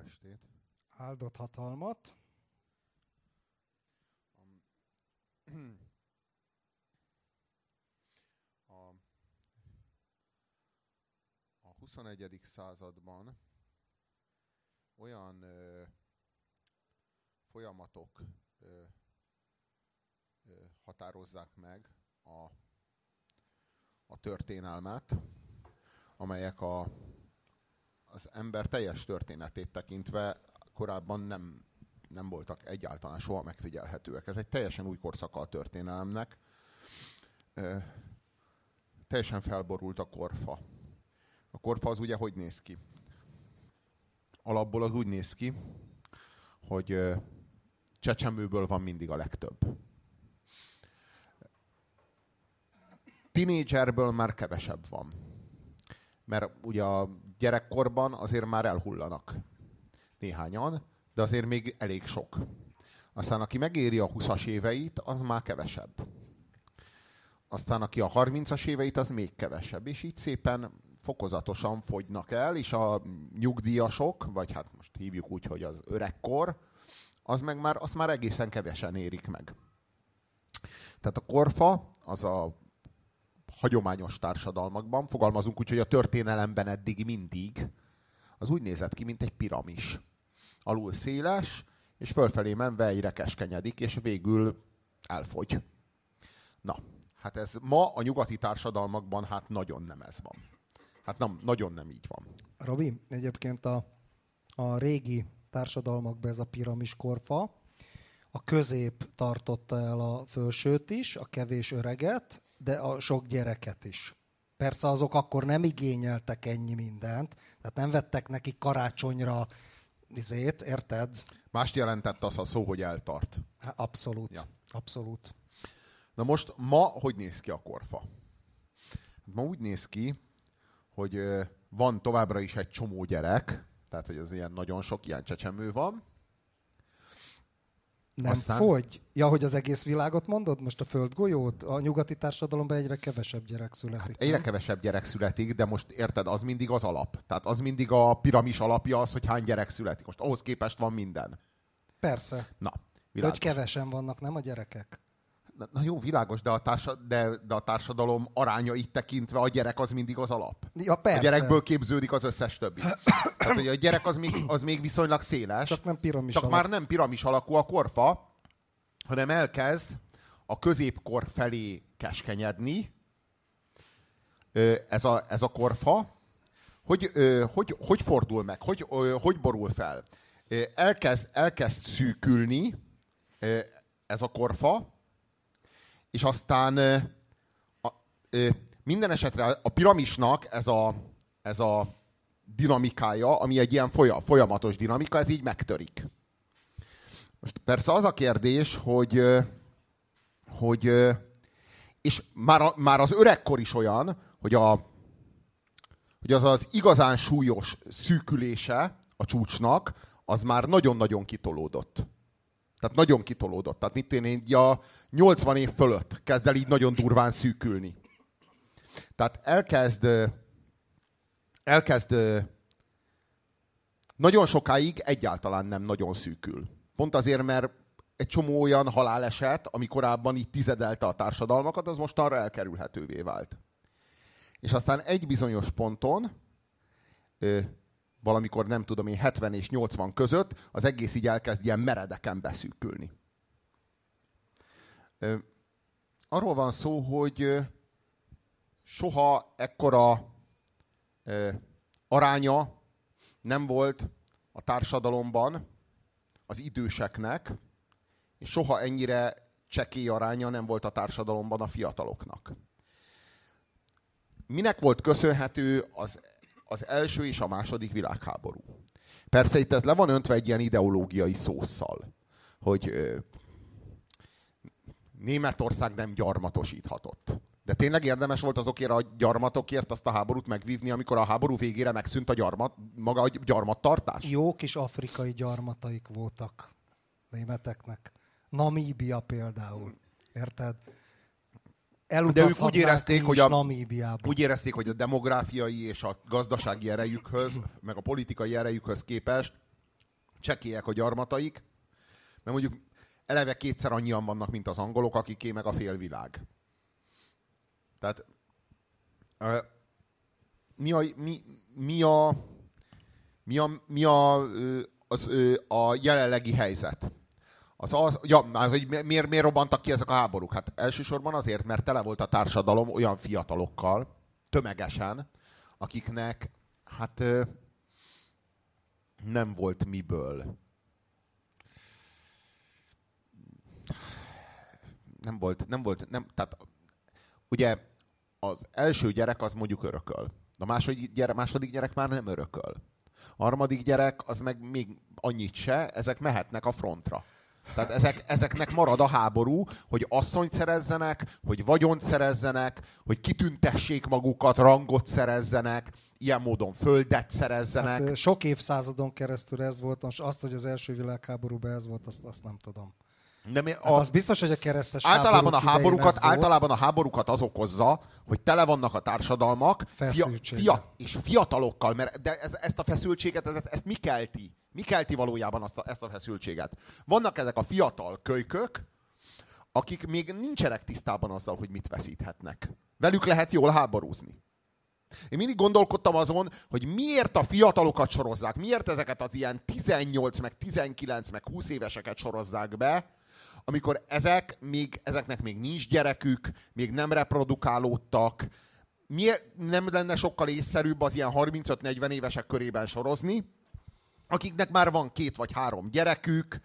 estét! Áldott hatalmat! A 21. században olyan folyamatok határozzák meg a történelmet, amelyek az ember teljes történetét tekintve korábban nem voltak egyáltalán soha megfigyelhetőek. Ez egy teljesen új korszaka a történelemnek. Teljesen felborult a korfa. A korfa az ugye hogy néz ki? Alapból az úgy néz ki, hogy csecsemőből van mindig a legtöbb. Tinédzserből már kevesebb van. Mert ugye a gyerekkorban azért már elhullanak néhányan, de azért még elég sok. Aztán aki megéri a 20-as éveit, az már kevesebb. Aztán aki a 30-as éveit, az még kevesebb. És így szépen fokozatosan fogynak el, és a nyugdíjasok, vagy hát most hívjuk úgy, hogy az öregkor, azt már egészen kevesen érik meg. Tehát a korfa az a hagyományos társadalmakban, fogalmazunk úgy, hogy a történelemben eddig mindig, az úgy nézett ki, mint egy piramis. Alul széles, és fölfelé menve egyre keskenyedik, és végül elfogy. Na, hát ez ma a nyugati társadalmakban hát nagyon nem ez van. Hát nagyon nem így van. Robi, egyébként a régi társadalmakban ez a piramis korfa, a közép tartotta el a fölsőt is, a kevés öreget, de a sok gyereket is. Persze azok akkor nem igényeltek ennyi mindent, tehát nem vettek neki karácsonyra érted? Mást jelentett az a szó, hogy eltart. Abszolút, ja. Abszolút. Na most ma hogy néz ki a korfa? Ma úgy néz ki, hogy van továbbra is egy csomó gyerek, tehát hogy az ilyen nagyon sok ilyen csecsemő van. Nem fogy? Ja, hogy az egész világot mondod? Most a földgolyót? A nyugati társadalomban egyre kevesebb gyerek születik. Hát egyre kevesebb gyerek születik, de most érted, az mindig az alap. Tehát az mindig a piramis alapja az, hogy hány gyerek születik. Most ahhoz képest van minden. Persze. Na, de hogy kevesen vannak, nem a gyerekek? Na jó, világos, de a társadalom arányait tekintve a gyerek az mindig az alap. Ja, persze. A gyerekből képződik az összes többi. Tehát, hogy a gyerek az még viszonylag széles. Csak nem piramis csak már nem piramis alakú a korfa, hanem elkezd a középkor felé keskenyedni. Ez a korfa. Hogy fordul meg? Hogy borul fel? Elkezd szűkülni ez a korfa, és aztán minden esetre a piramisnak ez a dinamikája, ami egy ilyen folyamatos dinamika, ez így megtörik. Most persze az a kérdés, hogy és már az öregkor is olyan, hogy az igazán súlyos szűkülése a csúcsnak, az már nagyon-nagyon kitolódott. Tehát nagyon kitolódott. Tehát mit én így a 80 év fölött kezd el így nagyon durván szűkülni. Tehát elkezd nagyon sokáig egyáltalán nem nagyon szűkül. Pont azért, mert egy csomó olyan haláleset, ami korábban így tizedelte a társadalmakat, az most arra elkerülhetővé vált. És aztán egy bizonyos ponton, valamikor nem tudom én 70 és 80 között, az egész így elkezd ilyen meredeken beszűkülni. Arról van szó, hogy soha ekkora aránya nem volt a társadalomban az időseknek, és soha ennyire csekély aránya nem volt a társadalomban a fiataloknak. Minek volt köszönhető az első és a második világháború? Persze itt ez le van öntve egy ilyen ideológiai szósszal, hogy Németország nem gyarmatosíthatott. De tényleg érdemes volt azokért a gyarmatokért azt a háborút megvívni, amikor a háború végére megszűnt maga a gyarmattartás? Jó kis afrikai gyarmataik voltak németeknek. Namíbia például. Érted? De ők úgy érezték, hogy a demográfiai és a gazdasági erejükhöz, meg a politikai erejükhöz képest csekélyek a gyarmataik, mert mondjuk eleve kétszer annyian vannak, mint az angolok, akiké meg a félvilág. Tehát a jelenlegi helyzet? Hogy miért robbantak ki ezek a háborúk? Hát elsősorban azért, mert tele volt a társadalom olyan fiatalokkal, tömegesen, akiknek hát nem volt miből. Tehát ugye az első gyerek az mondjuk örököl. A második gyerek már nem örököl. A harmadik gyerek az meg még annyit se, ezek mehetnek a frontra. Tehát ezeknek marad a háború, hogy asszonyt szerezzenek, hogy vagyont szerezzenek, hogy kitüntessék magukat, rangot szerezzenek, ilyen módon földet szerezzenek. Hát, sok évszázadon keresztül ez volt, most azt, hogy az első világháborúban ez volt, azt nem tudom. Az biztos, hogy a keresztes általában a háborúkat az okozza, hogy tele vannak a társadalmak és fiatalokkal, de ezt a feszültséget, ezt mi kelti? Mi kelti valójában ezt a feszültséget? Vannak ezek a fiatal kölykök, akik még nincsenek tisztában azzal, hogy mit veszíthetnek. Velük lehet jól háborúzni. Én mindig gondolkodtam azon, hogy miért a fiatalokat sorozzák, miért ezeket az ilyen 18, meg 19, meg 20 éveseket sorozzák be, amikor ezeknek még nincs gyerekük, még nem reprodukálódtak. Miért nem lenne sokkal észszerűbb az ilyen 35-40 évesek körében sorozni, akiknek már van 2 vagy 3 gyerekük,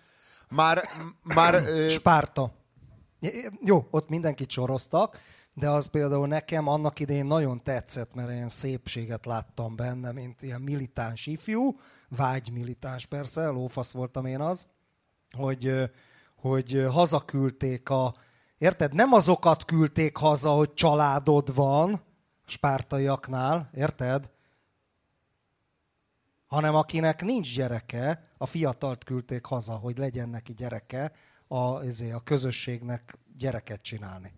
Spárta. Jó, ott mindenkit soroztak, de az például nekem annak idején nagyon tetszett, mert ilyen szépséget láttam benne, mint ilyen militáns ifjú, vágymilitáns persze, lófasz voltam én az, hogy hazaküldték érted? Nem azokat küldték haza, hogy családod van, spártaiaknál, érted? Hanem akinek nincs gyereke, a fiatalt küldték haza, hogy legyen neki gyereke, a közösségnek gyereket csinálni.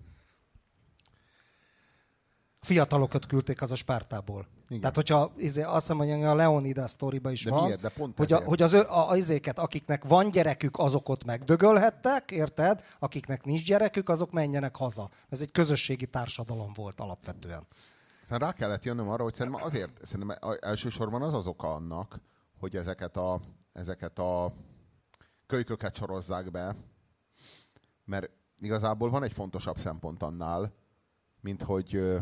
Fiatalokat küldték az a Spártából. Igen. Tehát, hogyha azt hiszem, hogy a Leonidas sztoriba is van, miért? De pont hogy az akiknek van gyerekük, azok ott megdögölhettek, érted? Akiknek nincs gyerekük, azok menjenek haza. Ez egy közösségi társadalom volt alapvetően. Aztán rá kellett jönnöm arra, hogy szerintem elsősorban az oka annak, hogy ezeket a kölyköket sorozzák be, mert igazából van egy fontosabb szempont annál, mint hogy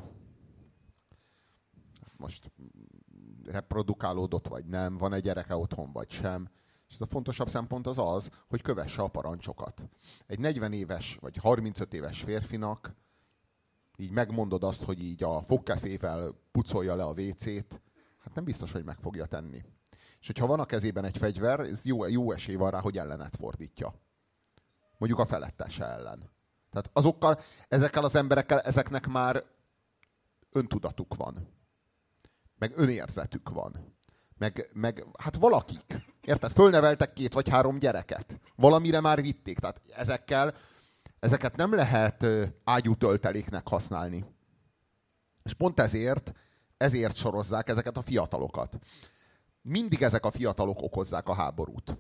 most reprodukálódott vagy nem, van egy gyereke otthon vagy sem. És ez a fontosabb szempont az, hogy kövesse a parancsokat. Egy 40 éves vagy 35 éves férfinak így megmondod azt, hogy így a fogkefével pucolja le a WC-t, hát nem biztos, hogy meg fogja tenni. És hogyha van a kezében egy fegyver, ez jó esély van rá, hogy ellenet fordítja. Mondjuk a felettese ellen. Tehát ezekkel az emberekkel, ezeknek már öntudatuk van. Meg önérzetük van. Meg hát valakik. Érted? Fölneveltek 2 vagy 3 gyereket. Valamire már vitték. Tehát ezeket nem lehet ágyútölteléknek használni. És pont ezért sorozzák ezeket a fiatalokat. Mindig ezek a fiatalok okozzák a háborút.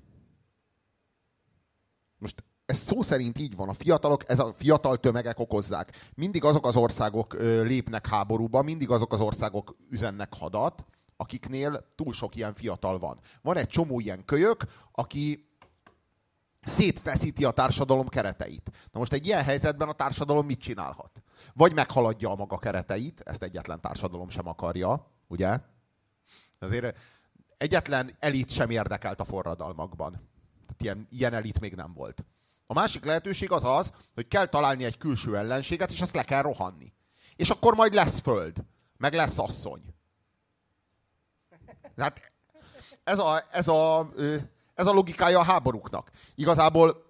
Most ez szó szerint így van. Ez a fiatal tömegek okozzák. Mindig azok az országok lépnek háborúba, mindig azok az országok üzennek hadat, akiknél túl sok ilyen fiatal van. Van egy csomó ilyen kölyök, aki szétfeszíti a társadalom kereteit. Na most egy ilyen helyzetben a társadalom mit csinálhat? Vagy meghaladja a maga kereteit, ezt egyetlen társadalom sem akarja, ugye? Azért egyetlen elit sem érdekelt a forradalmakban. Tehát ilyen elit még nem volt. A másik lehetőség az, hogy kell találni egy külső ellenséget, és azt le kell rohanni. És akkor majd lesz föld, meg lesz asszony. Hát ez a logikája a háborúknak. Igazából,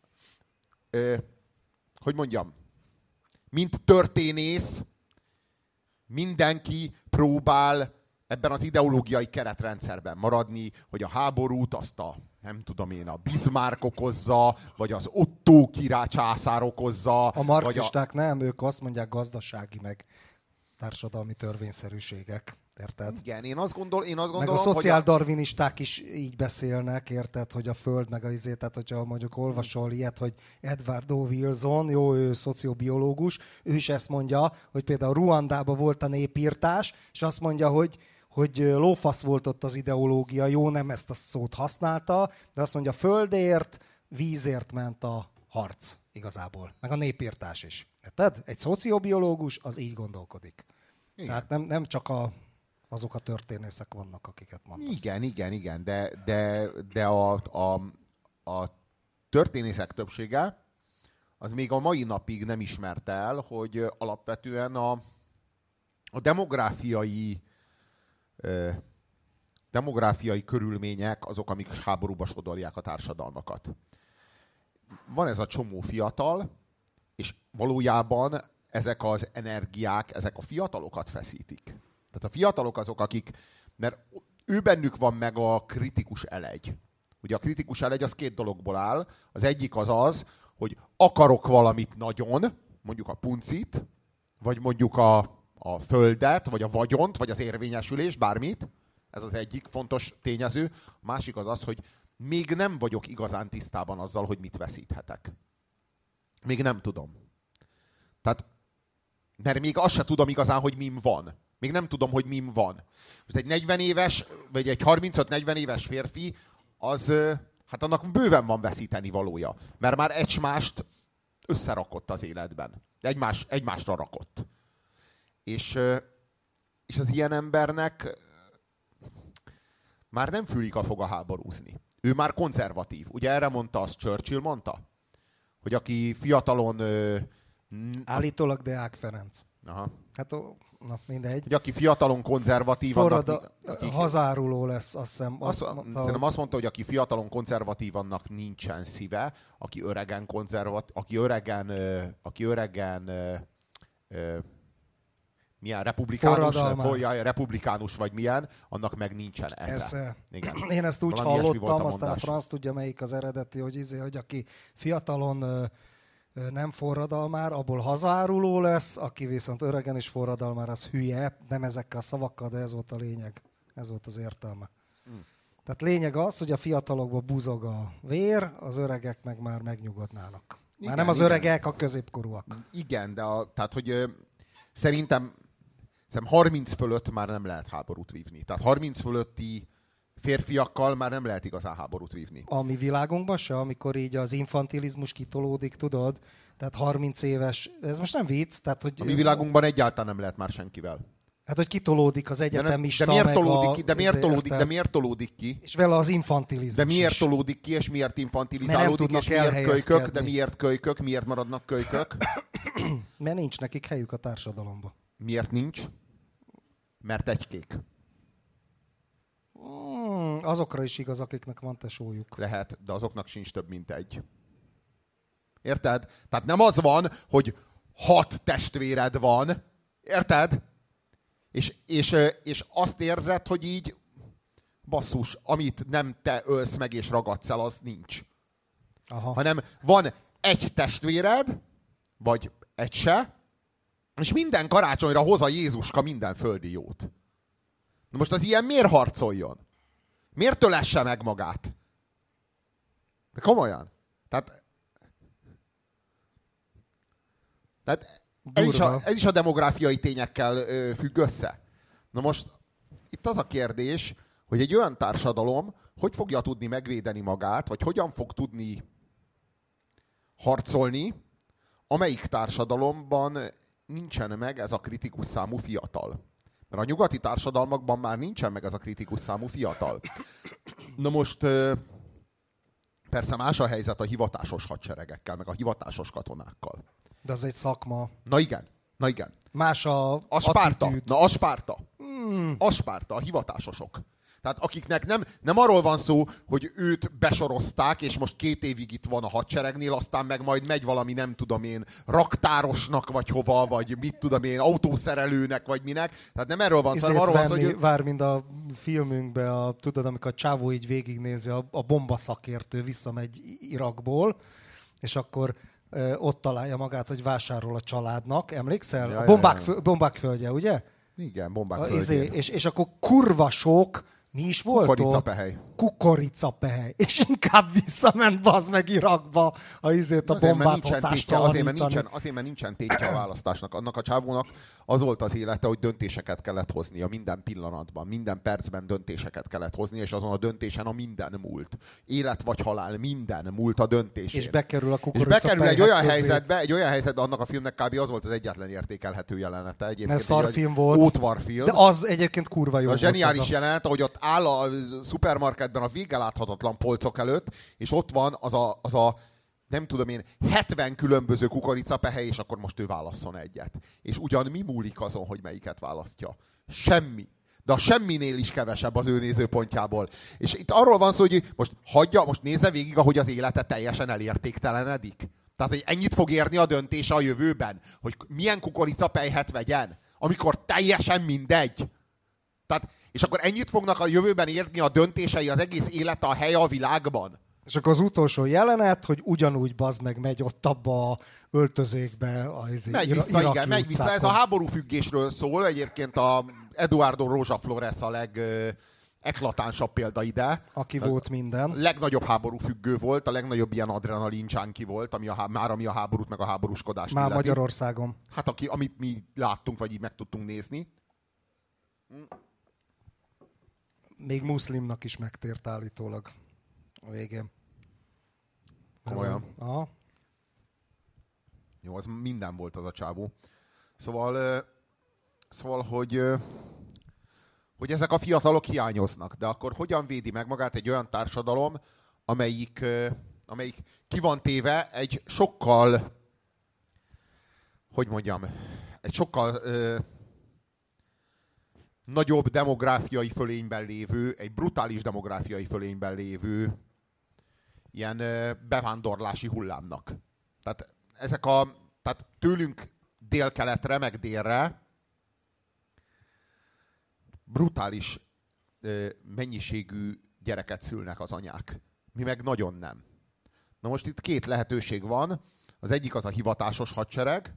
hogy mondjam, mint történész, mindenki próbál ebben az ideológiai keretrendszerben maradni, hogy a háborút azt nem tudom én, a Bismarck okozza, vagy az Otto király császár okozza. A marxisták nem, ők azt mondják gazdasági meg. társadalmi törvényszerűségek. Érted? Igen, én azt gondolom, meg a szociáldarwinisták is így beszélnek, érted, hogy a Föld meg a izé, tehát hogyha mondjuk olvasol ilyet, hogy Edward O. Wilson, jó, ő szociobiológus, ő is ezt mondja, hogy például Ruandában volt a népírtás, és azt mondja, hogy lófasz volt ott az ideológia, jó, nem ezt a szót használta, de azt mondja, földért, vízért ment a harc igazából, meg a népírtás is. Érted? Egy szociobiológus az így gondolkodik. Igen. Tehát nem csak azok a történészek vannak, akiket mondasz. Igen, de a történészek többsége az még a mai napig nem ismerte el, hogy alapvetően a demográfiai körülmények azok, amik háborúba sodorják a társadalmakat. Van ez a csomó fiatal, és valójában ezek az energiák, ezek a fiatalokat feszítik. Tehát a fiatalok azok, akik, mert ő bennük van meg a kritikus elegy. Ugye a kritikus elegy az két dologból áll. Az egyik az, hogy akarok valamit nagyon, mondjuk a puncit, vagy mondjuk a földet, vagy a vagyont, vagy az érvényesülést, bármit. Ez az egyik fontos tényező. A másik az, hogy még nem vagyok igazán tisztában azzal, hogy mit veszíthetek. Még nem tudom. Tehát, mert még azt se tudom igazán, hogy mim van. Még nem tudom, hogy mim van. Most egy 40 éves, vagy egy 35-40 éves férfi, az, hát annak bőven van veszíteni valója. Mert már egymást összerakott az életben. Egymásra rakott. És az ilyen embernek már nem fülik a foga háborúzni. Ő már konzervatív. Ugye erre mondta azt Churchill mondta? Hogy aki fiatalon... Állítólag Deák Ferenc. Aha. Hát, na mindegy. Hogy aki fiatalon konzervatív... Hazáruló lesz, azt hiszem. Szerintem azt mondta, hogy aki fiatalon konzervatív, annak nincsen szíve. Aki öregen konzervatív... Aki öregen milyen republikánus vagy milyen, annak meg nincsen esze. Igen. Én ezt úgy hallottam, aztán a franc tudja, melyik az eredeti, hogy aki fiatalon nem forradalmár, abból hazáruló lesz, aki viszont öregen és forradalmár, az hülye, nem ezekkel a szavakkal, de ez volt a lényeg. Ez volt az értelme. Tehát lényeg az, hogy a fiatalokban buzog a vér, az öregek meg már megnyugodnának. Már nem az öregek, a középkorúak. Igen, de tehát, hogy szerintem 30 fölött már nem lehet háborút vívni. Tehát 30 fölötti férfiakkal már nem lehet igazán háborút vívni. A mi világunkban se, amikor így az infantilizmus kitolódik, tudod? Tehát 30 éves, ez most nem vicc. Tehát, hogy a mi világunkban egyáltalán nem lehet már senkivel. Hát, hogy kitolódik az egyetemista, de miért tolódik ki? És vele az infantilizmus de miért tolódik ki, és miért infantilizálódik, és miért kölykök, de miért kölykök, miért maradnak kölykök? Mert nincs nekik helyük a társadalomban. Miért nincs? Mert egykék. Azokra is igaz, akiknek van tesójuk. Lehet, de azoknak sincs több, mint egy. Érted? Tehát nem az van, hogy 6 testvéred van. Érted? És azt érzed, hogy így basszus, amit nem te ölsz meg és ragadsz el, az nincs. Aha. Hanem van egy testvéred, vagy egy se, és minden karácsonyra hoz a Jézuska minden földi jót. Na most az ilyen miért harcoljon? Miért tölesse meg magát? De komolyan. Tehát ez is a demográfiai tényekkel függ össze. Na most itt az a kérdés, hogy egy olyan társadalom hogy fogja tudni megvédeni magát, vagy hogyan fog tudni harcolni, amelyik társadalomban nincsen meg ez a kritikus számú fiatal. Mert a nyugati társadalmakban már nincsen meg ez a kritikus számú fiatal. Na most persze más a helyzet a hivatásos hadseregekkel, meg a hivatásos katonákkal. De az egy szakma. Na igen. Más a Spárta. Na a Spárta. A Spárta, a hivatásosok. Tehát akiknek nem arról van szó, hogy őt besorozták, és most 2 évig itt van a hadseregnél, aztán meg majd megy valami, nem tudom én, raktárosnak, vagy hova, vagy mit tudom én, autószerelőnek, vagy minek. Tehát nem erről van szó, hanem arról van szó, hogy... Vár, mint a filmünkben, tudod, amikor a csávó így végignézi, a bombaszakértő visszamegy Irakból, és akkor ott találja magát, hogy vásárol a családnak. Emlékszel? Ja, A bombák földje, ugye? Igen, bombák földjén. És akkor kurva sok, mi is volt Kukoricapehely. Kukoricapehely. És inkább visszament bazd meg Irakba a bombát hatástalanítani. Azért, mert nincsen tétje a választásnak. Annak a csávónak az volt az élete, hogy döntéseket kellett hoznia minden pillanatban, minden percben döntéseket kellett hozni, és azon a döntésen a minden múlt. Élet vagy halál, minden múlt a döntésén. És bekerül a és bekerül egy olyan helyzetbe, annak a filmnek kb. Az volt az egyetlen értékelhető jelenete. Egyébként mert szarfilm volt. Ótvarfilm. De az egyébként kurva jó a volt. zseniális jelenet, ahogy ott áll a szupermarketben a véggel láthatatlan polcok előtt, és ott van az a nem tudom én, 70 különböző kukoricapehely, és akkor most ő válasszon egyet. És ugyan mi múlik azon, hogy melyiket választja? Semmi. De a semminél is kevesebb az ő nézőpontjából. És itt arról van szó, hogy most nézze végig, ahogy az élete teljesen elértéktelenedik. Tehát, hogy ennyit fog érni a döntése a jövőben, hogy milyen kukoricapelyhet vegyen, amikor teljesen mindegy. Tehát, és akkor ennyit fognak a jövőben érni a döntései, az egész élete, a helye a világban. És akkor az utolsó jelenet, hogy ugyanúgy bazd meg megy ott abba a öltözékbe. Megy vissza. Ez a háborúfüggésről szól. Egyébként a Eduardo Rosa Flores a legeklatánsabb példa ide. Aki volt minden. Legnagyobb háborúfüggő volt, a legnagyobb ilyen adrenalin junkie volt, ami a háborút meg a háborúskodást már illeti. Magyarországon. Hát amit mi láttunk, vagy így meg tudtunk nézni. Még muszlimnak is megtért állítólag a végén. Komolyan. Aha. Jó, az minden volt az a csávó. Szóval hogy ezek a fiatalok hiányoznak. De akkor hogyan védi meg magát egy olyan társadalom, amelyik ki van téve egy sokkal, egy sokkal nagyobb demográfiai fölényben lévő, egy brutális demográfiai fölényben lévő ilyen bevándorlási hullámnak. Tehát tőlünk délkeletre, meg délre brutális mennyiségű gyereket szülnek az anyák. Mi meg nagyon nem. Na most itt két lehetőség van. Az egyik az a hivatásos hadsereg,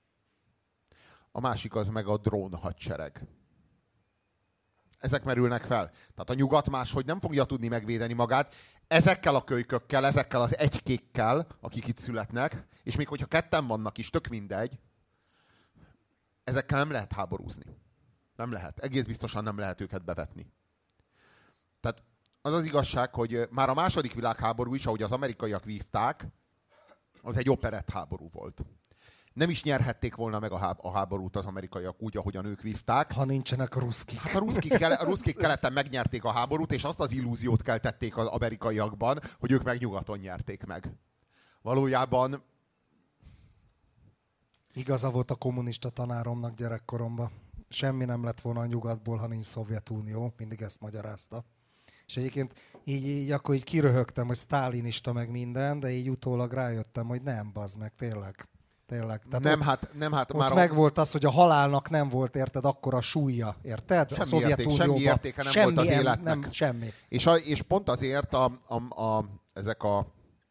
a másik az meg a drón hadsereg. Ezek merülnek fel. Tehát a nyugat máshogy nem fogja tudni megvédeni magát ezekkel a kölykökkel, ezekkel az egykékkel, akik itt születnek, és még hogyha ketten vannak is, tök mindegy, ezekkel nem lehet háborúzni. Nem lehet. Egész biztosan nem lehet őket bevetni. Tehát az az igazság, hogy már a második világháború is, ahogy az amerikaiak vívták, az egy operett háború volt. Nem is nyerhették volna meg a háborút az amerikaiak úgy, ahogyan ők vívták. Ha nincsenek ruszkik. Hát a ruszkik keleten megnyerték a háborút, és azt az illúziót keltették az amerikaiakban, hogy ők meg nyugaton nyerték meg. Valójában... Igaza volt a kommunista tanáromnak gyerekkoromban. Semmi nem lett volna a nyugatból, ha nincs Szovjetunió. Mindig ezt magyarázta. És egyébként így akkor így kiröhögtem, hogy sztálinista meg minden, de így utólag rájöttem, hogy nem, bazd meg, tényleg. Tehát nem, hát ott meg volt az, hogy a halálnak nem volt, érted, akkora súlya, érted? Semmi értéke nem volt az életnek. Nem, semmi. És pont azért ezek a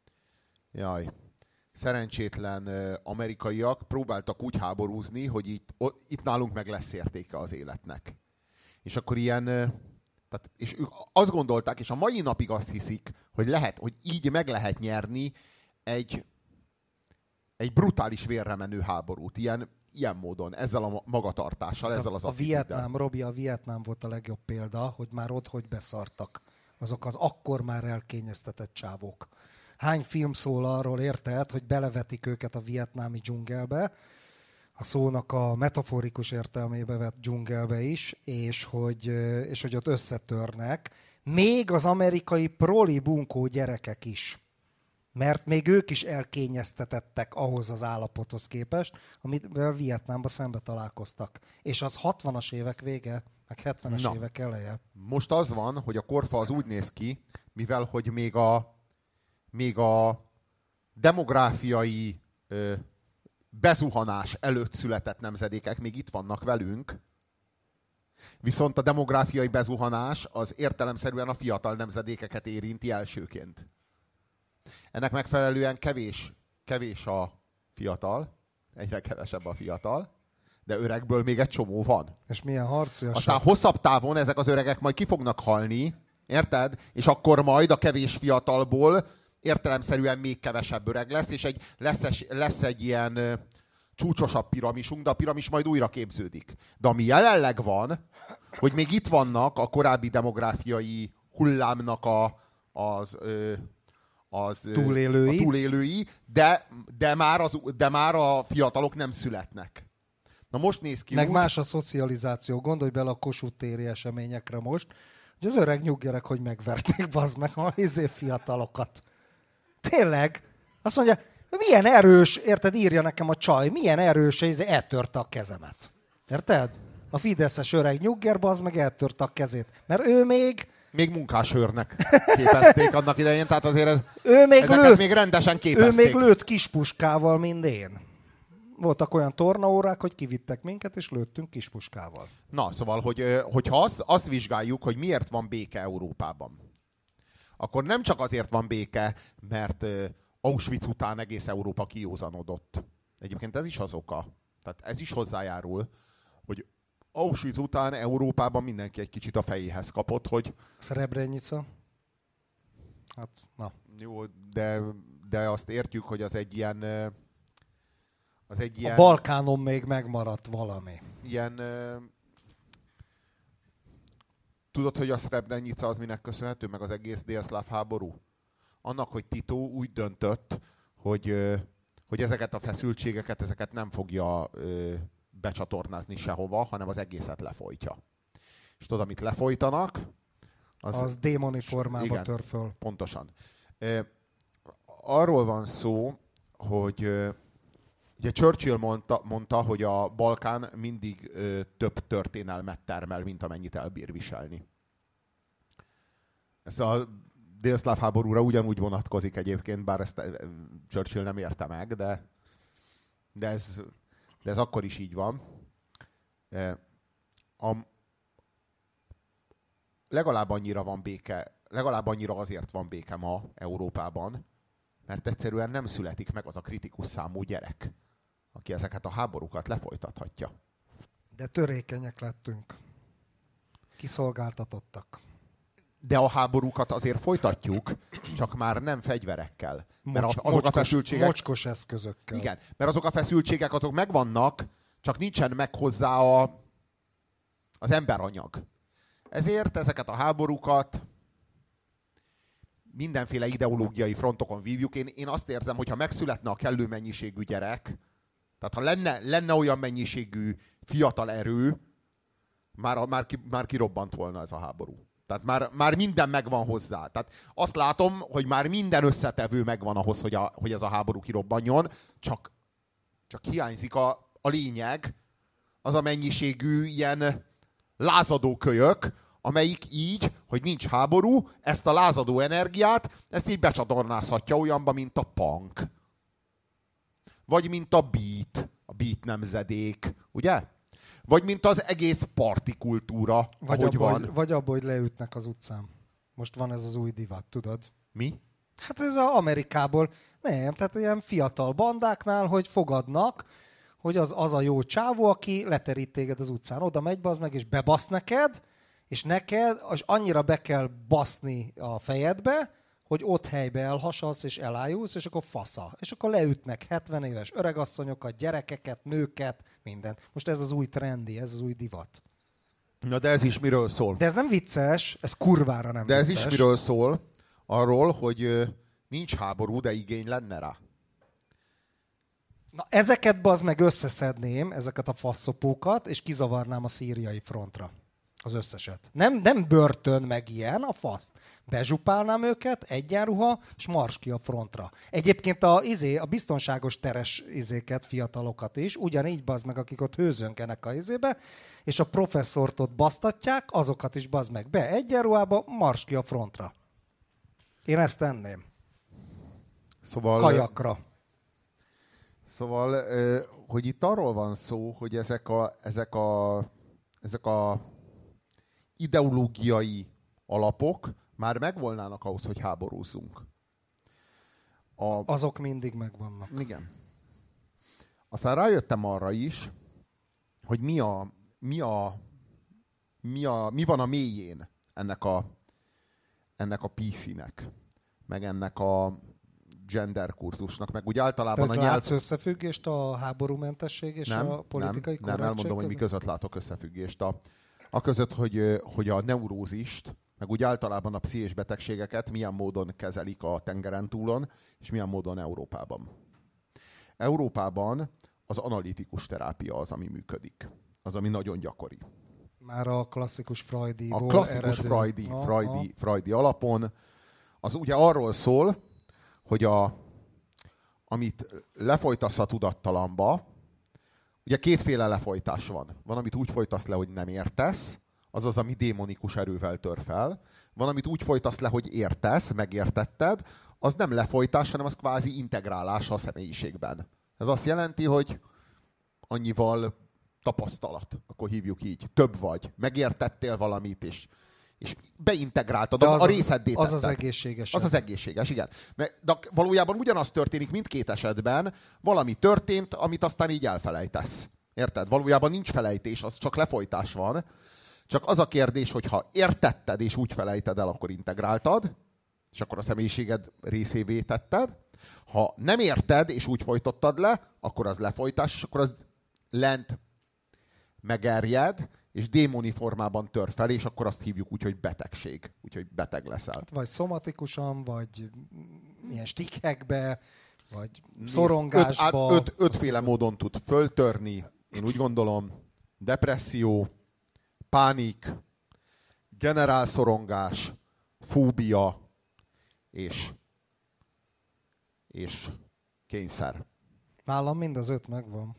szerencsétlen amerikaiak próbáltak úgy háborúzni, hogy itt nálunk meg lesz értéke az életnek. És akkor és ők azt gondolták, és a mai napig azt hiszik, hogy így meg lehet nyerni egy brutális vérre menő háborút. Ilyen módon, ezzel a magatartással, ezzel az attitűddel. A Vietnám volt a legjobb példa, hogy már ott hogy beszartak. Azok az akkor már elkényeztetett csávók. Hány film szól arról, érted, hogy belevetik őket a vietnámi dzsungelbe, a szónak a metaforikus értelmébe vett dzsungelbe is, és hogy ott összetörnek. Még az amerikai proli bunkó gyerekek is. Mert még ők is elkényeztetettek ahhoz az állapothoz képest, amivel Vietnámban szembe találkoztak. És az 60-as évek vége, meg 70-es évek eleje. Most az van, hogy a korfa az úgy néz ki, mivel hogy még a demográfiai bezuhanás előtt született nemzedékek még itt vannak velünk, viszont a demográfiai bezuhanás az értelemszerűen a fiatal nemzedékeket érinti elsőként. Ennek megfelelően kevés kevés a fiatal, egyre kevesebb a fiatal, de öregből még egy csomó van. És milyen harcias. Aztán hosszabb távon ezek az öregek majd ki fognak halni, érted? És akkor majd a kevés fiatalból értelemszerűen még kevesebb öreg lesz, és lesz egy ilyen csúcsosabb piramisunk, de a piramis majd újra képződik. De ami jelenleg van, hogy még itt vannak a korábbi demográfiai hullámnak az túlélői, de már a fiatalok nem születnek. Na most néz ki meg úgy... más a szocializáció. Gondolj bele a Kossuth téri eseményekre most, hogy az öreg nyuggerek, hogy megverték, bazd meg a fiatalokat. Tényleg? Azt mondja, milyen erős, érted, írja nekem a csaj, milyen erős, hogy eltörte a kezemet. Érted? A fideszes öreg nyugger, bazd meg eltörte a kezét. Mert ő még munkásőrnek képezték annak idején, tehát azért még rendesen képezték. Ő még lőtt kispuskával, mint én. Voltak olyan tornaórák, hogy kivittek minket, és lőttünk kispuskával. Na, szóval, hogyha azt vizsgáljuk, hogy miért van béke Európában, akkor nem csak azért van béke, mert Auschwitz után egész Európa kiózanodott. Egyébként ez is az oka. Tehát ez is hozzájárul, hogy Auschwitz után Európában mindenki egy kicsit a fejéhez kapott, hogy... Srebrenica? Hát, na. Jó, de azt értjük, hogy az egy ilyen... A Balkánon még megmaradt valami. Ilyen... Tudod, hogy a Srebrenica az minek köszönhető, meg az egész délszláv háború? Annak, hogy Tito úgy döntött, hogy ezeket a feszültségeket, ezeket nem fogja becsatornázni sehova, hanem az egészet lefolytja. És tudod, amit lefolytanak? Az démoni formába tör föl. Pontosan. Arról van szó, hogy ugye Churchill mondta, hogy a Balkán mindig több történelmet termel, mint amennyit elbír viselni. Ez a délszláv háborúra ugyanúgy vonatkozik egyébként, bár ezt Churchill nem érte meg, de ez akkor is így van. Legalább annyira van béke, legalább annyira azért van béke ma Európában, mert egyszerűen nem születik meg az a kritikus számú gyerek, aki ezeket a háborúkat lefolytathatja. De törékenyek lettünk. Kiszolgáltatottak. De a háborúkat azért folytatjuk, csak már nem fegyverekkel. Mert azok a feszültségek... Mocskos eszközökkel. Igen, mert azok a feszültségek azok megvannak, csak nincsen meg hozzá az emberanyag. Ezért ezeket a háborúkat mindenféle ideológiai frontokon vívjuk. Én azt érzem, hogy ha megszületne a kellő mennyiségű gyerek, tehát ha lenne olyan mennyiségű fiatal erő, már kirobbant volna ez a háború. Tehát már minden megvan hozzá. Tehát azt látom, hogy már minden összetevő megvan ahhoz, hogy ez a háború kirobbanjon, csak hiányzik a lényeg, az a mennyiségű ilyen lázadó kölyök, amelyik így, hogy nincs háború, ezt a lázadó energiát, ezt így becsatornázhatja olyanba, mint a punk. Vagy mint a beat nemzedék, ugye? Vagy mint az egész partikultúra, ahogy van. Vagy abban, hogy leütnek az utcán. Most van ez az új divat, tudod? Mi? Hát ez az Amerikából. Nem, tehát ilyen fiatal bandáknál, hogy fogadnak, hogy az a jó csávó, aki leterít téged az utcán. Oda megy, bazd meg, és bebasz neked, és neked annyira be kell baszni a fejedbe, hogy ott helybe elhasalsz, és elájulsz, és akkor fasza. És akkor leütnek 70 éves öregasszonyokat, gyerekeket, nőket, mindent. Most ez az új trendi, ez az új divat. Na de ez is miről szól? De ez nem vicces, ez kurvára nem vicces. De ez is miről szól? Arról, hogy nincs háború, de igény lenne rá. Na ezeket bazd meg összeszedném, ezeket a faszopókat, és kizavarnám a szíriai frontra. Az összeset. Nem börtön meg ilyen, a faszt. Bezsupálnám őket, egyenruha, és mars ki a frontra. Egyébként a biztonságos teres fiatalokat is, ugyanígy bazd meg, akik ott hőzönkenek a izébe, és a professzort ott basztatják, azokat is bazd meg be egyenruhába, mars ki a frontra. Én ezt tenném. Szóval... Kajakra. Szóval, hogy itt arról van szó, hogy ezek a ideológiai alapok már megvolnának ahhoz, hogy háborúzzunk. Azok mindig megvannak. Igen. Aztán rájöttem arra is, hogy mi van a mélyén ennek a PC-nek, meg ennek a gender kurzusnak, meg úgy általában tehát látsz összefüggést a háborúmentesség és a politikai korrektség? Nem, elmondom, hogy mi között látok összefüggést. A között, hogy a neurózist, meg úgy általában a pszichés betegségeket milyen módon kezelik a tengeren túlon, és milyen módon Európában. Európában az analitikus terápia az, ami működik. Az, ami nagyon gyakori. Már a klasszikus Freudiból A klasszikus Freudi alapon. Az ugye arról szól, hogy amit lefolytasz a tudattalanba, ugye kétféle lefolytás van. Van, amit úgy folytasz le, hogy nem értesz, azaz, ami démonikus erővel tör fel. Van, amit úgy folytasz le, hogy értesz, megértetted, az nem lefolytás, hanem az kvázi integrálása a személyiségben. Ez azt jelenti, hogy annyival tapasztalat, akkor hívjuk így, több vagy, megértettél valamit, és beintegráltad, a részeddé tetted. Az az egészséges. Az az egészséges, igen. De valójában ugyanaz történik mindkét esetben, valami történt, amit aztán így elfelejtesz. Érted? Valójában nincs felejtés, az csak lefolytás van. Csak az a kérdés, hogy ha értetted és úgy felejted el, akkor integráltad, és akkor a személyiséged részévé tetted. Ha nem érted és úgy folytottad le, akkor az lefolytás, és akkor az lent megerjed, és démoni formában tör fel, és akkor azt hívjuk úgy, hogy betegség. Úgyhogy beteg leszel. Hát vagy szomatikusan, vagy ilyen stikkekbe, vagy szorongásba. Ötféle módon tud föltörni. Én úgy gondolom, depresszió, pánik, generálszorongás, fóbia és kényszer. Nálam mind az 5 megvan.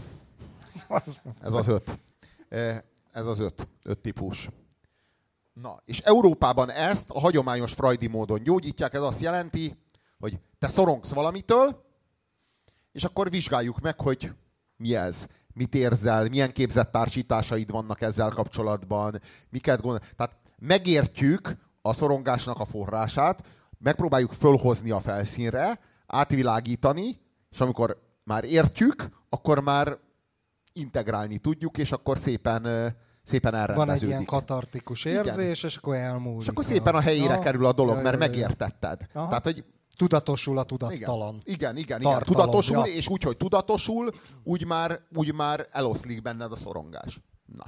Ez az 5. Ez az 5 típus. Na, és Európában ezt a hagyományos freudi módon gyógyítják. Ez azt jelenti, hogy te szorongsz valamitől, és akkor vizsgáljuk meg, hogy mi ez, mit érzel, milyen képzett társításaid vannak ezzel kapcsolatban, miket gondol. Tehát megértjük a szorongásnak a forrását, megpróbáljuk fölhozni a felszínre, átvilágítani, és amikor már értjük, akkor már integrálni tudjuk, és akkor szépen elrendeződik. Van egy ilyen katartikus érzés, igen. És akkor elmúlik. És akkor szépen a helyére kerül a dolog, mert megértetted. Aha. Tehát, hogy tudatosul a tudattalan. Igen. Tudatosul, ja. És úgy, hogy tudatosul, úgy már eloszlik benned a szorongás.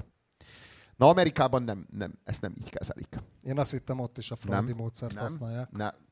Na Amerikában ezt nem így kezelik. Én azt hittem, ott is a freudi módszert használják.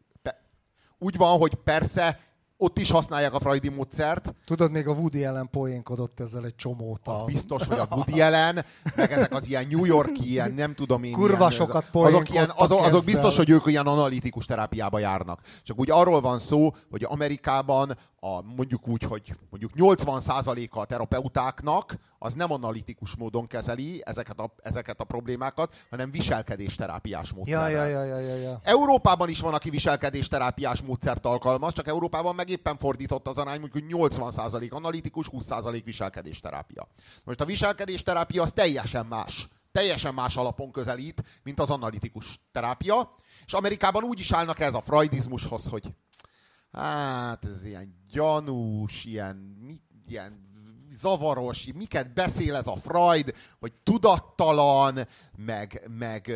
Úgy van, hogy persze, ott is használják a freudi módszert. Tudod, még a Woody Allen poénkodott ezzel egy csomót. Az biztos, hogy a Woody Allen, meg ezek az ilyen New York-i, ilyen nem tudom én. Kurva sokat poénkodtak azok biztos, hogy ők ilyen analitikus terápiába járnak. Csak úgy arról van szó, hogy Amerikában mondjuk úgy, hogy mondjuk 80%-a a terapeutáknak az nem analitikus módon kezeli ezeket a problémákat, hanem viselkedésterápiás módszerrel. Ja. Európában is van, aki viselkedésterápiás módszert alkalmaz, csak Európában meg éppen fordított az arány, mondjuk 80% analitikus, 20% viselkedésterápia. Most a viselkedésterápia az teljesen más alapon közelít, mint az analitikus terápia, és Amerikában úgy is állnak ez a freudizmushoz, hogy hát ez ilyen gyanús, ilyen zavaros, miket beszél ez a Freud, hogy tudattalan, meg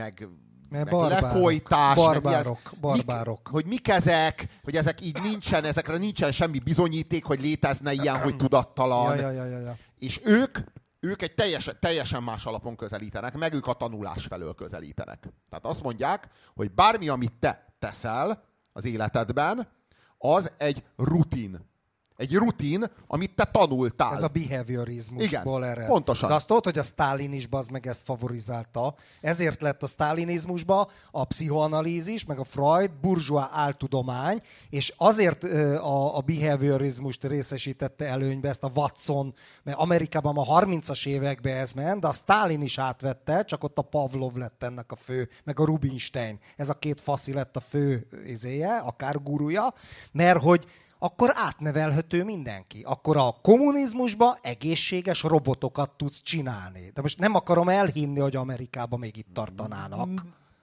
lefolytás, barbárok. Hogy mik ezek, hogy ezek így ezekre nincsen semmi bizonyíték, hogy létezne ilyen, hogy tudattalan. Ja. És ők egy teljesen más alapon közelítenek, meg ők a tanulás felől közelítenek. Tehát azt mondják, hogy bármi, amit te teszel az életedben, az egy rutin. Egy rutin, amit te tanultál. Ez a behaviorizmusból ered. Pontosan. De azt tudod, hogy a sztálinizmusban az meg ezt favorizálta. Ezért lett a sztálinizmusban a pszichoanalízis, meg a Freud burzsóá áltudomány, és azért a behaviorizmust részesítette előnybe, ezt a Watson, mert Amerikában a 30-as években ez ment, de a Sztálin is átvette, csak ott a Pavlov lett ennek a fő, meg a Rubinstein. Ez a két faszi lett a fő akár gurúja, mert hogy akkor átnevelhető mindenki. Akkor a kommunizmusban egészséges robotokat tudsz csinálni. De most nem akarom elhinni, hogy Amerikában még itt tartanának.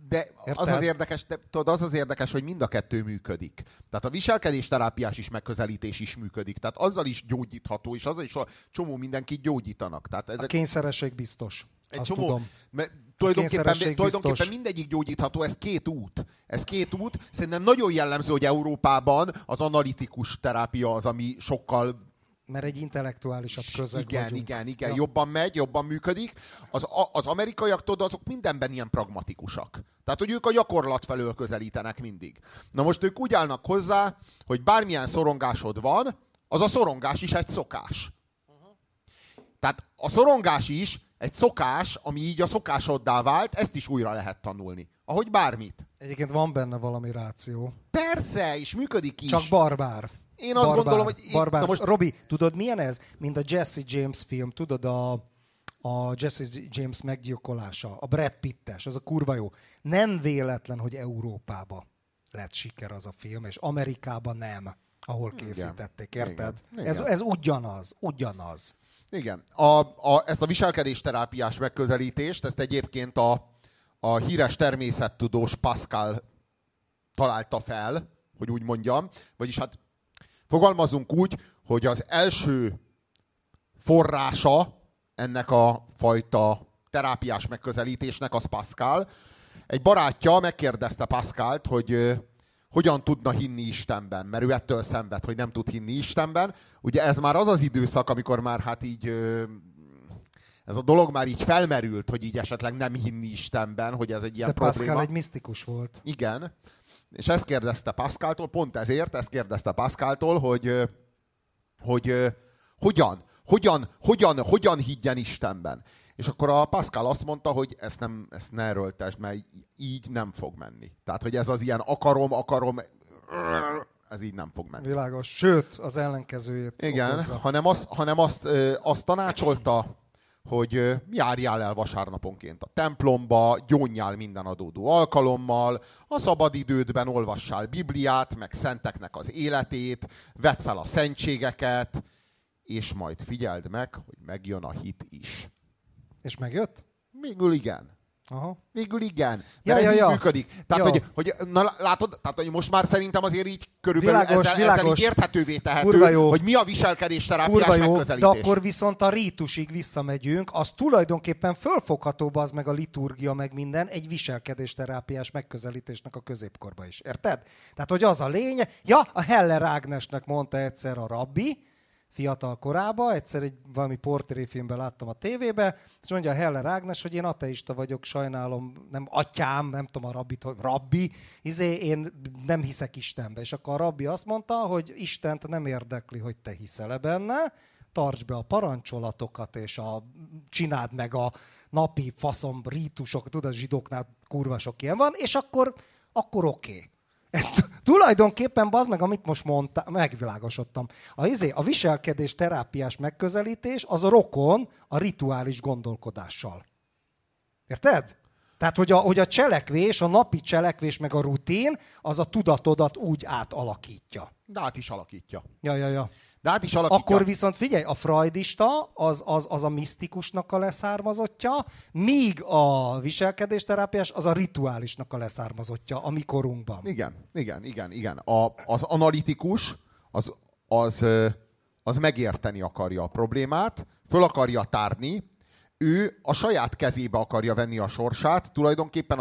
De az az érdekes, hogy mind a kettő működik. Tehát a viselkedésterápiás is megközelítés is működik. Tehát azzal is gyógyítható, és azzal is a csomó mindenkit gyógyítanak. Tehát ezek... A kényszeresség biztos. Egy csomó. Tulajdonképpen mindegyik gyógyítható, ez két út. Szerintem nagyon jellemző, hogy Európában az analitikus terápia az, ami sokkal... Mert egy intellektuálisabb közeg vagyunk. Igen. Ja. Jobban megy, jobban működik. Az amerikaiak, tudod, azok mindenben ilyen pragmatikusak. Tehát, hogy ők a gyakorlat felől közelítenek mindig. Na most ők úgy állnak hozzá, hogy bármilyen szorongásod van, az a szorongás is egy szokás. Tehát a szorongás is egy szokás, ami így a szokásoddá vált, ezt is újra lehet tanulni. Ahogy bármit. Egyébként van benne valami ráció. Persze, és működik is. Csak barbár. Én azt gondolom, hogy... Barbár. Most... Robi, tudod milyen ez? Mint a Jesse James film, tudod a Jesse James meggyilkolása, a Brad Pittes, az a kurva jó. Nem véletlen, hogy Európába lett siker az a film, és Amerikában nem, ahol készítették, érted? Igen. Ez ugyanaz. Igen. Ezt a viselkedésterápiás megközelítést, ezt egyébként a híres természettudós Pascal találta fel, hogy úgy mondjam, vagyis hát fogalmazunk úgy, hogy az első forrása ennek a fajta terápiás megközelítésnek az Pascal. Egy barátja megkérdezte Pascalt, hogy hogyan tudna hinni Istenben, mert ő ettől szenved, hogy nem tud hinni Istenben. Ugye ez már az az időszak, amikor már hát így ez a dolog már így felmerült, hogy így esetleg nem hinni Istenben, hogy ez egy ilyen probléma. De Pascal egy misztikus volt. Igen. És ezt kérdezte Pascaltól, pont ezért ezt kérdezte Pascaltól, hogy hogyan higgyen Istenben. És akkor a Pascal azt mondta, hogy ezt ne erőltesd, mert így nem fog menni. Tehát, hogy ez az ilyen akarom, ez így nem fog menni. Világos. Sőt, az ellenkezőjét igen, okozza. hanem azt tanácsolta, hogy járjál el vasárnaponként a templomba, gyónjál minden adódó alkalommal, a szabadidődben olvassál Bibliát, meg szenteknek az életét, vedd fel a szentségeket, és majd figyeld meg, hogy megjön a hit is. És megjött? Végül igen. Aha. Végül igen. Mert ez így működik. Tehát, hogy na, látod, tehát, hogy most már szerintem azért így körülbelül ezzel így érthetővé tehető, hogy mi a viselkedésterápiás megközelítés. De akkor viszont a rítusig visszamegyünk, az tulajdonképpen fölfoghatóbb az meg a liturgia, meg minden, egy viselkedésterápiás megközelítésnek a középkorba is. Érted? Tehát, hogy az a lényeg. Ja, a Heller Ágnesnek mondta egyszer a rabbi, fiatal korában, egyszer valami portréfilmben láttam a tévébe, és mondja a Heller Ágnes, hogy én ateista vagyok, sajnálom, nem atyám, nem tudom a rabbit, hogy rabbi, én nem hiszek Istenbe. És akkor a rabbi azt mondta, hogy Istent nem érdekli, hogy te hiszel benne, tartsd be a parancsolatokat, és csináld meg a napi faszom rítusok, tudod, a zsidóknál kurva sok ilyen van, és akkor oké. Ez tulajdonképpen, bazd meg, amit most mondtam, megvilágosodtam. A viselkedés terápiás megközelítés az a rokon a rituális gondolkodással. Érted? Tehát, hogy a cselekvés, a napi cselekvés meg a rutin, az a tudatodat úgy átalakítja. De át is alakítja. Ja. De át is alakítja. Akkor viszont figyelj, a freudista az a misztikusnak a leszármazottja, míg a viselkedésterápiás az a rituálisnak a leszármazottja a mi korunkban. Igen. Az analitikus az megérteni akarja a problémát, föl akarja tárni, ő a saját kezébe akarja venni a sorsát, tulajdonképpen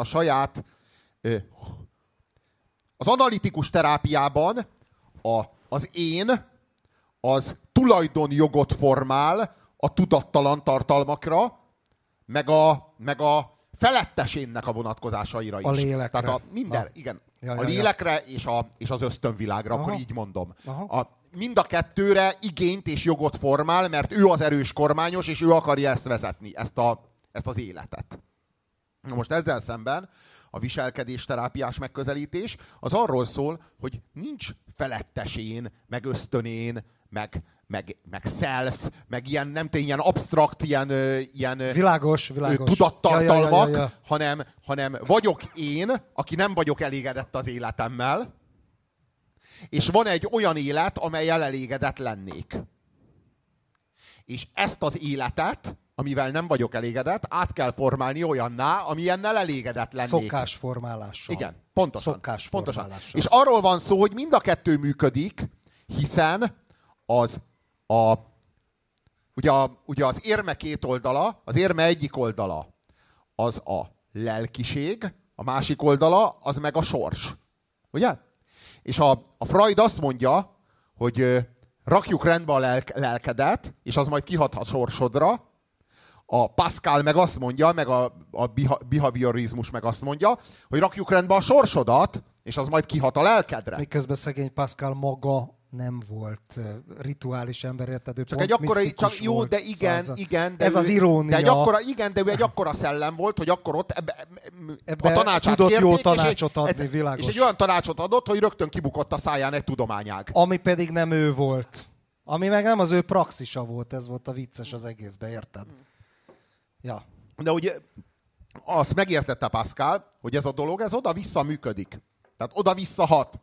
az analitikus terápiában az én az tulajdonjogot formál a tudattalan tartalmakra, meg a felettes énnek a vonatkozásaira is. A lélekre. Tehát igen. A lélekre és az ösztönvilágra, akkor így mondom. Mind a kettőre igényt és jogot formál, mert ő az erős kormányos, és ő akarja ezt vezetni, ezt az életet. Na most ezzel szemben a viselkedésterápiás megközelítés az arról szól, hogy nincs felettes én, meg ösztönén, meg self, meg ilyen, nem ilyen absztrakt, ilyen világos. tudattartalmak, hanem vagyok én, aki nem vagyok elégedett az életemmel, és van egy olyan élet, amellyel elégedett lennék. És ezt az életet, amivel nem vagyok elégedett, át kell formálni olyanná, amilyennel elégedett lennék. Szokásformálással. Igen, pontosan. Szokásformálással. Pontosan. És arról van szó, hogy mind a kettő működik, hiszen ugye az érme két oldala, az érme egyik oldala az a lelkiség, a másik oldala az meg a sors. Ugye? És a Freud azt mondja, hogy rakjuk rendbe a lelkedet, és az majd kihat a sorsodra. A Pascal meg azt mondja, meg a behaviorizmus meg azt mondja, hogy rakjuk rendbe a sorsodat, és az majd kihat a lelkedre. Miközben szegény Pascal maga nem volt rituális ember, érted? Csak egy akkora, csak jó, de igen, de ez az irónia. De ő egy akkora szellem volt, hogy akkor ott ebbe a tanácsát tudott kérték, jó tanácsot adni, világos. És egy olyan tanácsot adott, hogy rögtön kibukott a száján egy tudományág. Ami pedig nem ő volt. Ami meg nem az ő praxisa volt, ez volt a vicces az egészben, érted? Ja. De ugye azt megértette Pascal, hogy ez a dolog, ez oda-vissza működik. Tehát oda-vissza hat.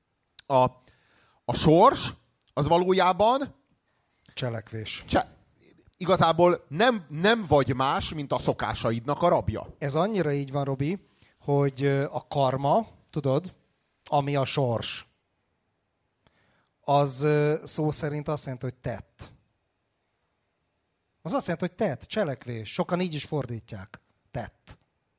A sors, az valójában cselekvés. Igazából nem vagy más, mint a szokásaidnak a rabja. Ez annyira így van, Robi, hogy a karma, tudod, ami a sors, az szó szerint azt jelenti, hogy tett. Az azt jelenti, hogy tett, cselekvés. Sokan így is fordítják. Tett.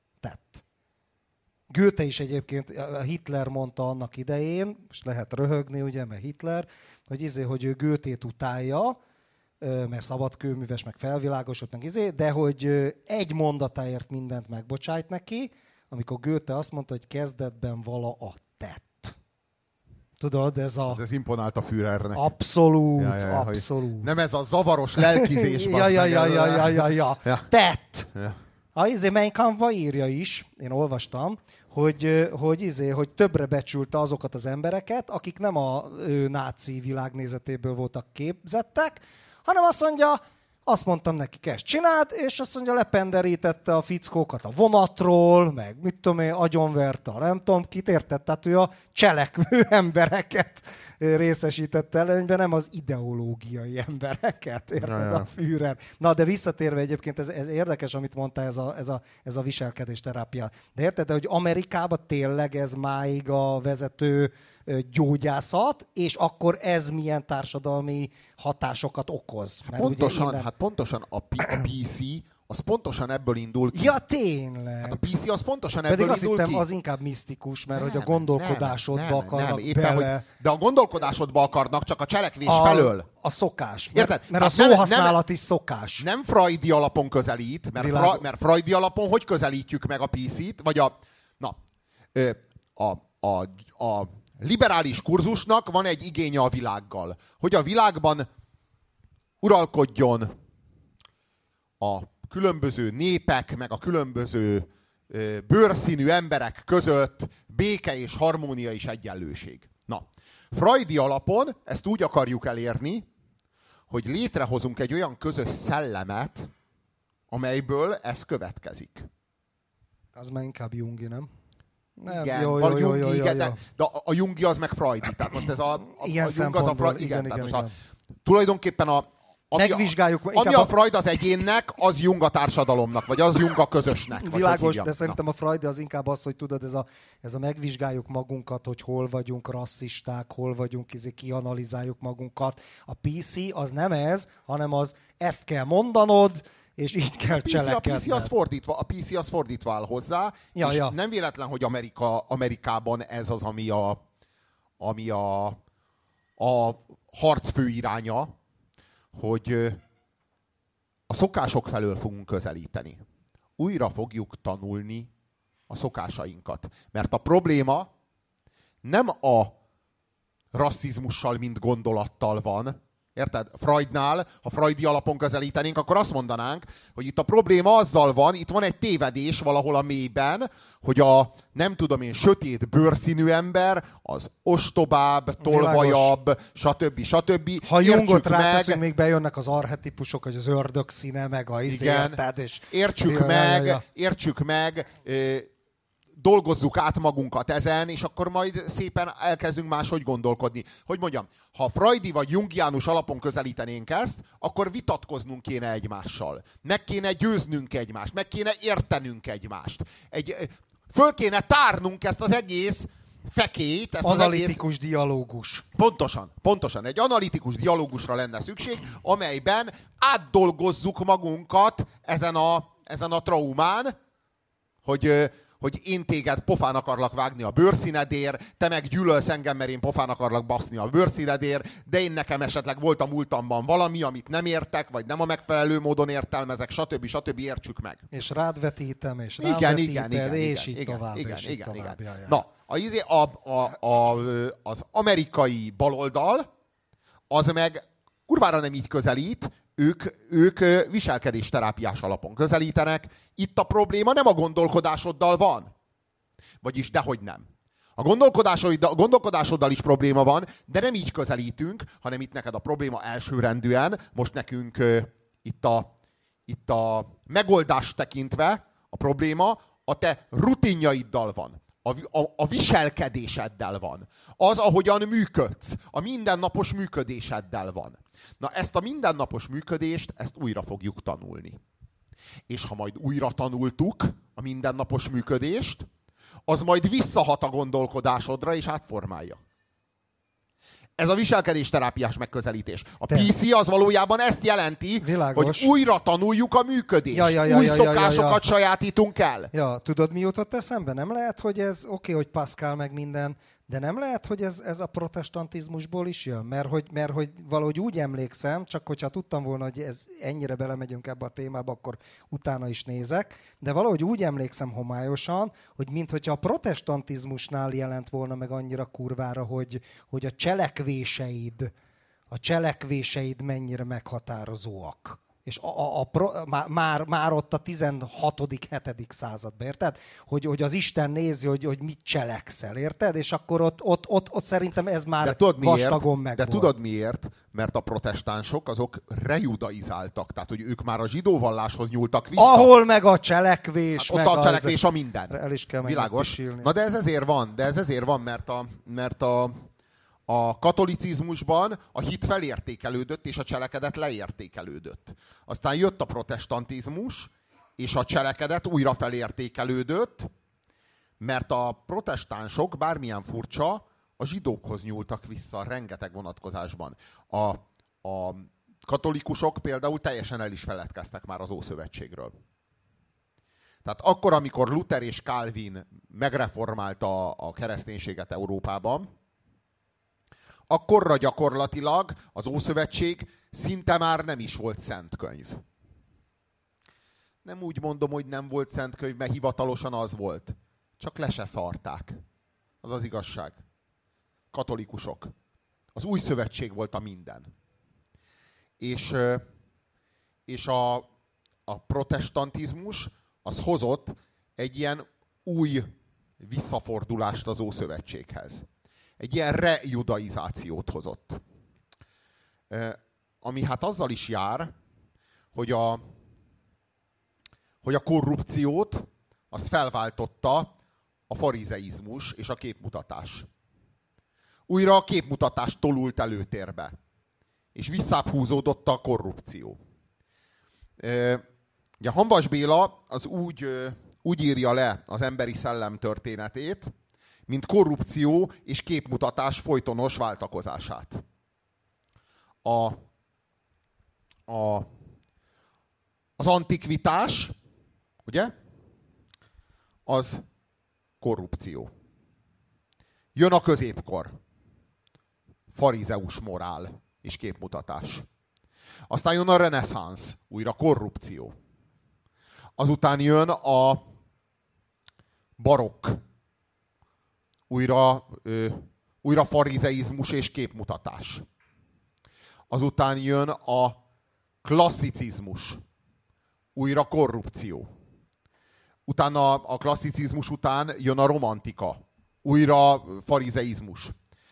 Goethe is egyébként, Hitler mondta annak idején, és lehet röhögni, ugye, mert Hitler, hogy ő Goethét utálja, mert szabadkőműves, meg felvilágosott, meg de hogy egy mondatáért mindent megbocsájt neki, amikor Goethe azt mondta, hogy kezdetben vala a tett. Tudod, ez a... Ez imponált a Führernek. Abszolút. Nem ez a zavaros lelkizés. Ja. Tett. A Mein Kampfba írja is, én olvastam, hogy többre becsülte azokat az embereket, akik nem a náci világnézetéből voltak képzettek, hanem azt mondtam neki, ezt csináld, és azt mondja, lependerítette a fickókat a vonatról, meg mit tudom én, agyonverte a nem tudom kit, érted? Tehát ő a cselekvő embereket részesítette előnyben, nem az ideológiai embereket, érted? A Führer. Na, de visszatérve egyébként, ez érdekes, amit mondtál, ez a viselkedésterápia. De érted, hogy Amerikában tényleg ez máig a vezető gyógyászat, és akkor ez milyen társadalmi hatásokat okoz. Pontosan a PC az pontotosan ebből indul ki. Ja, tényleg. Hát a PC az pontosan pedig ebből indul ki. Pedig azt hittem, az inkább misztikus, mert hogy a gondolkodásodba akarnak éppen, bele... De a gondolkodásodba akarnak, csak a cselekvés felől. A szokás. Érted? Mert a szóhasználat is szokás. Nem freudi alapon közelít, mert freudi alapon hogy közelítjük meg a PC-t, vagy a liberális kurzusnak van egy igénye a világgal. Hogy a világban uralkodjon a különböző népek, meg a különböző bőrszínű emberek között béke és harmónia és egyenlőség. Na, freudi alapon ezt úgy akarjuk elérni, hogy létrehozunk egy olyan közös szellemet, amelyből ez következik. Az már inkább Jungi, nem? Nem, igen, jó. De a Jungi az meg freudi. Tehát most ez a Jung az a Freud. Igen. Tulajdonképpen ami a Freud az egyénnek, az Jung a társadalomnak, vagy az Jung a közösnek. Világos, de szerintem a Freud az inkább az, hogy tudod, ez a megvizsgáljuk magunkat, hogy hol vagyunk rasszisták, hol vagyunk, kianalizáljuk magunkat. A PC az nem ez, hanem ezt kell mondanod, és így kell cselekedned. A PC az fordítva áll hozzá, és nem véletlen, hogy Amerikában ez az, ami a harc fő iránya, hogy a szokások felől fogunk közelíteni. Újra fogjuk tanulni a szokásainkat. Mert a probléma nem a rasszizmussal, mint gondolattal van. Érted? Freudnál, ha freudi alapon közelítenénk, akkor azt mondanánk, hogy itt a probléma azzal van, itt van egy tévedés valahol a mélyben, hogy a nem tudom én sötét bőrszínű ember az ostobább, tolvajabb, stb. Ha Jungot ráteszünk, még bejönnek az archetipusok, hogy az ördög színe, meg a értsük meg, dolgozzuk át magunkat ezen, és akkor majd szépen elkezdünk máshogy gondolkodni. Hogy mondjam, ha freudi vagy jungiánus alapon közelítenénk ezt, akkor vitatkoznunk kéne egymással. Meg kéne győznünk egymást, meg kéne értenünk egymást. Föl kéne tárnunk ezt az egész fekélyt, ezt analitikus az egész... dialógus. Pontosan. Egy analitikus dialógusra lenne szükség, amelyben átdolgozzuk magunkat ezen a traumán, hogy én téged pofán akarlak vágni a bőrszínedért, te meg gyűlölsz engem, mert én pofán akarlak baszni a bőrszínedért, de én nekem esetleg volt a múltamban valami, amit nem értek, vagy nem a megfelelő módon értelmezek, stb. Értsük meg. És rád vetítem, és rám vetíted, és így tovább. Igen. Na, az amerikai baloldal, az meg kurvára nem így közelít, ők viselkedésterápiás alapon közelítenek. Itt a probléma nem a gondolkodásoddal van. Vagyis dehogy nem. A gondolkodásoddal is probléma van, de nem így közelítünk, hanem itt neked a probléma elsőrendűen, most nekünk itt a megoldást tekintve a probléma a te rutinjaiddal van. A viselkedéseddel van. Az, ahogyan működsz. A mindennapos működéseddel van. Na, ezt a mindennapos működést, ezt újra fogjuk tanulni. És ha majd újra tanultuk a mindennapos működést, az majd visszahat a gondolkodásodra, és átformálja. Ez a viselkedésterápiás megközelítés. A PC az valójában ezt jelenti, világos, hogy újra tanuljuk a működést. Új szokásokat sajátítunk el. Ja, tudod, mi jutott eszembe? Nem lehet, hogy ez oké, hogy Pascal meg minden, de nem lehet, hogy ez a protestantizmusból is jön? Mert hogy valahogy úgy emlékszem, csak hogyha tudtam volna, hogy ez ennyire belemegyünk ebbe a témába, akkor utána is nézek, de valahogy úgy emlékszem homályosan, hogy minthogyha a protestantizmusnál jelent volna meg annyira kurvára, hogy a cselekvéseid mennyire meghatározóak. És már ott a 16.-7. században, érted? Hogy az Isten nézi, hogy mit cselekszel, érted? És akkor ott szerintem ez már vastagon meg De tudod miért? Mert a protestánsok azok rejudaizáltak, tehát hogy ők már a zsidó valláshoz nyúltak vissza. Ahol meg a cselekvés. Hát ott a cselekvés a minden. El is kell világos. Na de ez ezért van, mert a katolicizmusban a hit felértékelődött, és a cselekedet leértékelődött. Aztán jött a protestantizmus, és a cselekedet újra felértékelődött, mert a protestánsok, bármilyen furcsa, a zsidókhoz nyúltak vissza rengeteg vonatkozásban. A katolikusok például teljesen el is feledkeztek már az Ószövetségről. Tehát akkor, amikor Luther és Calvin megreformálta a kereszténységet Európában, akkorra gyakorlatilag az Ószövetség szinte már nem is volt szent könyv. Nem úgy mondom, hogy nem volt szent könyv, mert hivatalosan az volt. Csak le se szarták. Az az igazság. Katolikusok. Az új szövetség volt a minden. És a protestantizmus az hozott egy ilyen új visszafordulást az Ószövetséghez. Egy ilyen rejudaizációt hozott. Ami hát azzal is jár, hogy a korrupciót azt felváltotta a farizeizmus és a képmutatás. Újra a képmutatás tolult előtérbe. És visszább húzódott a korrupció. Ugye Hamvas Béla az úgy írja le az emberi szellem történetét, mint korrupció és képmutatás folytonos váltakozását. Az antikvitás, ugye? Az korrupció. Jön a középkor. Farizeus morál és képmutatás. Aztán jön a reneszánsz, újra korrupció. Azután jön a barokk, újra farizeizmus és képmutatás. Azután jön a klasszicizmus, újra korrupció. Utána a klasszicizmus után jön a romantika, újra farizeizmus.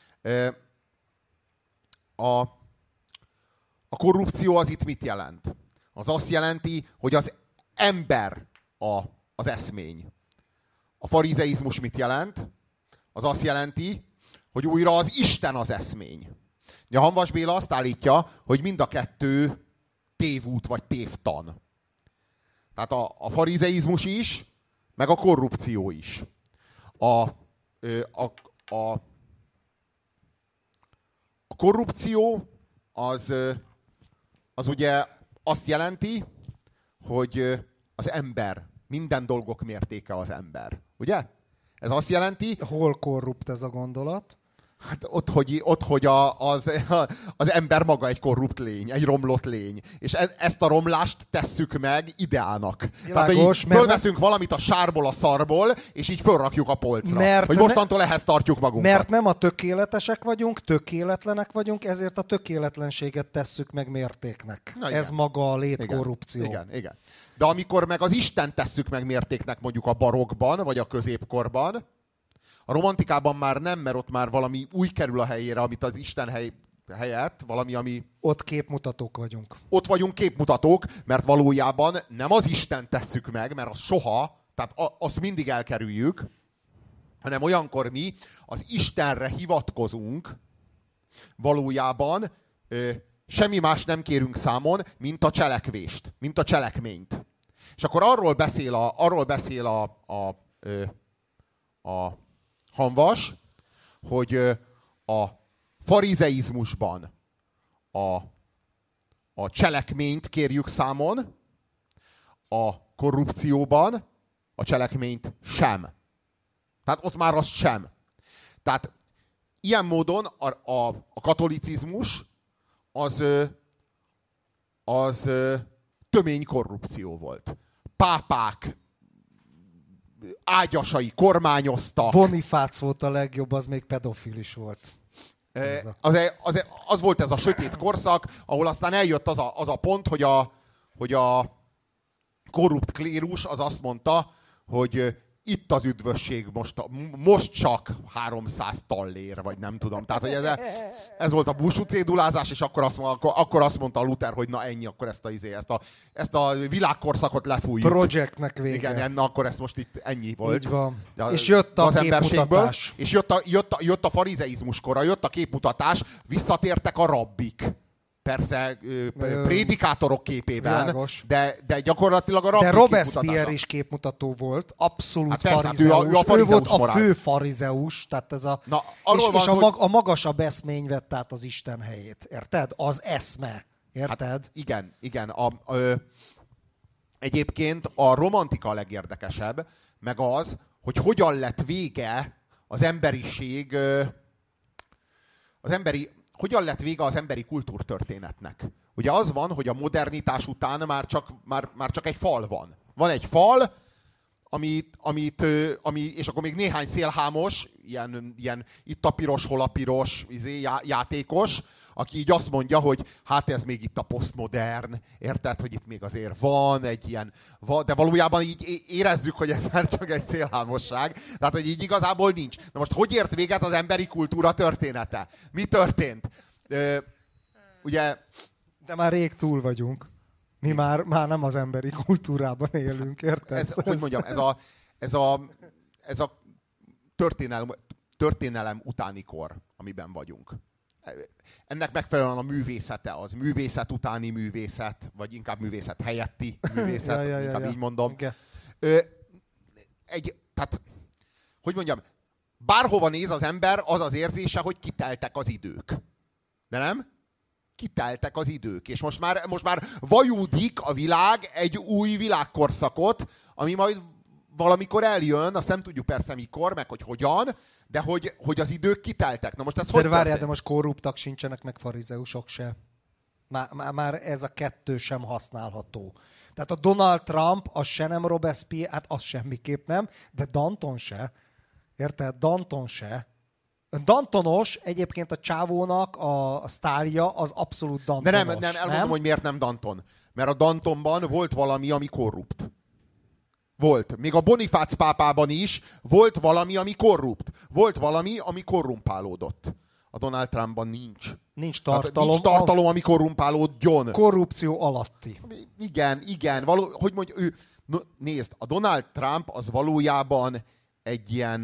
A korrupció az itt mit jelent? Az azt jelenti, hogy az ember az eszmény. A farizeizmus mit jelent? Az azt jelenti, hogy újra az Isten az eszmény. A Hamvas Béla azt állítja, hogy mind a kettő tévút vagy tévtan. Tehát a farizeizmus is, meg a korrupció is. A korrupció az ugye azt jelenti, hogy az ember, minden dolgok mértéke az ember. Ugye? Ez azt jelenti... Hol korrupt ez a gondolat? Hát ott, hogy az ember maga egy korrupt lény, egy romlott lény. És ezt a romlást tesszük meg ideának. Tehát, hogy így fölveszünk valamit a sárból, a szarból, és így fölrakjuk a polcra. Hogy mostantól ehhez tartjuk magunkat. Mert nem a tökéletesek vagyunk, tökéletlenek vagyunk, ezért a tökéletlenséget tesszük meg mértéknek. Ez maga a létkorrupció. Igen. De amikor meg az Isten tesszük meg mértéknek mondjuk a barokban, vagy a középkorban, a romantikában már nem, mert ott már valami új kerül a helyére, amit az Isten helyett, valami, ami... Ott képmutatók vagyunk. Ott vagyunk képmutatók, mert valójában nem az Isten tesszük meg, mert az soha, tehát azt mindig elkerüljük, hanem olyankor mi az Istenre hivatkozunk, valójában semmi más nem kérünk számon, mint a cselekvést, mint a cselekményt. És akkor arról beszél a Hamvas, hogy a farizeizmusban a cselekményt kérjük számon, a korrupcióban a cselekményt sem. Tehát ott már az sem. Tehát ilyen módon a katolicizmus az tömény korrupció volt. Pápák ágyasai kormányoztak. Bonifác volt a legjobb, az még pedofil is volt. Az volt ez a sötét korszak, ahol aztán eljött az a pont, hogy a korrupt klérus az azt mondta, hogy itt az üdvösség most csak 300 tallér, vagy nem tudom. Tehát, hogy ez volt a búsú cédulázás, és akkor azt mondta Luther, hogy na ennyi, akkor ezt a világkorszakot lefújjuk. Projektnek vége. Igen, akkor ezt most itt ennyi volt. Így van. És jött a képmutatás. És jött a farizeizmus kora, jött a képmutatás, visszatértek a rabbik. Persze prédikátorok képében, de gyakorlatilag a rabbik képmutatása. De Robespierre is képmutató volt, abszolút farizeus. Ő volt a fő farizeus, tehát ez a magasabb eszmény vett át az Isten helyét. Érted? Az eszme. Érted? Hát igen. Egyébként a romantika a legérdekesebb, meg az, hogy hogyan lett vége az emberiség, hogyan lett vége az emberi kultúrtörténetnek. Ugye az van, hogy a modernitás után már csak egy fal van. Van egy fal, és akkor még néhány szélhámos, ilyen itt a piros, hol a piros játékos, aki így azt mondja, hogy hát ez még itt a posztmodern, érted, hogy itt még azért van egy ilyen, de valójában így érezzük, hogy ez már csak egy szélhámosság, tehát hogy így igazából nincs. Na most hogy ért véget az emberi kultúra története? Mi történt? Ugye... De már rég túl vagyunk. Mi már nem az emberi kultúrában élünk, érted? Hogy mondjam, ez a történelem utáni kor, amiben vagyunk. Ennek megfelelően a művészete az művészet utáni művészet, vagy inkább művészet helyetti művészet, inkább így mondom. Tehát, hogy mondjam, bárhova néz az ember, az az érzése, hogy kiteltek az idők. De nem? Kiteltek az idők, és most már vajúdik a világ egy új világkorszakot, ami majd valamikor eljön, azt nem tudjuk persze mikor, meg hogy hogyan, de hogy az idők kiteltek. Na most ez hogy várjál, de most korruptak sincsenek, meg farizeusok se. Már ez a kettő sem használható. Tehát a Donald Trump, az se nem Robespierre, hát az semmiképp nem, de Danton se. Érted? Danton se. Dantonos egyébként a csávónak a sztálja az abszolút Dantonos. De nem, elmondom, hogy miért nem Danton. Mert a Dantonban volt valami, ami korrupt. Volt. Még a Bonifác pápában is volt valami, ami korrupt. Volt valami, ami korrumpálódott. A Donald Trumpban nincs. Nincs tartalom. Nincs tartalom, ami korrumpálódjon. Korrupció alatti. Igen. Hogy mondja, nézd, a Donald Trump az valójában egy ilyen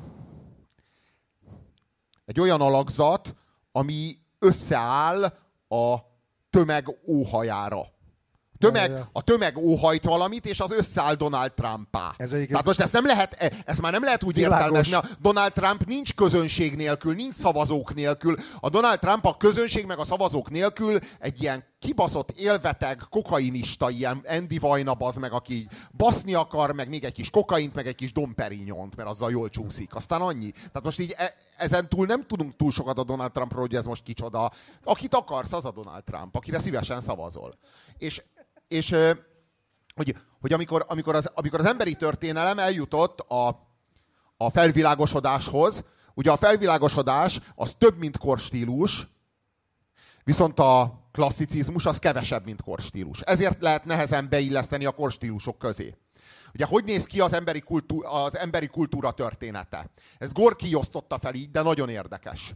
egy olyan alakzat, ami összeáll a tömeg óhajára. A tömeg óhajt valamit, és az összeáll Donald Trump-á. Tehát most ezt már nem lehet úgy értelmezni. A Donald Trump nincs közönség nélkül, nincs szavazók nélkül. A Donald Trump a közönség meg a szavazók nélkül egy ilyen kibaszott, élveteg, kokainista, ilyen Andy Vajna bazd meg, aki baszni akar, meg még egy kis kokaint, meg egy kis Dom Perignont, mert azzal jól csúszik. Aztán annyi. Tehát most így ezen túl nem tudunk túl sokat a Donald Trumpról, hogy ez most kicsoda. Akit akarsz, az a Donald Trump, akire szívesen szavazol. És hogy amikor az emberi történelem eljutott a felvilágosodáshoz, ugye a felvilágosodás az több, mint korstílus, viszont a klasszicizmus az kevesebb, mint korstílus. Ezért lehet nehezen beilleszteni a korstílusok közé. Ugye hogy néz ki az emberi kultúra története? Ezt Gorki osztotta fel így, de nagyon érdekes.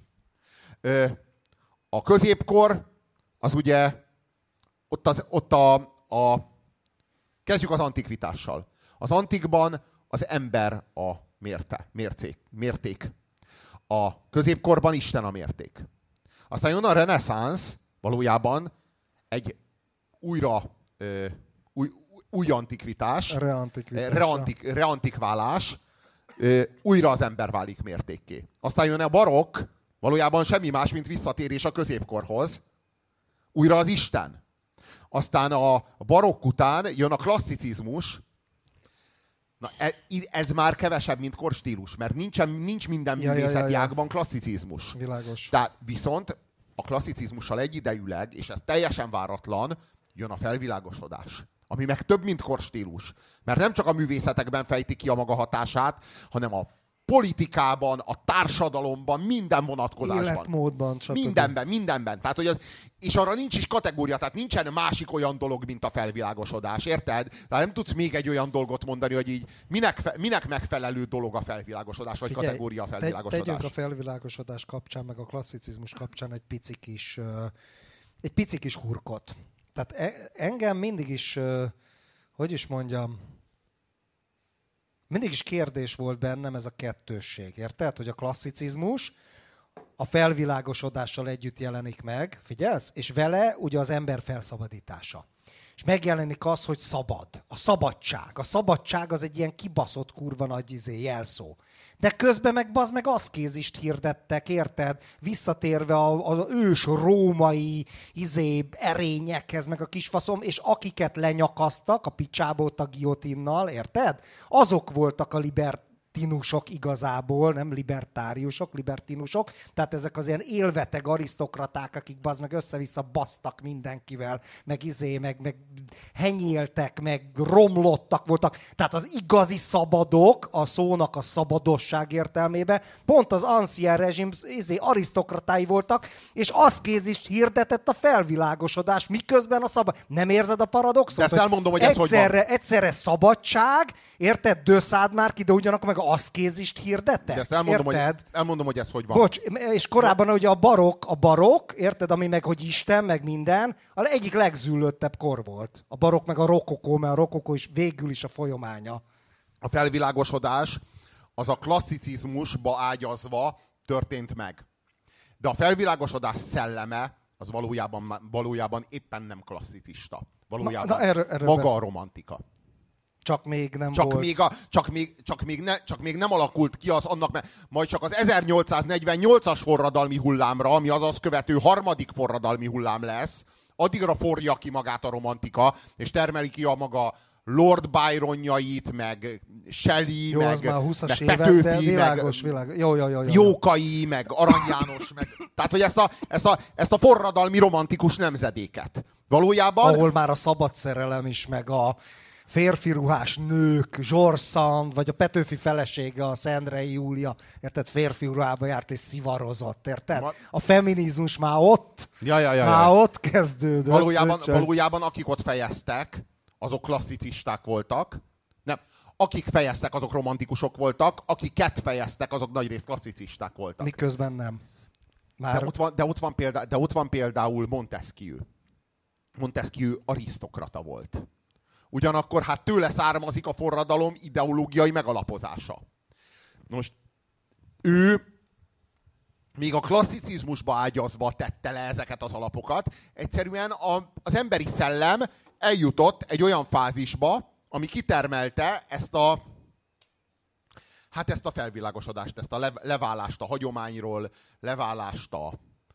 A középkor az ugye kezdjük az antikvitással. Az antikban az ember a mérték. A középkorban Isten a mérték. Aztán jön a reneszánsz, valójában egy új antikvitás, reantikválás, újra az ember válik mértékké. Aztán jön a barokk, valójában semmi más, mint visszatérés a középkorhoz, újra az Isten. Aztán a barokk után jön a klasszicizmus. Na, ez már kevesebb, mint korstílus, mert nincs minden művészeti ágban klasszicizmus. Világos. Tehát viszont a klasszicizmussal egyidejűleg, és ez teljesen váratlan, jön a felvilágosodás, ami meg több, mint korstílus. Mert nem csak a művészetekben fejti ki a maga hatását, hanem a politikában, a társadalomban, minden vonatkozásban. Életmódban. Mindenben. Tehát, hogy és arra nincs is kategória, tehát nincsen másik olyan dolog, mint a felvilágosodás, érted? Tehát nem tudsz még egy olyan dolgot mondani, hogy így minek megfelelő dolog a felvilágosodás, vagy figyelj, kategória a felvilágosodás. Tegyünk a felvilágosodás kapcsán, meg a klasszicizmus kapcsán egy pici kis hurkot. Tehát engem mindig is, hogy is mondjam, mindig is kérdés volt bennem ez a kettősség, érted? Hogy a klasszicizmus a felvilágosodással együtt jelenik meg, figyelsz? És vele ugye az ember felszabadítása. És megjelenik az, hogy szabad. A szabadság. A szabadság az egy ilyen kibaszott kurva nagy jelszó. De közben meg bazd meg aszkézist hirdettek, érted? Visszatérve az ős római erényekhez, meg a kisfaszom, és akiket lenyakasztak a picsába ott a giotinnal, érted? Azok voltak a libertinusok igazából, nem libertáriusok, libertinusok, tehát ezek az ilyen élveteg arisztokraták, akik bazd meg össze-vissza basztak mindenkivel, meg henyéltek, meg romlottak voltak. Tehát az igazi szabadok, a szónak a szabadosság értelmében, pont az ancien rezsim arisztokratái voltak, és aszkézist hirdetett a felvilágosodás, miközben a szabad... Nem érzed a paradoxot? De ezt elmondom, hogy ez hogy van. Egyszerre szabadság, érted? Döszád már ki, de ugyanakkor meg aszkézist hirdetett. De ezt elmondom, hogy ez hogy van. Bocs, és korábban ugye a barokk, érted, ami meg, hogy Isten, meg minden, az egyik legzüllöttebb kor volt. A barokk meg a rokokó, mert a rokokó is végül is a folyamánya. A felvilágosodás az a klasszicizmusba ágyazva történt meg. De a felvilágosodás szelleme az valójában éppen nem klasszicista. Valójában erről maga a romantika. Csak még nem volt. Csak még nem alakult ki az annak, majd csak az 1848-as forradalmi hullámra, ami az azt követő harmadik forradalmi hullám lesz, addigra forja ki magát a romantika, és termeli ki a maga Lord Byronjait, meg Shelley, meg Petőfi, világos. Jókai, meg Arany János, meg... Tehát, hogy ezt a forradalmi romantikus nemzedéket. Valójában... Ahol már a szabad szerelem is, meg a férfi ruhás nők, Zsorszand, vagy a Petőfi felesége, a Szendrei Júlia, érted, férfi ruhába járt és szivarozott, érted? A feminizmus már ott, már ott kezdődött. Valójában akik ott fejeztek, azok klasszicisták voltak. Nem, akik fejeztek, azok romantikusok voltak, akiket fejeztek, azok nagyrészt klasszicisták voltak. Miközben nem. Már... De ott van például Montesquieu. Montesquieu arisztokrata volt. Ugyanakkor hát tőle származik a forradalom ideológiai megalapozása. Most ő még a klasszicizmusba ágyazva tette le ezeket az alapokat. Egyszerűen az emberi szellem eljutott egy olyan fázisba, ami kitermelte ezt a felvilágosodást, ezt a leválást a hagyományról, leválást a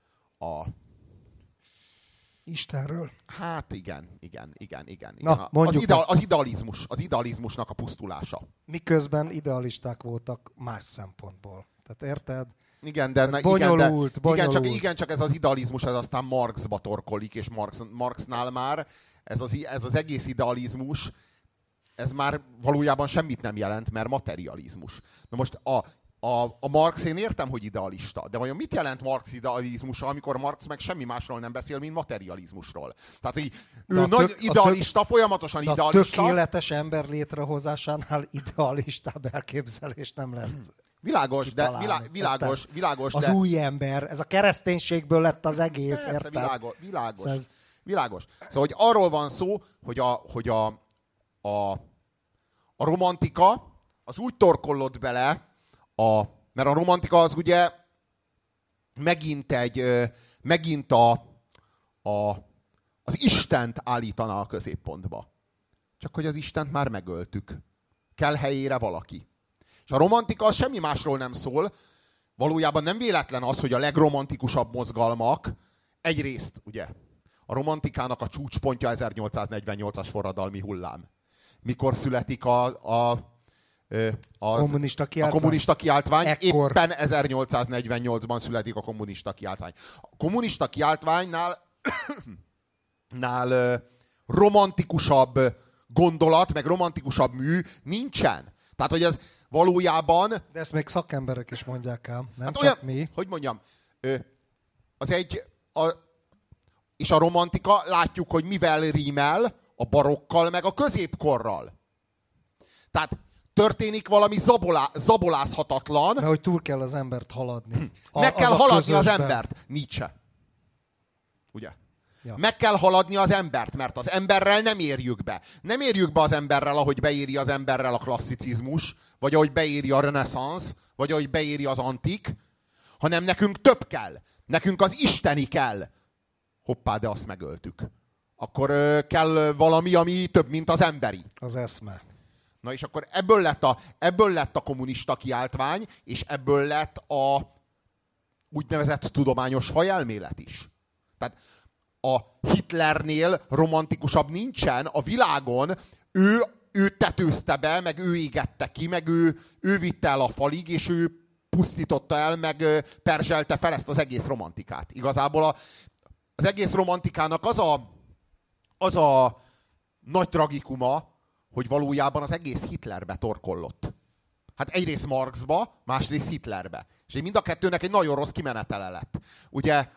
Istenről. Hát igen. Na, Az idealizmusnak a pusztulása. Miközben idealisták voltak más szempontból. Tehát érted? Igen, bonyolult. Csak ez az idealizmus, ez aztán Marxba torkolik, és Marxnál már ez az egész idealizmus, ez már valójában semmit nem jelent, mert materializmus. Na most a Marx, én értem, hogy idealista, de vajon mit jelent Marx idealizmusa, amikor Marx meg semmi másról nem beszél, mint materializmusról? Tehát, hogy ő nagy idealista, folyamatosan idealista. A tökéletes ember létrehozásánál idealistább elképzelés nem lett. Világos, Az új ember, ez a kereszténységből lett az egész, persze, érted? Világos. Szóval, hogy arról van szó, hogy a romantika az úgy torkollott bele, mert a romantika az ugye megint az Istent állítaná a középpontba. Csak hogy az Istent már megöltük. Kell helyére valaki. És a romantika az semmi másról nem szól. Valójában nem véletlen az, hogy a legromantikusabb mozgalmak egyrészt, ugye, a romantikának a csúcspontja 1848-as forradalmi hullám. Mikor születik a kommunista kiáltvány? Ekkor. Éppen 1848-ban születik a kommunista kiáltvány. A kommunista kiáltványnál romantikusabb gondolat, meg romantikusabb mű nincsen. Tehát, hogy ez valójában... De ezt még szakemberek is mondják ám, nem hát csak olyan, mi. Hogy mondjam, és a romantika, látjuk, hogy mivel rímel a barokkal, meg a középkorral. Tehát történik valami zabolázhatatlan. Mert hogy túl kell az embert haladni. Meg kell haladni az embert. Nietzsche. Ugye? Ja. Meg kell haladni az embert, mert az emberrel nem érjük be. Nem érjük be az emberrel, ahogy beéri az emberrel a klasszicizmus, vagy ahogy beéri a reneszánsz, vagy ahogy beéri az antik, hanem nekünk több kell. Nekünk az isteni kell. Hoppá, de azt megöltük. Akkor kell valami, ami több, mint az emberi. Az eszme. Na és akkor ebből lett a kommunista kiáltvány, és ebből lett a úgynevezett tudományos fajelmélet is. Tehát a Hitlernél romantikusabb nincsen a világon, ő tetőzte be, meg ő égette ki, meg ő vitte el a falig, és ő pusztította el, meg perzselte fel ezt az egész romantikát. Igazából az egész romantikának az a nagy tragikuma, hogy valójában az egész Hitlerbe torkollott. Hát egyrészt Marxba, másrészt Hitlerbe. És mind a kettőnek egy nagyon rossz kimenetele lett. Ugye,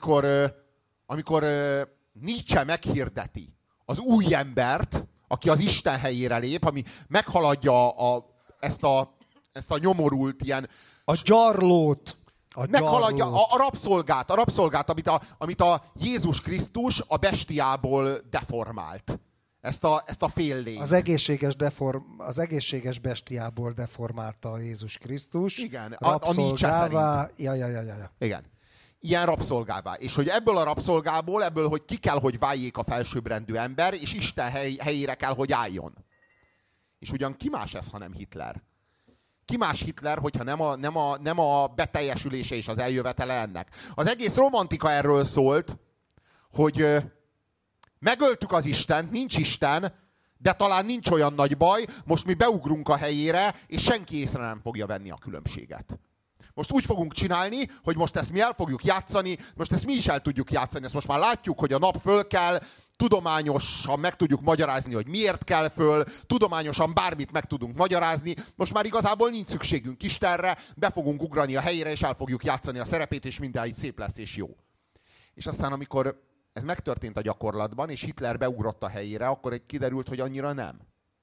amikor Nietzsche meghirdeti az új embert, aki az Isten helyére lép, ami meghaladja ezt a nyomorult ilyen... A gyarlót. Meghaladja a rabszolgát, amit a Jézus Krisztus a bestiából deformált. Ezt a fél lényt. Az egészséges bestiából deformálta a Jézus Krisztus. Igen, a Nietzsche szerint. Ja. Igen. Ilyen rabszolgává. És hogy ebből a rabszolgából, hogy ki kell, hogy váljék a felsőbbrendű ember, és Isten helyére kell, hogy álljon. És ugyan ki más ez, hanem Hitler? Ki más Hitler, hogyha nem a beteljesülése és az eljövetele ennek? Az egész romantika erről szólt, hogy megöltük az Istent, nincs Isten, de talán nincs olyan nagy baj, most mi beugrunk a helyére, és senki észre nem fogja venni a különbséget. Most úgy fogunk csinálni, hogy most ezt mi el fogjuk játszani, most ezt mi is el tudjuk játszani, ezt most már látjuk, hogy a nap föl kell, tudományosan meg tudjuk magyarázni, hogy miért kell föl, tudományosan bármit meg tudunk magyarázni, most már igazából nincs szükségünk Istenre, be fogunk ugrani a helyére, és el fogjuk játszani a szerepét, és minden így szép lesz, és jó. És aztán, amikor ez megtörtént a gyakorlatban, és Hitler beugrott a helyére, akkor kiderült, hogy annyira nem.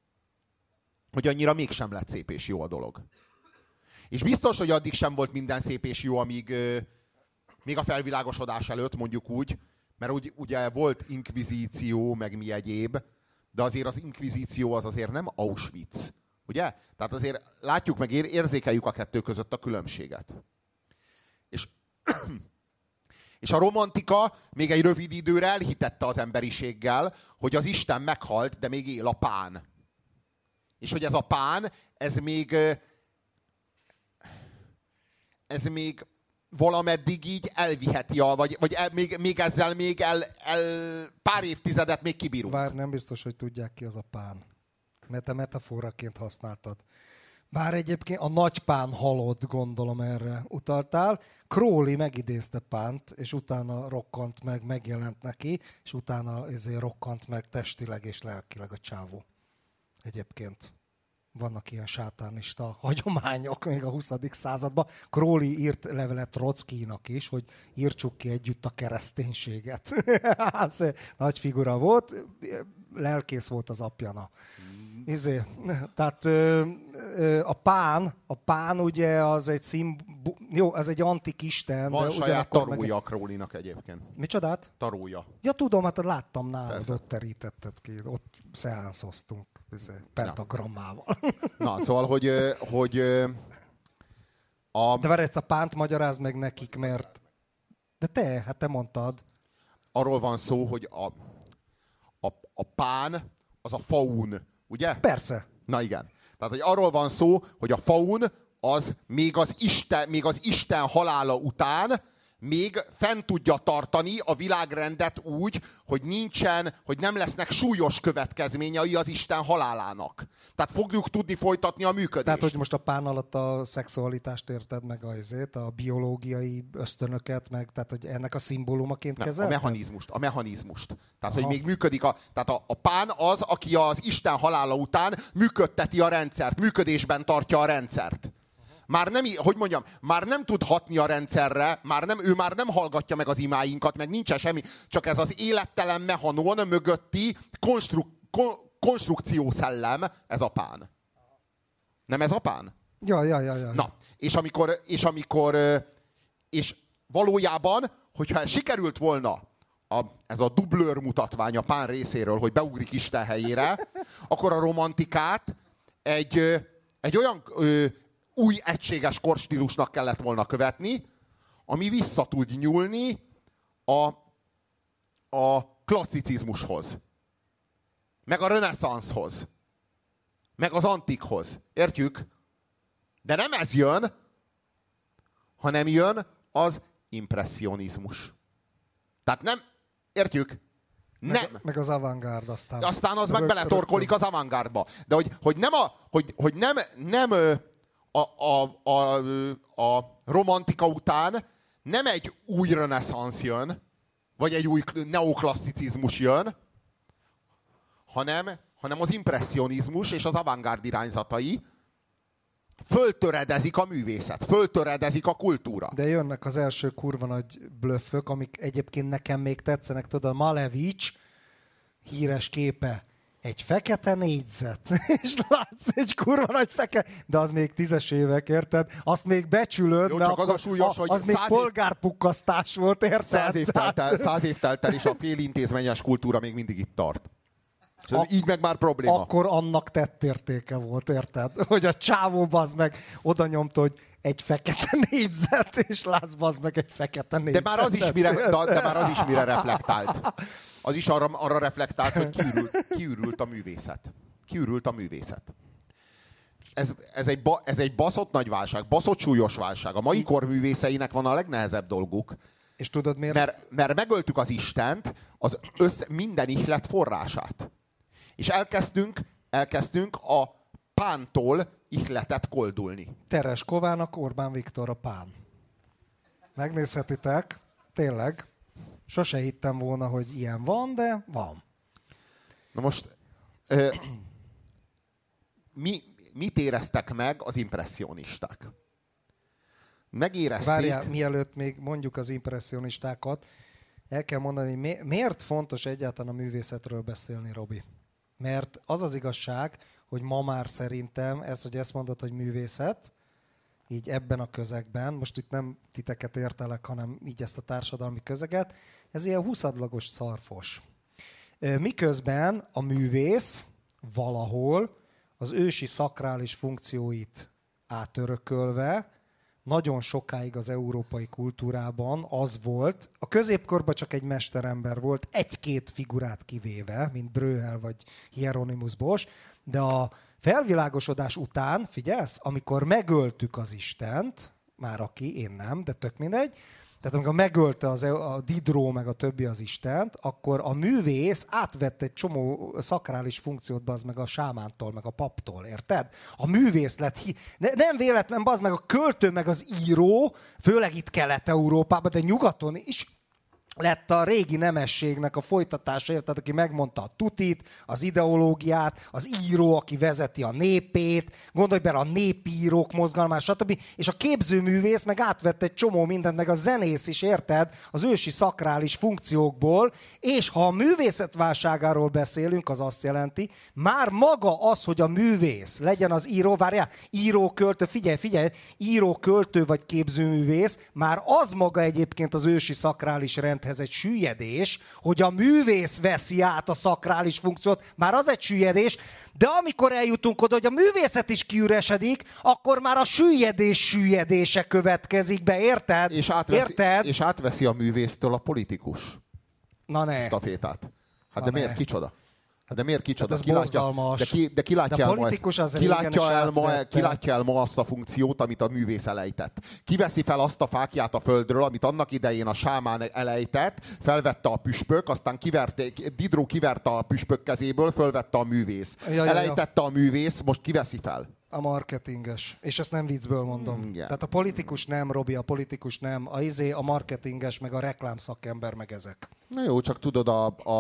Hogy annyira mégsem lett szép és jó a dolog. És biztos, hogy addig sem volt minden szép és jó, amíg még a felvilágosodás előtt, mondjuk úgy, mert ugye volt inkvizíció, meg mi egyéb, de azért az inkvizíció az azért nem Auschwitz, Ugye? Tehát azért látjuk meg, érzékeljük a kettő között a különbséget. És a romantika még egy rövid időre elhitette az emberiséggel, hogy az Isten meghalt, de még él a Pán. És hogy ez a Pán, ez még valameddig így elviheti, még ezzel pár évtizedet még kibírunk. Bár nem biztos, hogy tudják ki az a Pán. Mert te metaforaként használtad. Bár egyébként a nagy Pán halott, gondolom erre utaltál. Crowley megidézte Pánt, és utána rokkant meg, megjelent neki, és utána ezért rokkant meg testileg és lelkileg a csávó. Egyébként vannak ilyen sátánista hagyományok még a 20. században. Crowley írt levelet Trotskynak is, hogy írtsuk ki együtt a kereszténységet. Nagy figura volt, lelkész volt az apjana. Tehát a Pán ugye az egy jó, az egy antik isten. Van saját tarója a Crowleynak egyébként. Micsodát? Tarója. Ja, tudom, hát láttam nálad, ott terítetted ki, ott szeánszoztunk pentagrammával. Na, szóval, hogy De várj, ezt a Pánt magyarázd meg nekik, mert... De te mondtad. Arról van szó, hogy a Pán az a faun, ugye? Persze. Na igen. Tehát, hogy arról van szó, hogy a faun az még az Isten halála után még fent tudja tartani a világrendet úgy, hogy nem lesznek súlyos következményei az Isten halálának. Tehát fogjuk tudni folytatni a működést. Tehát, hogy most a Pán alatt a szexualitást érted meg a biológiai ösztönöket, meg, tehát, hogy ennek a szimbólumaként kezelted? A mechanizmust. Tehát, hogy még működik tehát a Pán az, aki az Isten halála után működteti a rendszert, működésben tartja a rendszert. Már nem tud hatni a rendszerre, ő már nem hallgatja meg az imáinkat, meg nincsen semmi, csak ez az élettelen mechanon mögötti konstrukciószellem, ez a Pán. Nem ez a Pán? Ja. Na, és valójában, hogyha ez sikerült volna, ez a dublőr mutatvány a Pán részéről, hogy beugrik Isten helyére, akkor a romantikát egy olyan új egységes korstílusnak kellett volna követni, ami vissza tud nyúlni a klasszicizmushoz, meg a reneszánszhoz, meg az antikhoz. Értjük? De nem ez jön, hanem jön az impresszionizmus. Tehát nem, értjük? Nem. Meg az avantgárd aztán. Aztán az meg beletorkolik az avantgárdba. De hogy nem a romantika után nem egy új reneszánsz jön, vagy egy új neoklasszicizmus jön, hanem az impresszionizmus és az avantgárd irányzatai föltöredezik a művészet, föltöredezik a kultúra. De jönnek az első kurva nagy blöffök, amik egyébként nekem még tetszenek. Tudod, Malevics híres képe. Egy fekete négyzet, és látsz egy kurva nagy fekete, de az még 10-es évek, érted? Azt még becsülöd, jó, mert csak az a súlyos, hogy az még polgárpukkasztás volt, érted? 100 év telt el, és a félintézményes kultúra még mindig itt tart. Így meg már probléma. Akkor annak tettértéke volt, érted? Hogy a csávó bazd meg oda nyomta, hogy egy fekete négyzet, és látsz bazd meg egy fekete négyzet. De már az is mire reflektált. Az is arra reflektált, hogy kiürült a művészet. Kiürült a művészet. Ez egy baszott nagy válság, baszott súlyos válság. A mai kor művészeinek van a legnehezebb dolguk. És tudod miért? Mert megöltük az Istent, minden ihlet forrását. És elkezdtünk a Pántól ihletet koldulni. Tereskovának Orbán Viktor a Pán. Megnézhetitek, tényleg. Sose hittem volna, hogy ilyen van, de van. Na most, mit éreztek meg az impresszionisták? Megérezték... Várjál, mielőtt még mondjuk az impresszionistákat, el kell mondani, miért fontos egyáltalán a művészetről beszélni, Robi? Mert az az igazság, hogy ma már szerintem, hogy ezt mondod, hogy művészet, így ebben a közegben, most itt nem titeket értelek, hanem így ezt a társadalmi közeget, ez ilyen huszadlagos szarfos. Miközben a művész valahol az ősi szakrális funkcióit átörökölve, nagyon sokáig az európai kultúrában az volt, a középkorban csak egy mesterember volt, egy-két figurát kivéve, mint Breuer vagy Hieronymus Bosch, de a felvilágosodás után, figyelsz, amikor megöltük az Istent, már aki, én nem, de tök mindegy, tehát amikor megölte a Diderot meg a többi az Istent, akkor a művész átvett egy csomó szakrális funkciót, bazd meg a sámántól, meg a paptól, érted? A művész lett, nem véletlen, bazd meg a költő, meg az író, főleg itt Kelet-Európában, de nyugaton is, lett a régi nemességnek a folytatása, érted, aki megmondta a tutit, az ideológiát, az író, aki vezeti a népét, gondolj bele a népírók mozgalmát, stb. És a képzőművész meg átvett egy csomó mindent, meg a zenész is, érted, az ősi szakrális funkciókból, és ha a művészetválságáról beszélünk, az azt jelenti, már maga az, hogy a művész legyen az író, várjál, író, költő, figyelj, író, költő vagy képzőművész, már az maga egyébként az ősi szakrális rendhez egy süllyedés, hogy a művész veszi át a szakrális funkciót, már az egy süllyedés, de amikor eljutunk oda, hogy a művészet is kiüresedik, akkor már a süllyedés süllyedése következik be, érted? És átveszi a művésztől a politikus. Na ne. Stafétát. Hát de miért? Kicsoda? Hát de miért kicsoda? Hát Ki látja el ma azt a funkciót, amit a művész elejtett? Ki veszi fel azt a fákját a földről, amit annak idején a sámán elejtett, felvette a püspök, aztán Diderot kiverte a püspök kezéből, fölvette a művész. Elejtette a művész, most ki veszi fel? A marketinges. És ezt nem viccből mondom. Igen. Tehát a politikus nem, Robi, a politikus nem. A marketinges, meg a reklámszakember, meg ezek. Na jó, csak tudod,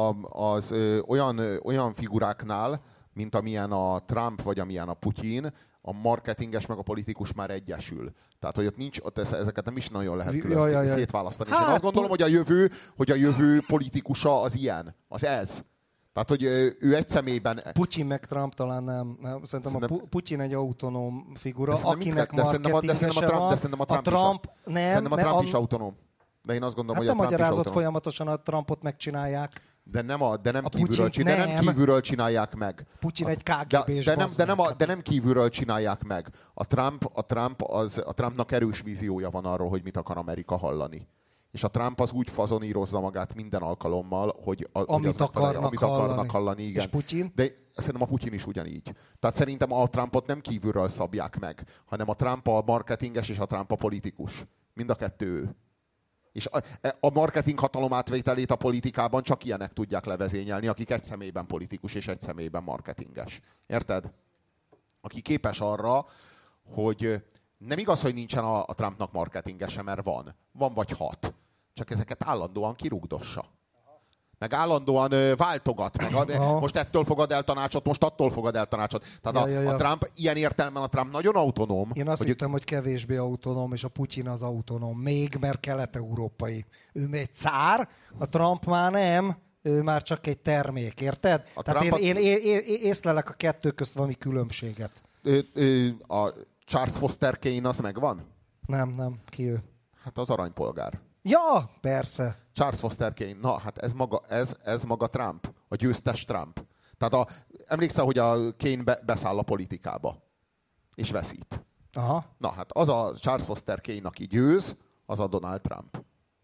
olyan figuráknál, mint amilyen a Trump, vagy amilyen a Putyin, a marketinges meg a politikus már egyesül. Tehát, hogy ott ezeket nem is nagyon lehet külön szétválasztani. Hát, és én azt gondolom, hogy a jövő politikusa az ilyen. Az ez. Tehát, hogy ő egy személyben... Putyin meg Trump talán nem. Szerintem a Putyin egy autonóm figura, akinek marketingese van. Szerintem a Trump is autonóm. De én azt gondolom, hogy a Trump is autonóm. Folyamatosan a Trumpot megcsinálják. De nem kívülről csinálják meg. Putyin egy KGB-s de nem kívülről csinálják meg. A Trumpnak erős víziója van arról, hogy mit akar Amerika hallani. És a Trump az úgy fazonírozza magát minden alkalommal, hogy amit akarnak hallani. Igen. És Putyin? De szerintem a Putyin is ugyanígy. Tehát szerintem a Trumpot nem kívülről szabják meg, hanem a Trump a marketinges és a Trump a politikus. Mind a kettő ő. És a marketing hatalomátvételét a politikában csak ilyenek tudják levezényelni, akik egy személyben politikus és egy személyben marketinges. Érted? Aki képes arra, hogy nem igaz, hogy nincsen a Trumpnak marketingese, mert van. Van vagy 6. Csak ezeket állandóan kirúgdossa. Meg állandóan váltogat. Meg most ettől fogad el tanácsot, most attól fogad el tanácsot. Tehát a Trump, ilyen értelemben a Trump nagyon autonóm. Én azt hittem, hogy kevésbé autonóm, és a Putyin az autonóm. Még, mert kelet-európai. Ő egy cár, a Trump már nem. Ő már csak egy termék, érted? Tehát én észlelek a kettő közt valami különbséget. A Charles Foster Kane az megvan? Nem. Ki ő? Hát az aranypolgár. Ja, persze. Charles Foster Kane. Na, hát ez maga Trump. A győztes Trump. Tehát emlékszel, hogy a Kane beszáll a politikába. És veszít. Aha. Na, hát az a Charles Foster Kane, aki győz, az a Donald Trump.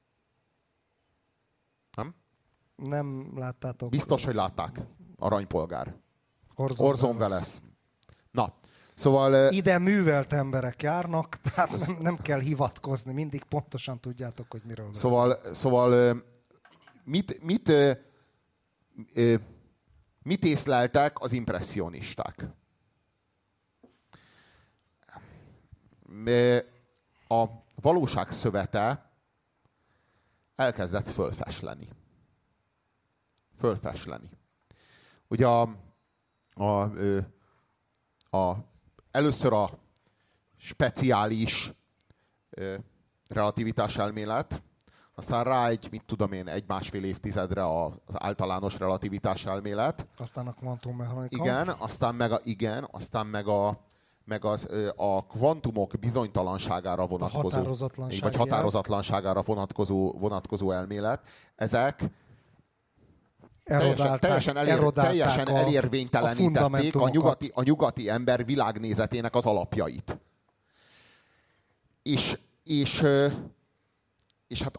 Nem? Nem láttátok. Biztos, hogy látták. Aranypolgár. Orson Welles. Na, szóval... Ide művelt emberek járnak, tehát nem kell hivatkozni, mindig pontosan tudjátok, hogy miről beszélünk. Szóval mit észleltek az impresszionisták? A valóság szövete elkezdett fölfesleni. Ugye először a speciális relativitás elmélet, aztán rá egy-másfél évtizedre az általános relativitás elmélet. Aztán a kvantummechanika. Aztán meg a kvantumok bizonytalanságára vonatkozó, vagy határozatlanságára vonatkozó elmélet. teljesen elérvénytelenítették a nyugati ember világnézetének az alapjait. És hát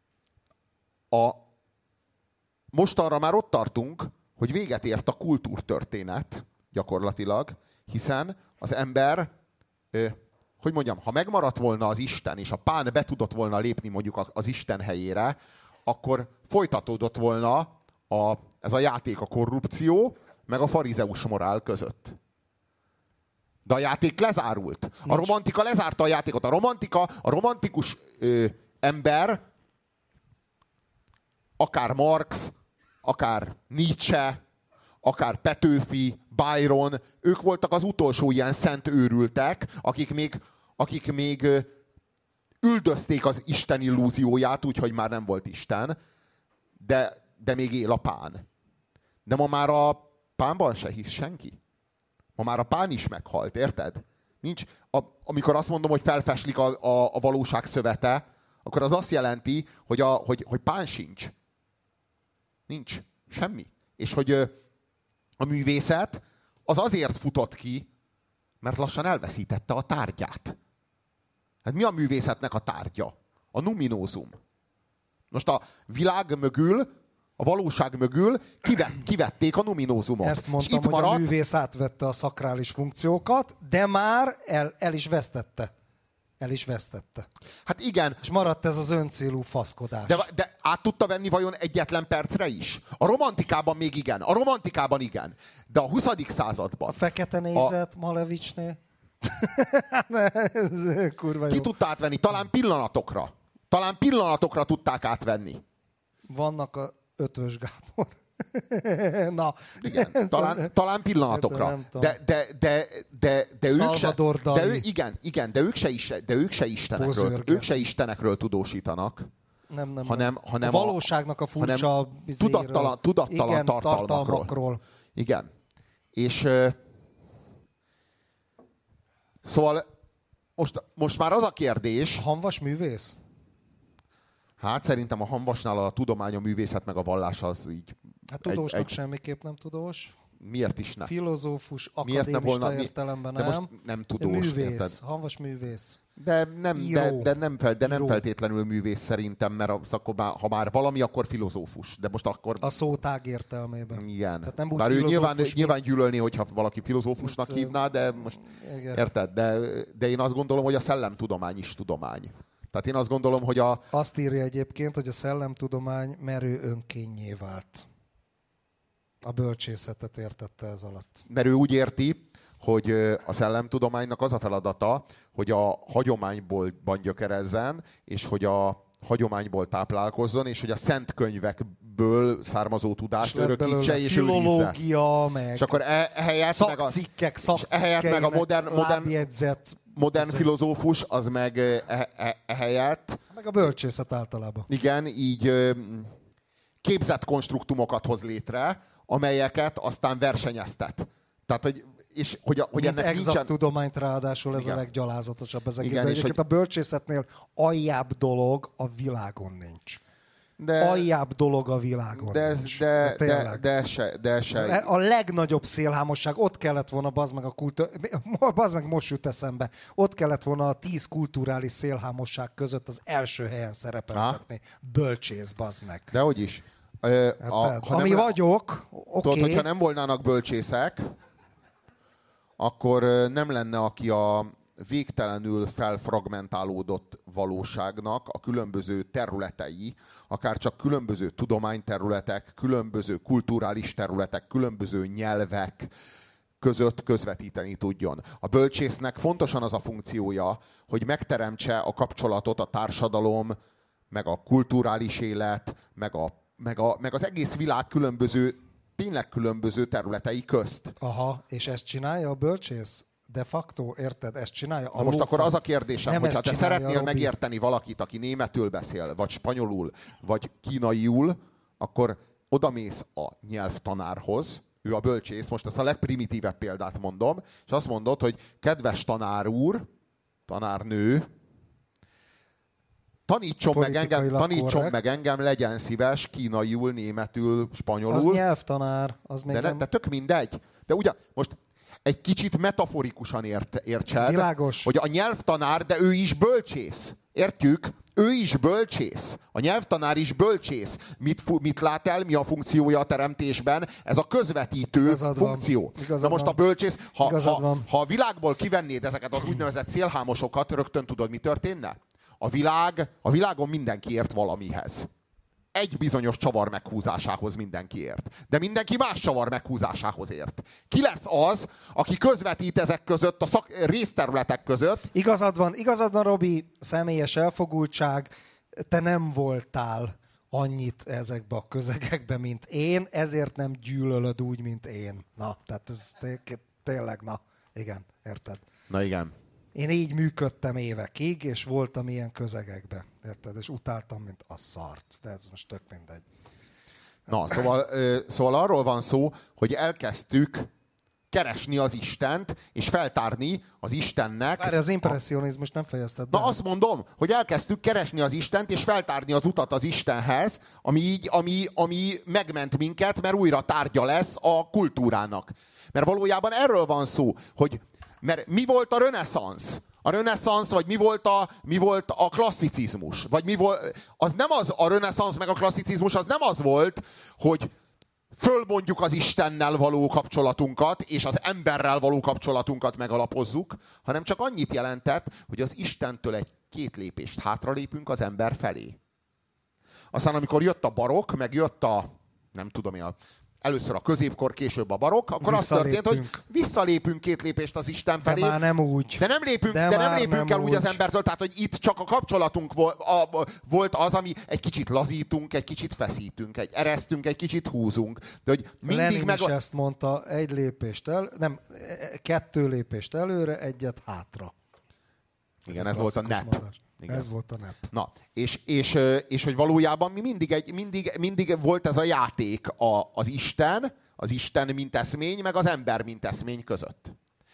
mostanra már ott tartunk, hogy véget ért a kultúrtörténet gyakorlatilag, hiszen az ember, hogy mondjam, ha megmaradt volna az Isten, és a pán be tudott volna lépni mondjuk az Isten helyére, akkor folytatódott volna ez a játék a korrupció, meg a farizeus morál között. De a játék lezárult. A romantika lezárta a játékot. A romantikus ember, akár Marx, akár Nietzsche, akár Petőfi, Byron, ők voltak az utolsó ilyen szent őrültek, akik még üldözték az Isten illúzióját, úgyhogy már nem volt Isten, de még él a pán. De ma már a pánban se hisz senki. Ma már a pán is meghalt, érted? Amikor azt mondom, hogy felfeslik a valóság szövete, akkor az azt jelenti, hogy pán sincs. Nincs semmi. És hogy a művészet az azért futott ki, mert lassan elveszítette a tárgyát. Hát mi a művészetnek a tárgya? A numinózum. Most a világ mögül, a valóság mögül kivették a numinózumot. Ezt mondtam, hogy a művész átvette a szakrális funkciókat, de már el is vesztette. El is vesztette. Hát igen. És maradt ez az öncélú faszkodás. De át tudta venni vajon egyetlen percre is? A romantikában még igen. A romantikában igen. De a 20. században... A fekete nézet Malevicsnél? Kurva jó. Ki tudta átvenni? Talán pillanatokra. Talán pillanatokra tudták átvenni. Vannak a Ötvös Gábor. Na. Igen, talán pillanatokra. De ők se, de ők se istenekről, tudósítanak. Nem. Hanem a valóságnak a furcsa tudattalan tartalmakról. Igen. És szóval most már az a kérdés... Hamvas művész? Hát szerintem a Hamvasnál a tudomány, a művészet meg a vallás az így... Hát tudósnak semmiképp nem tudós. Miért is ne? Filozófus, akadémista értelemben nem. De most nem tudós, művész, érted? Hamvas művész. De nem feltétlenül művész szerintem, mert ha már valami, akkor filozófus. De most akkor... A szótág értelmében. Igen. Tehát nem úgy bár ő nyilván gyűlölné, hogyha valaki filozófusnak hívná, de most... Igen. Érted? De én azt gondolom, hogy a szellemtudomány is tudomány. Tehát én azt gondolom, hogy Azt írja egyébként, hogy a szellemtudomány merő önkénnyé vált. A bölcsészetet értette ez alatt. Mert ő úgy érti, hogy a szellemtudománynak az a feladata, hogy a hagyományban gyökerezzen, és hogy a hagyományból táplálkozzon, és hogy a szent könyvekből származó tudást örökítse és őrizze. Filológia, meg és akkor ehelyett szakcikkek, meg a modern filozófus, az meg ehelyett... Meg a bölcsészet általában. Igen, így képzett konstruktumokat hoz létre, amelyeket aztán versenyeztet. Tehát, hogy ennek nincsen... tudományt ráadásul ez igen. A leggyalázatosabb az egész. Egyébként a bölcsészetnél aljább dolog a világon nincs. Aljább dolog a világon nincs. De se. A legnagyobb szélhámosság, ott kellett volna, bazd meg most jut eszembe, ott kellett volna a 10 kulturális szélhámosság között az első helyen szerepeltetni. Bölcsész, bazd meg. Dehogy is. Ami vagyok, oké. Tudod, hogyha nem volnának bölcsészek, akkor nem lenne, aki a végtelenül felfragmentálódott valóságnak a különböző területei, akár csak különböző tudományterületek, különböző kulturális területek, különböző nyelvek között közvetíteni tudjon. A bölcsésznek fontosan az a funkciója, hogy megteremtse a kapcsolatot a társadalom, meg a kulturális élet, meg az egész világ tényleg különböző területei közt. Aha, és ezt csinálja a bölcsész? De facto, érted? Ezt csinálja? Na most akkor az a kérdésem, hogyha te szeretnél megérteni valakit, aki németül beszél, vagy spanyolul, vagy kínaiul, akkor odamész a nyelvtanárhoz, ő a bölcsész, most ezt a legprimitívebb példát mondom, és azt mondod, hogy kedves tanár úr, tanárnő, Tanítson meg engem, legyen szíves, kínaiul, németül, spanyolul. Az nyelvtanár. Az még de tök mindegy. De ugye most egy kicsit metaforikusan értsed, világos. hogy a nyelvtanár, de ő is bölcsész. Értjük? Ő is bölcsész. A nyelvtanár is bölcsész. Mit lát el? Mi a funkciója a teremtésben? Ez a közvetítő funkció. Na most a bölcsész, ha a világból kivennéd ezeket az úgynevezett szélhámosokat, rögtön tudod, mi történne? A világon mindenki ért valamihez. Egy bizonyos csavar meghúzásához mindenki ért. De mindenki más csavar meghúzásához ért. Ki lesz az, aki közvetít ezek között, a részterületek között? Igazad van, Robi, személyes elfogultság, te nem voltál annyit ezekbe a közegekbe, mint én, ezért nem gyűlölöd úgy, mint én. Na, tehát ez tényleg, igen, érted? Na igen. Én így működtem évekig, és voltam ilyen közegekbe, érted? És utáltam, mint a szart. De ez most tök mindegy. Na, szóval arról van szó, hogy elkezdtük keresni az Istent, és feltárni az Istennek... Várj, az impresszionizmus nem fejezted be. Na azt mondom, hogy elkezdtük keresni az Istent, és feltárni az utat az Istenhez, ami megment minket, mert újra tárgya lesz a kultúrának. Mert valójában erről van szó, hogy mert mi volt a reneszánsz? A reneszánsz, vagy mi volt a klasszicizmus? Vagy mi volt, az nem az, a reneszánsz meg a klasszicizmus, az nem az volt, hogy fölmondjuk az Istennel való kapcsolatunkat, és az emberrel való kapcsolatunkat megalapozzuk, hanem csak annyit jelentett, hogy az Istentől egy 2 lépést hátralépünk az ember felé. Aztán amikor jött a barokk, meg jött a, nem tudom, először a középkor, később a barokk, akkor az történt, hogy visszalépünk 2 lépést az Isten felé. De már nem úgy. De nem lépünk el úgy az embertől, tehát hogy itt csak a kapcsolatunk volt az, ami egy kicsit lazítunk, egy kicsit feszítünk, eresztünk, egy kicsit húzunk. De hogy mindig Lenin is ezt mondta, 2 lépést előre, 1 hátra. Igen, ez volt a nep. Igen. Ez volt a nep. Na, és hogy valójában mi mindig volt ez a játék az Isten mint eszmény, meg az ember mint eszmény között.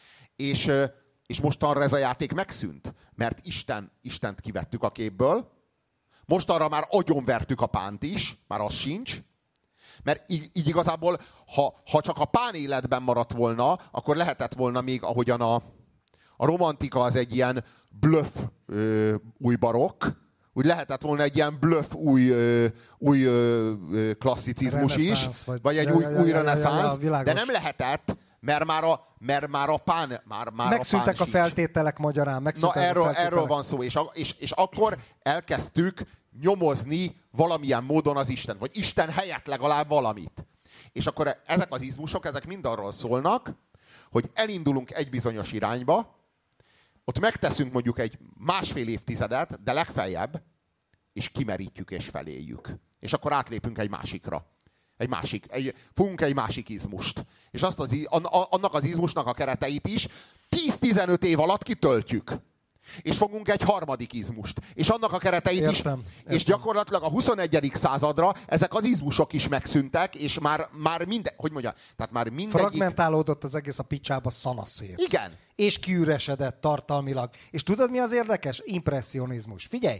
És mostanra ez a játék megszűnt, mert Istent kivettük a képből, mostanra már agyonvertük a pánt is, már az sincs, mert így igazából, ha csak a pán életben maradt volna, akkor lehetett volna még, ahogyan a romantika az egy ilyen bluff új barokk, úgy lehetett volna egy ilyen bluff új klasszicizmus is, vagy egy új reneszánsz, de nem lehetett, mert már a pán megszűntek a feltételek magyarán. Na erről van szó, és akkor elkezdtük nyomozni valamilyen módon az Istent, vagy Isten helyett legalább valamit. És akkor ezek az izmusok, ezek mind arról szólnak, hogy elindulunk egy bizonyos irányba, ott megteszünk mondjuk egy 1,5 évtizedet, de legfeljebb, és kimerítjük és feléljük. És akkor átlépünk egy másikra. Fogunk egy másik izmust. És annak az izmusnak a kereteit is 10-15 év alatt kitöltjük. És fogunk egy harmadik izmust. És annak a kereteit értem. És gyakorlatilag a 21. századra ezek az izmusok is megszűntek, és már minden, hogy mondja, tehát már mindegyik... Fragmentálódott az egész a picsába szanaszét. Igen. És kiüresedett tartalmilag. És tudod, mi az érdekes? Impresszionizmus. Figyelj!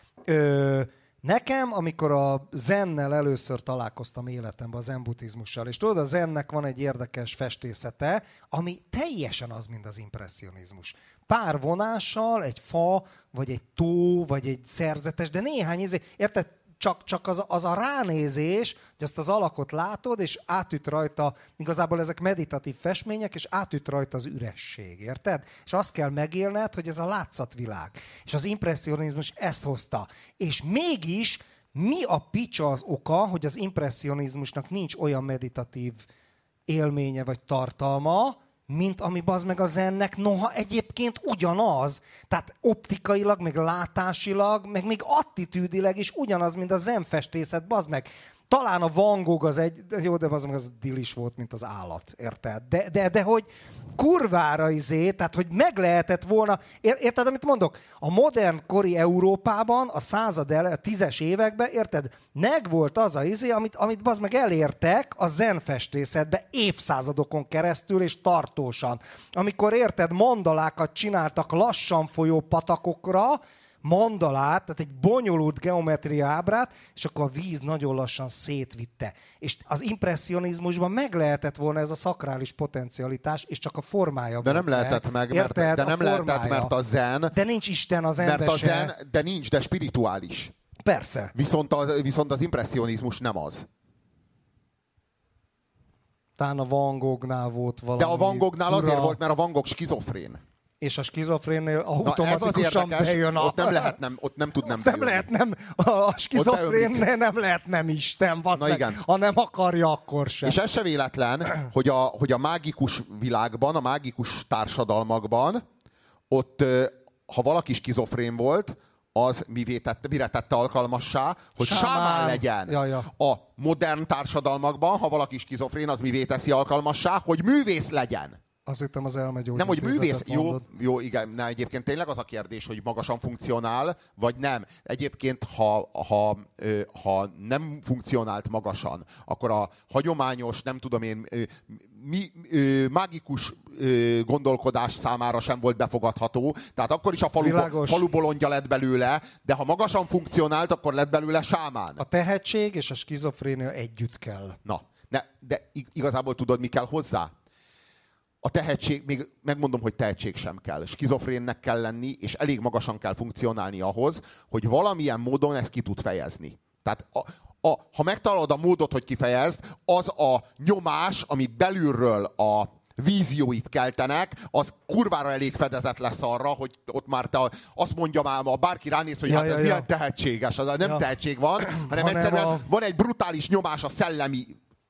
Nekem, amikor a zennel először találkoztam életemben, a zen-buddhizmussal, és tudod, a zennek van egy érdekes festészete, ami teljesen az, mint az impresszionizmus. Pár vonással, egy fa, vagy egy tó, vagy egy szerzetes, de néhány érted? Csak az a ránézés, hogy ezt az alakot látod, és átüt rajta, igazából ezek meditatív festmények, és átüt rajta az üresség, érted? És azt kell megélned, hogy ez a látszatvilág. És az impresszionizmus ezt hozta. És mégis mi a picsa az oka, hogy az impresszionizmusnak nincs olyan meditatív élménye vagy tartalma, mint ami bazd meg a zennek, noha egyébként ugyanaz. Tehát optikailag, meg látásilag, meg még attitűdileg is ugyanaz, mint a zenfestészet, bazd meg. Talán a Van Gogh az egy, jó, de bazd meg az dilis volt, mint az állat, érted? De hogy kurvára tehát hogy meg lehetett volna, érted, amit mondok? A modern kori Európában, a 10-es években, érted? Megvolt az a amit bazd meg elértek a zenfestészetbe évszázadokon keresztül és tartósan. Amikor érted, mandalákat csináltak lassan folyó patakokra, mandalát, tehát egy bonyolult geometria ábrát, és akkor a víz nagyon lassan szétvitte. És az impresszionizmusban meg lehetett volna ez a szakrális potencialitás, és csak a formája de volt. Nem lehetett meg, érted? de nem lehetett, mert a zen... De nincs Isten az mert ember a zen, de nincs, de spirituális. Persze. Viszont az impresszionizmus nem az. Talán a Van Gognál volt valami. De a Van Gognál azért volt, mert a Van Gogh skizofrén. És a skizofrénnél automatikusan bejön a... Ott nem tud nem Nem bejönni. lehet nem, a skizofrénnél nem lehet nem Isten, ha nem akarja, akkor sem. És ez se véletlen, hogy a mágikus világban, a mágikus társadalmakban, ott, ha valaki skizofrén volt, az mire tette alkalmassá, hogy sámán legyen. Ja. A modern társadalmakban, ha valaki skizofrén, az mivé teszi alkalmassá, hogy művész legyen. Azt hittem az elmegyógyintézetet Nem, hogy művész. Jó, Igen, ne, egyébként tényleg az a kérdés, hogy magasan funkcionál, vagy nem. Egyébként, ha nem funkcionált magasan, akkor a hagyományos, nem tudom én, mágikus gondolkodás számára sem volt befogadható. Tehát akkor is a falu bolondja lett belőle, de ha magasan funkcionált, akkor lett belőle sámán. A tehetség és a skizofrénia együtt kell. Na, de igazából tudod, mi kell hozzá? A tehetség, még megmondom, hogy tehetség sem kell. Skizofrénnek kell lenni, és elég magasan kell funkcionálni ahhoz, hogy valamilyen módon ezt ki tud fejezni. Tehát ha megtalálod a módot, hogy kifejezd, az a nyomás, ami belülről a vízióit keltenek, az kurvára elég fedezet lesz arra, hogy ott már azt mondja már, bárki ránéz, hogy ez milyen tehetséges. Az nem tehetség van, hanem egyszerűen van egy brutális nyomás a szellemi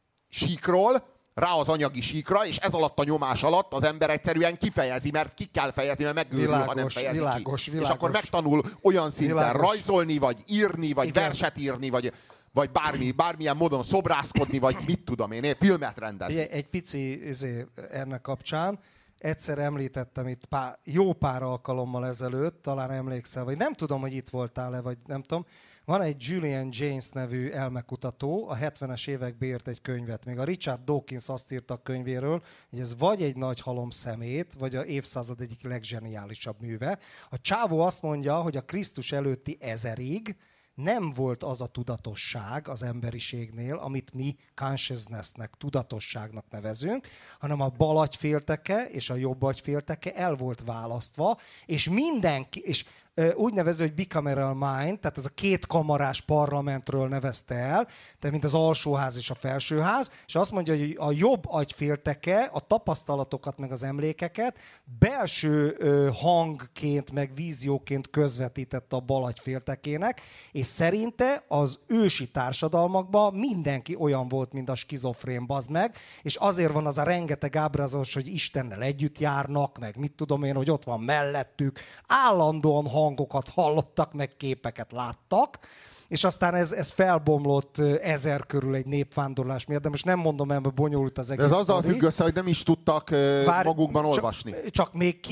síkról, rá az anyagi síkra, és ez alatt a nyomás alatt az ember egyszerűen kifejezi, mert ki kell fejezni, mert megőrül, ha nem fejezi ki. És akkor megtanul olyan szinten rajzolni, vagy írni, vagy verset írni, vagy bármilyen módon szobrászkodni, vagy mit tudom én filmet rendezni. Egy pici ennek kapcsán, egyszer említettem itt jó pár alkalommal ezelőtt, talán emlékszel, vagy nem tudom, hogy itt voltál-e, vagy nem tudom. Van egy Julian Jaynes nevű elmekutató, a 70-es években írt egy könyvet. Még a Richard Dawkins azt írta a könyvéről, hogy ez vagy egy nagy halom szemét, vagy a évszázad egyik leggeniálisabb műve. A csávó azt mondja, hogy a Krisztus előtti 1000-ig nem volt az a tudatosság az emberiségnél, amit mi consciousnessnek, tudatosságnak nevezünk, hanem a bal agyfélteke és a jobb agyfélteke el volt választva, és mindenki, és úgy nevező, hogy bicameral mind, tehát ez a kétkamarás parlamentről nevezte el, tehát mint az alsóház és a felsőház, és azt mondja, hogy a jobb agyfélteke a tapasztalatokat meg az emlékeket belső hangként meg vízióként közvetítette a bal agyféltekének, és szerinte az ősi társadalmakban mindenki olyan volt, mint a skizofrén, bazd meg, és azért van az a rengeteg ábrázolás, hogy Istennel együtt járnak, meg mit tudom én, hogy ott van mellettük, állandóan hangokat hallottak, meg képeket láttak, és aztán ez felbomlott 1000 körül egy népvándorlás miatt, de most nem mondom, mert bonyolult az egész. De ez azzal függ össze, hogy nem is tudtak magukban olvasni. Csak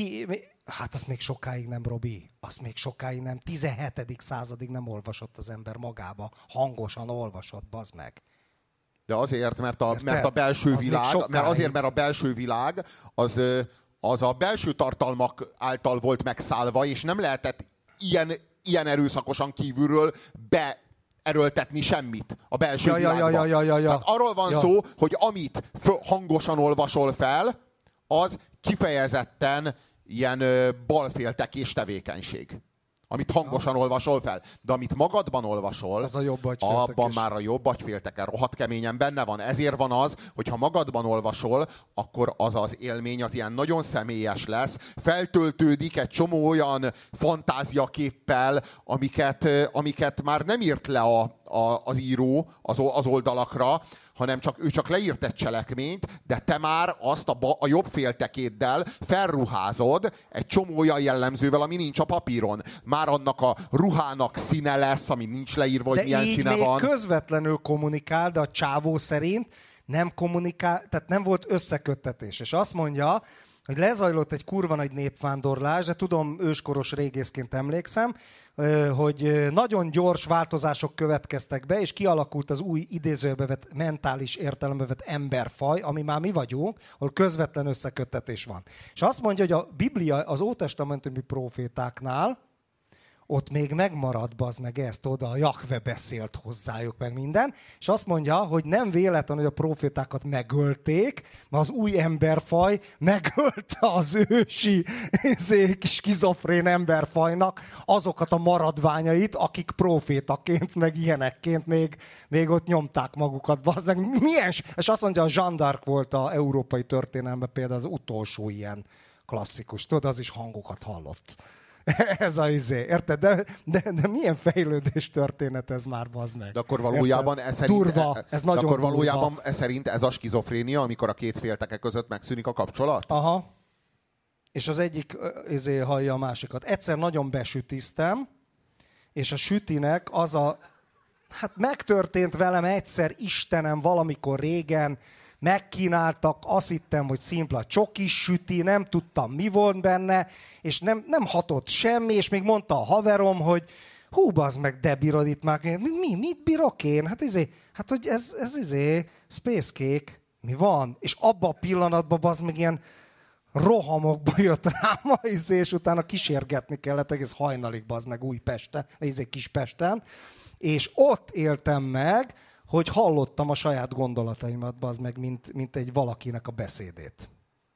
hát azt még sokáig nem, Robi, azt még sokáig nem, 17. századig nem olvasott az ember magába, hangosan olvasott, bazd meg. De azért, mert a belső világ, mert a belső világ az a belső tartalmak által volt megszállva, és nem lehetett ilyen erőszakosan kívülről beerőltetni semmit a belső világban. Tehát arról van szó, hogy amit hangosan olvasol fel, az kifejezetten ilyen balféltekés tevékenység. Amit hangosan olvasol fel. De amit magadban olvasol, az a abban már a jobb agyfélteke rohadt keményen benne van. Ezért van az, hogy ha magadban olvasol, akkor az az élmény az ilyen nagyon személyes lesz, feltöltődik egy csomó olyan fantáziaképpel, amiket már nem írt le az író az oldalakra, hanem ő csak leírt egy cselekményt, de te már azt a jobb féltekéddel felruházod egy csomó olyan jellemzővel, ami nincs a papíron. Már annak a ruhának színe lesz, ami nincs leírva, hogy milyen színe van. De így közvetlenül kommunikál, de a csávó szerint nem kommunikál, tehát nem volt összeköttetés. És azt mondja, hogy lezajlott egy kurva nagy népvándorlás, de tudom, őskoros régészként emlékszem, hogy nagyon gyors változások következtek be, és kialakult az új idézőjelbe vett, mentális értelembe vett emberfaj, ami már mi vagyunk, ahol közvetlen összeköttetés van. És azt mondja, hogy a Biblia az ótestamentumi profétáknál ott még megmarad, bazd meg ezt oda, a Jahve beszélt hozzájuk, meg minden, és azt mondja, hogy nem véletlen, hogy a profétákat megölték, mert az új emberfaj megölte az ősi skizofrén emberfajnak azokat a maradványait, akik profétaként, meg ilyenekként még ott nyomták magukat, bazd meg. Milyen? És azt mondja, a Jeanne d'Arc volt az európai történelemben például az utolsó ilyen klasszikus, tudod, az is hangokat hallott. Ez a érted? De milyen fejlődés történet ez már, bazd meg. De akkor valójában ez szerint, durva, ez nagyon akkor valójában durva. ez szerint ez a skizofrénia, amikor a két félteke között megszűnik a kapcsolat? Aha. És az egyik hallja a másikat. Egyszer nagyon besütiztem, és a sütinek az a... Hát megtörtént velem egyszer, Istenem, valamikor régen, megkínáltak, azt hittem, hogy szimpla csokis süti, nem tudtam, mi volt benne, és nem hatott semmi, és még mondta a haverom, hogy hú, bazd meg, de bírod itt már. Mit bírok én? Hát hogy ez Space Cake, mi van? És abban a pillanatban, bazd meg, ilyen rohamokba jött rám és utána kísérgetni kellett egész hajnalig, bazd meg, Újpesten, Kispesten, és ott éltem meg, hogy hallottam a saját gondolataimat, bazd meg, mint egy valakinek a beszédét.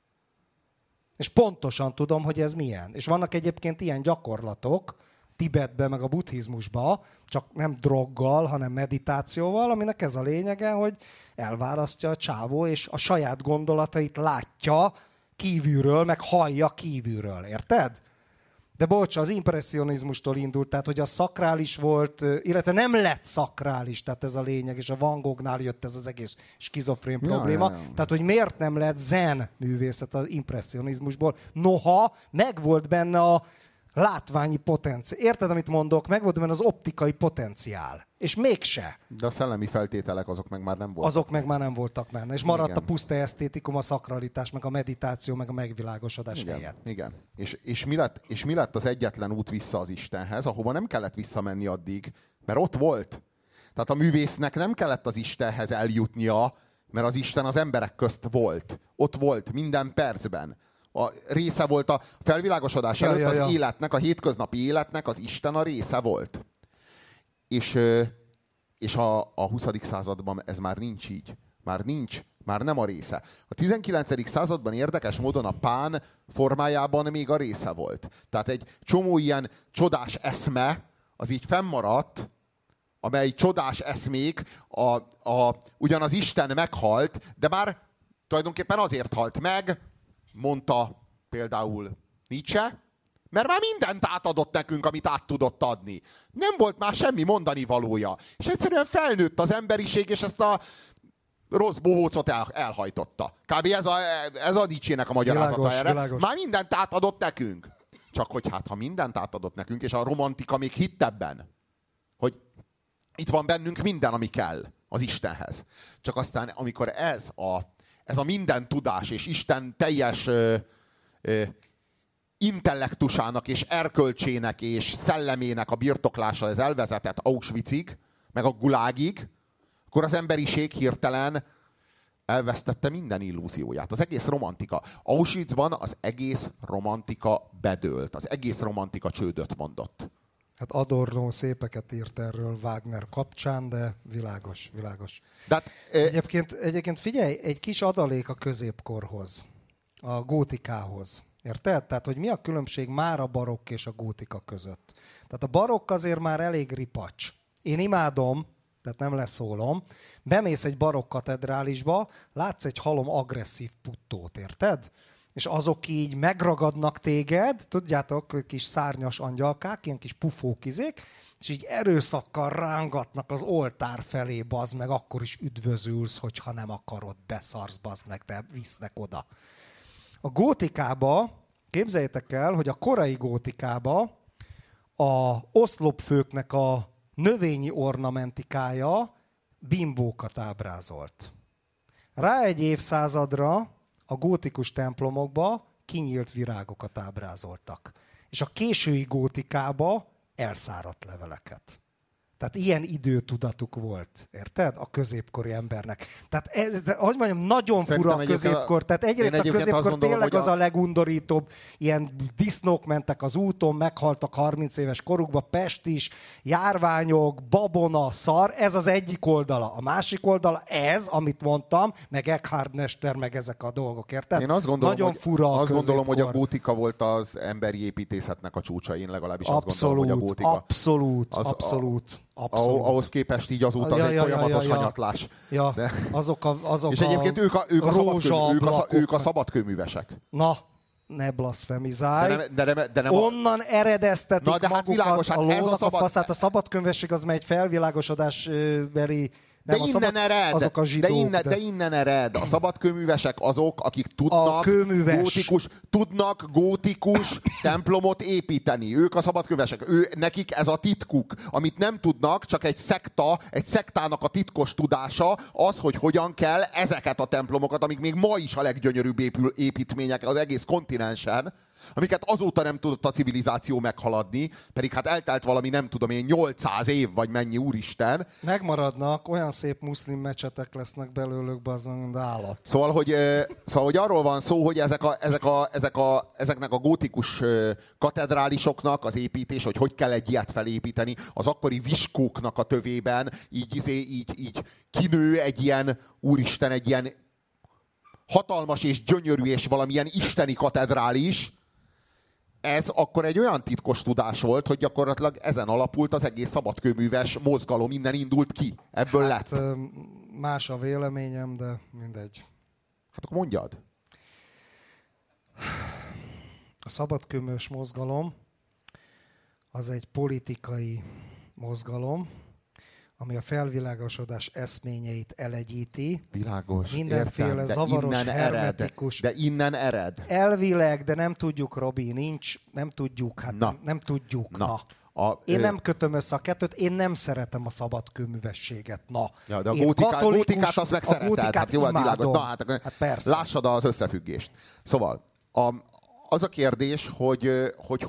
És pontosan tudom, hogy ez milyen. És vannak egyébként ilyen gyakorlatok, Tibetben, meg a buddhizmusban, csak nem droggal, hanem meditációval, aminek ez a lényege, hogy elválasztja a csávó, és a saját gondolatait látja kívülről, meg hallja kívülről. Érted? De bocs, az impresszionizmustól indult, tehát hogy a szakrális volt, illetve nem lett szakrális, tehát ez a lényeg, és a Van Gognál jött ez az egész skizofrén probléma. Ja. Tehát, hogy miért nem lett zen művészet az impresszionizmusból, noha megvolt benne a látványi potenciál. Érted, amit mondok? Megvolt benne az optikai potenciál. És mégse. De a szellemi feltételek azok meg már nem voltak. Azok meg már nem voltak benne. És maradt a puszta esztétikum, a szakralitás, meg a meditáció, meg a megvilágosodás helyett. Igen. És mi lett az egyetlen út vissza az Istenhez, ahova nem kellett visszamenni addig, mert ott volt. Tehát a művésznek nem kellett az Istenhez eljutnia, mert az Isten az emberek közt volt. Ott volt minden percben. A része volt a felvilágosodás előtt az életnek, a hétköznapi életnek az Isten a része volt. És a 20. században ez már nincs így. Már nem a része. A 19. században érdekes módon a pán formájában még a része volt. Tehát egy csomó ilyen csodás eszme, az így fennmaradt, amely csodás eszmék, ugyan az Isten meghalt, de már tulajdonképpen azért halt meg, mondta például Nietzsche, mert már mindent átadott nekünk, amit át tudott adni. Nem volt már semmi mondani valója. És egyszerűen felnőtt az emberiség, és ezt a rossz bohócot elhajtotta. Kb. Ez a Nietzsének a magyarázata erre. Világos. Már mindent átadott nekünk. Csak hogy ha mindent átadott nekünk, és a romantika még hitt ebben, hogy itt van bennünk minden, ami kell az Istenhez. Csak aztán, amikor ez a minden tudás és Isten teljes intellektusának és erkölcsének és szellemének a birtoklása ez elvezetett Auschwitzig, meg a Gulagig, akkor az emberiség hirtelen elvesztette minden illúzióját. Az egész romantika. Auschwitzban az egész romantika bedőlt. Az egész romantika csődöt mondott. Hát Adorno szépeket írt erről Wagner kapcsán, de világos. De hát, egyébként figyelj, egy kis adalék a középkorhoz, a gótikához. Érted? Tehát, hogy mi a különbség már a barokk és a gótika között. Tehát a barokk azért már elég ripacs. Én imádom, tehát nem leszólom, bemész egy barokk katedrálisba, látsz egy halom agresszív puttót, érted? És azok így megragadnak téged, tudjátok, kis szárnyas angyalkák, ilyen kis pufókizék, és így erőszakkal rángatnak az oltár felé, bazd meg, akkor is üdvözülsz, hogyha nem akarod, beszarsz, bazd meg, de visznek oda. A gótikába, képzeljétek el, hogy a korai gótikába a oszlopfőknek a növényi ornamentikája bimbókat ábrázolt. Rá egy évszázadra a gótikus templomokba kinyílt virágokat ábrázoltak. És a késői gótikába elszáradt leveleket. Tehát ilyen időtudatuk volt, érted? A középkori embernek. Tehát ez, hogy mondjam, nagyon fura a középkor. Tehát egyrészt a középkor tényleg az a legundorítóbb, ilyen disznók mentek az úton, meghaltak 30 éves korukba, pest is, járványok, babona, szar, ez az egyik oldala. A másik oldala ez, amit mondtam, meg Eckhard Nester, meg ezek a dolgok, érted? Én azt gondolom, nagyon fura azt gondolom, hogy a gótika volt az emberi építészetnek a csúcsa. Én legalábbis azt gondolom, hogy a gótika... Abszolút. Ahhoz képest így azóta az egy folyamatos hanyatlás. Ja, de... azok és egyébként ők a szabadkőművesek. Na, ne blaszfemizálj. De nem onnan eredeztetik de hát magukat világos, hát a lónak a faszát. A szabadkőművesség az egy felvilágosodásbeli... De innen ered, azok a zsidók, de innen ered. A szabadkőművesek azok, akik tudnak gótikus templomot építeni. Ők a szabadkőművesek. Nekik ez a titkuk. Amit nem tudnak, csak egy szektának a titkos tudása az, hogy hogyan kell ezeket a templomokat, amik még ma is a leggyönyörűbb építmények az egész kontinensen, amiket azóta nem tudott a civilizáció meghaladni, pedig hát eltelt valami, nem tudom én, 800 év, vagy mennyi, úristen. Megmaradnak, olyan szép muszlim mecsetek lesznek belőlük, mint állat. Szóval, hogy arról van szó, hogy ezeknek a gótikus katedrálisoknak az építés, hogy kell egy ilyet felépíteni, az akkori viskóknak a tövében így kinő egy ilyen, úristen, egy ilyen hatalmas és gyönyörű és valamilyen isteni katedrális. Ez akkor egy olyan titkos tudás volt, hogy gyakorlatilag ezen alapult az egész szabadkőműves mozgalom, innen indult ki. Ebből lett. Más a véleményem, de mindegy. Hát akkor mondjad. A szabadkőműves mozgalom az egy politikai mozgalom, ami a felvilágosodás eszményeit elegyíti. Világos, mindenféle értem, zavaros, hermetikus. De innen ered. Elvileg, de nem tudjuk, Robi, nem tudjuk. Nem tudjuk. Én nem kötöm össze a kettőt, én nem szeretem a szabadkőművességet. Ja, de a gótikát azt meg szereted. Hát jó, világos. Hát persze. Lássad az összefüggést. Szóval, az a kérdés, hogy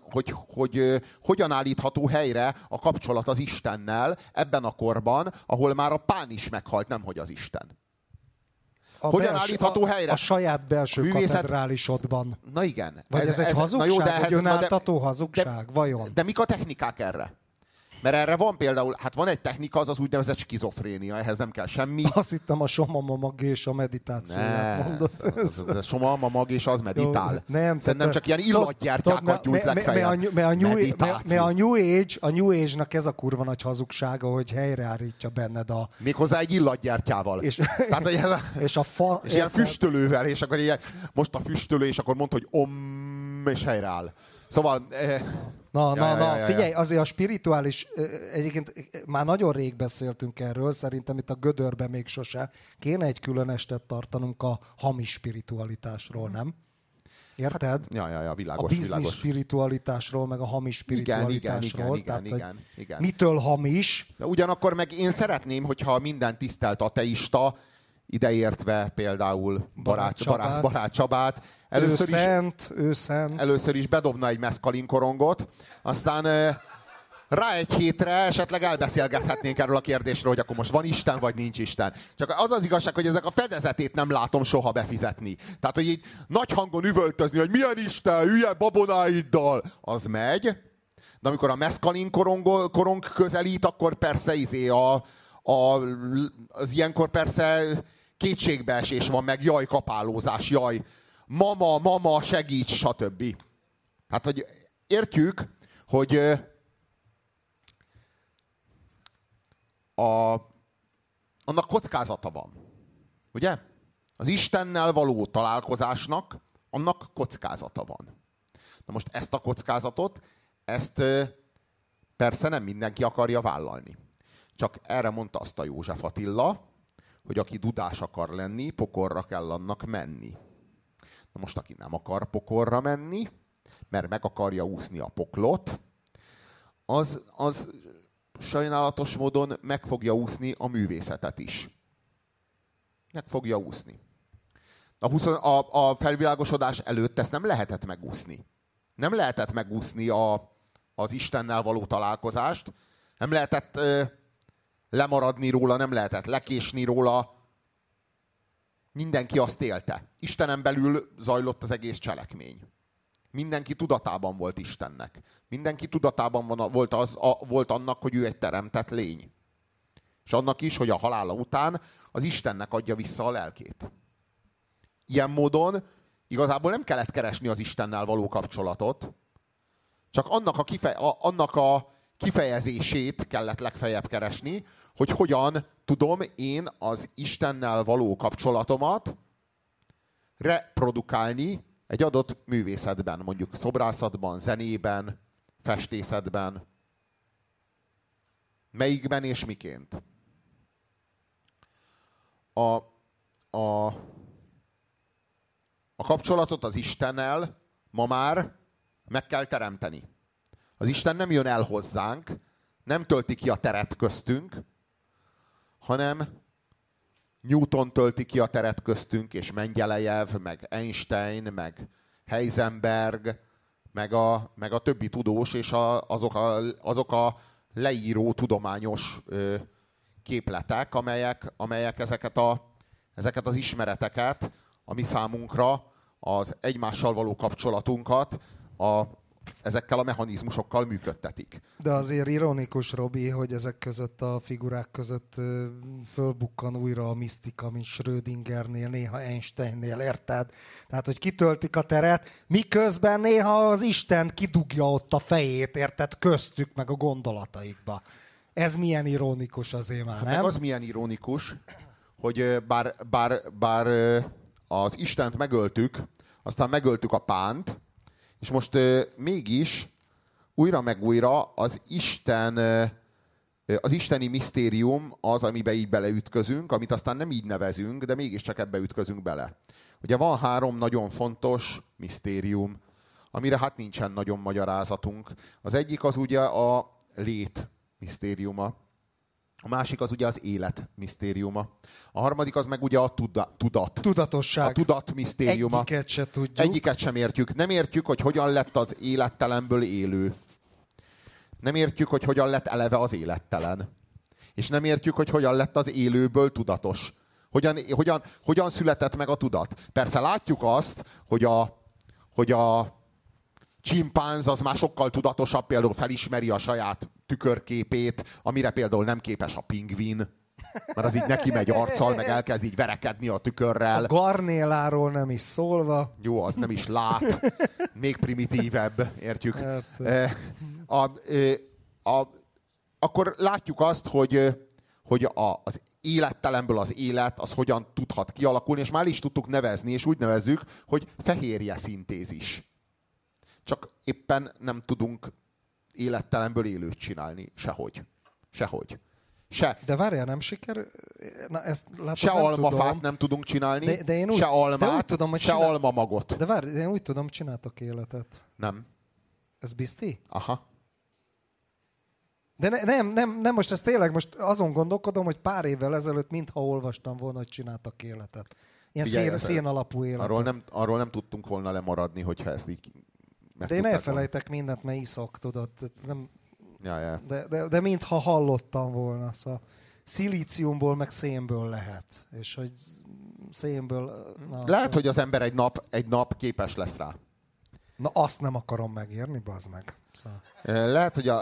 hogyan állítható helyre a kapcsolat az Istennel ebben a korban, ahol már a Pán is meghalt, nemhogy az Isten. Hogyan állítható helyre? A saját belső katedrálisodban. Na igen. Vagy ez egy hazugság? Egy önáltató hazugság? Vajon? De mik a technikák erre? Mert erre van például, hát van egy technika, az úgynevezett skizofrénia, ehhez nem kell semmi. Azt hittem a Somama Mag és a meditációját mondod. A Somama Mag és az meditál. Szerintem csak ilyen illatgyertyákat gyújt legfeljebb. Mert a New Age-nak ez a kurva nagy hazugsága, hogy helyreállítja benned a... Méghozzá egy illatgyertyával. Tehát, és ilyen füstölővel, és akkor ilyen, most a füstölő, és akkor mondta, hogy és helyreáll. Szóval... Figyelj, azért a spirituális, egyébként már nagyon rég beszéltünk erről, szerintem itt a Gödörben még sose. Kéne egy külön estet tartanunk a hamis spiritualitásról, nem? Érted? Hát, világos. A biznisz spiritualitásról, meg a hamis spiritualitásról. Igen. Mitől hamis? De ugyanakkor meg én szeretném, hogyha minden tisztelt ateista, ideértve például Barát Csabát, először is bedobna egy meszkalinkorongot, aztán rá egy hétre esetleg elbeszélgethetnénk erről a kérdésről, hogy akkor most van Isten, vagy nincs Isten. Csak az az igazság, hogy ezek a fedezetét nem látom soha befizetni. Tehát, hogy így nagy hangon üvöltözni, hogy milyen Isten, hülye babonáiddal, az megy. De amikor a meszkalinkorong közelít, akkor persze az ilyenkor persze kétségbeesés van, meg jaj, kapálózás, jaj, mama, segíts, stb. Hát, hogy értjük, hogy annak kockázata van. Ugye? Az Istennel való találkozásnak annak kockázata van. Na most ezt a kockázatot, ezt persze nem mindenki akarja vállalni. Csak erre mondta azt a József Attila, hogy aki dudás akar lenni, pokorra kell annak menni. Na most, aki nem akar pokorra menni, mert meg akarja úszni a poklot, az sajnálatos módon meg fogja úszni a művészetet is. Meg fogja úszni. A felvilágosodás előtt ezt nem lehetett megúszni. Nem lehetett megúszni az Istennel való találkozást, Nem lehetett lemaradni róla, nem lehetett lekésni róla. Mindenki azt élte. Istenen belül zajlott az egész cselekmény. Mindenki tudatában volt Istennek. Mindenki tudatában volt annak, hogy ő egy teremtett lény. És annak is, hogy a halála után az Istennek adja vissza a lelkét. Ilyen módon igazából nem kellett keresni az Istennel való kapcsolatot, csak annak a kifejezését kellett legfeljebb keresni, hogy hogyan tudom én az Istennel való kapcsolatomat reprodukálni egy adott művészetben, mondjuk szobrászatban, zenében, festészetben. Melyikben és miként? A kapcsolatot az Istennel ma már meg kell teremteni. Az Isten nem jön el hozzánk, nem tölti ki a teret köztünk, hanem Newton tölti ki a teret köztünk, és Mengyelejev, meg Einstein, meg Heisenberg, meg a többi tudós, és azok a leíró tudományos képletek, amelyek ezeket az ismereteket, ami számunkra az egymással való kapcsolatunkat ezekkel a mechanizmusokkal működtetik. De azért ironikus, Robi, hogy ezek között a figurák között fölbukkan újra a misztika, mint Schrödingernél, néha Einsteinnél, érted? Tehát, hogy kitöltik a teret, miközben néha az Isten kidugja ott a fejét, érted? Köztük, meg a gondolataikba. Ez milyen ironikus azért már, nem? Meg az milyen ironikus, hogy bár az Istent megöltük, aztán megöltük a Pánt, és most mégis újra meg újra az isteni misztérium az, amiben így beleütközünk, amit aztán nem így nevezünk, de mégiscsak ebbe ütközünk bele. Ugye van 3 nagyon fontos misztérium, amire hát nincsen nagyon magyarázatunk. Az egyik az ugye a lét misztériuma. A másik az ugye az élet misztériuma. A harmadik az meg ugye a tudat. Tudatosság. A tudat misztériuma. Egyiket se tudjuk. Egyiket sem értjük. Nem értjük, hogy hogyan lett az élettelenből élő. Nem értjük, hogy hogyan lett eleve az élettelen. És nem értjük, hogy hogyan lett az élőből tudatos. Hogyan született meg a tudat. Persze látjuk azt, hogy a csimpánz az már sokkal tudatosabb, például felismeri a saját tükörképét, amire például nem képes a pingvin, mert az így neki megy arccal, meg elkezd így verekedni a tükörrel. A garnéláról nem is szólva. Jó, az nem is lát. Még primitívebb, értjük. Akkor látjuk azt, hogy az élettelenből az élet, az hogyan tudhat kialakulni, és már is tudtuk nevezni, és úgy nevezzük, hogy fehérje szintézis. Csak éppen nem tudunk élettelenből élőt csinálni. Sehogy. De várjál, nem sikerül? Se almafát nem tudunk csinálni, de én úgy, se almát, úgy tudom, se almamagot. De várj, én úgy tudom, csináltok életet. Nem. Ez bizti? Aha. De nem, most ez tényleg, most azon gondolkodom, hogy pár évvel ezelőtt mintha olvastam volna, hogy csináltak életet. Ilyen szén alapú életet. Arról nem tudtunk volna lemaradni, hogyha ezt így de én elfelejtek mindent, mert iszok, tudod. Nem, ja. De mintha hallottam volna. Szóval szilíciumból meg szénből lehet. És hogy szénből... Lehet, hogy az ember egy nap képes lesz rá. Na azt nem akarom megírni, bazd meg. Szóval. Lehet, hogy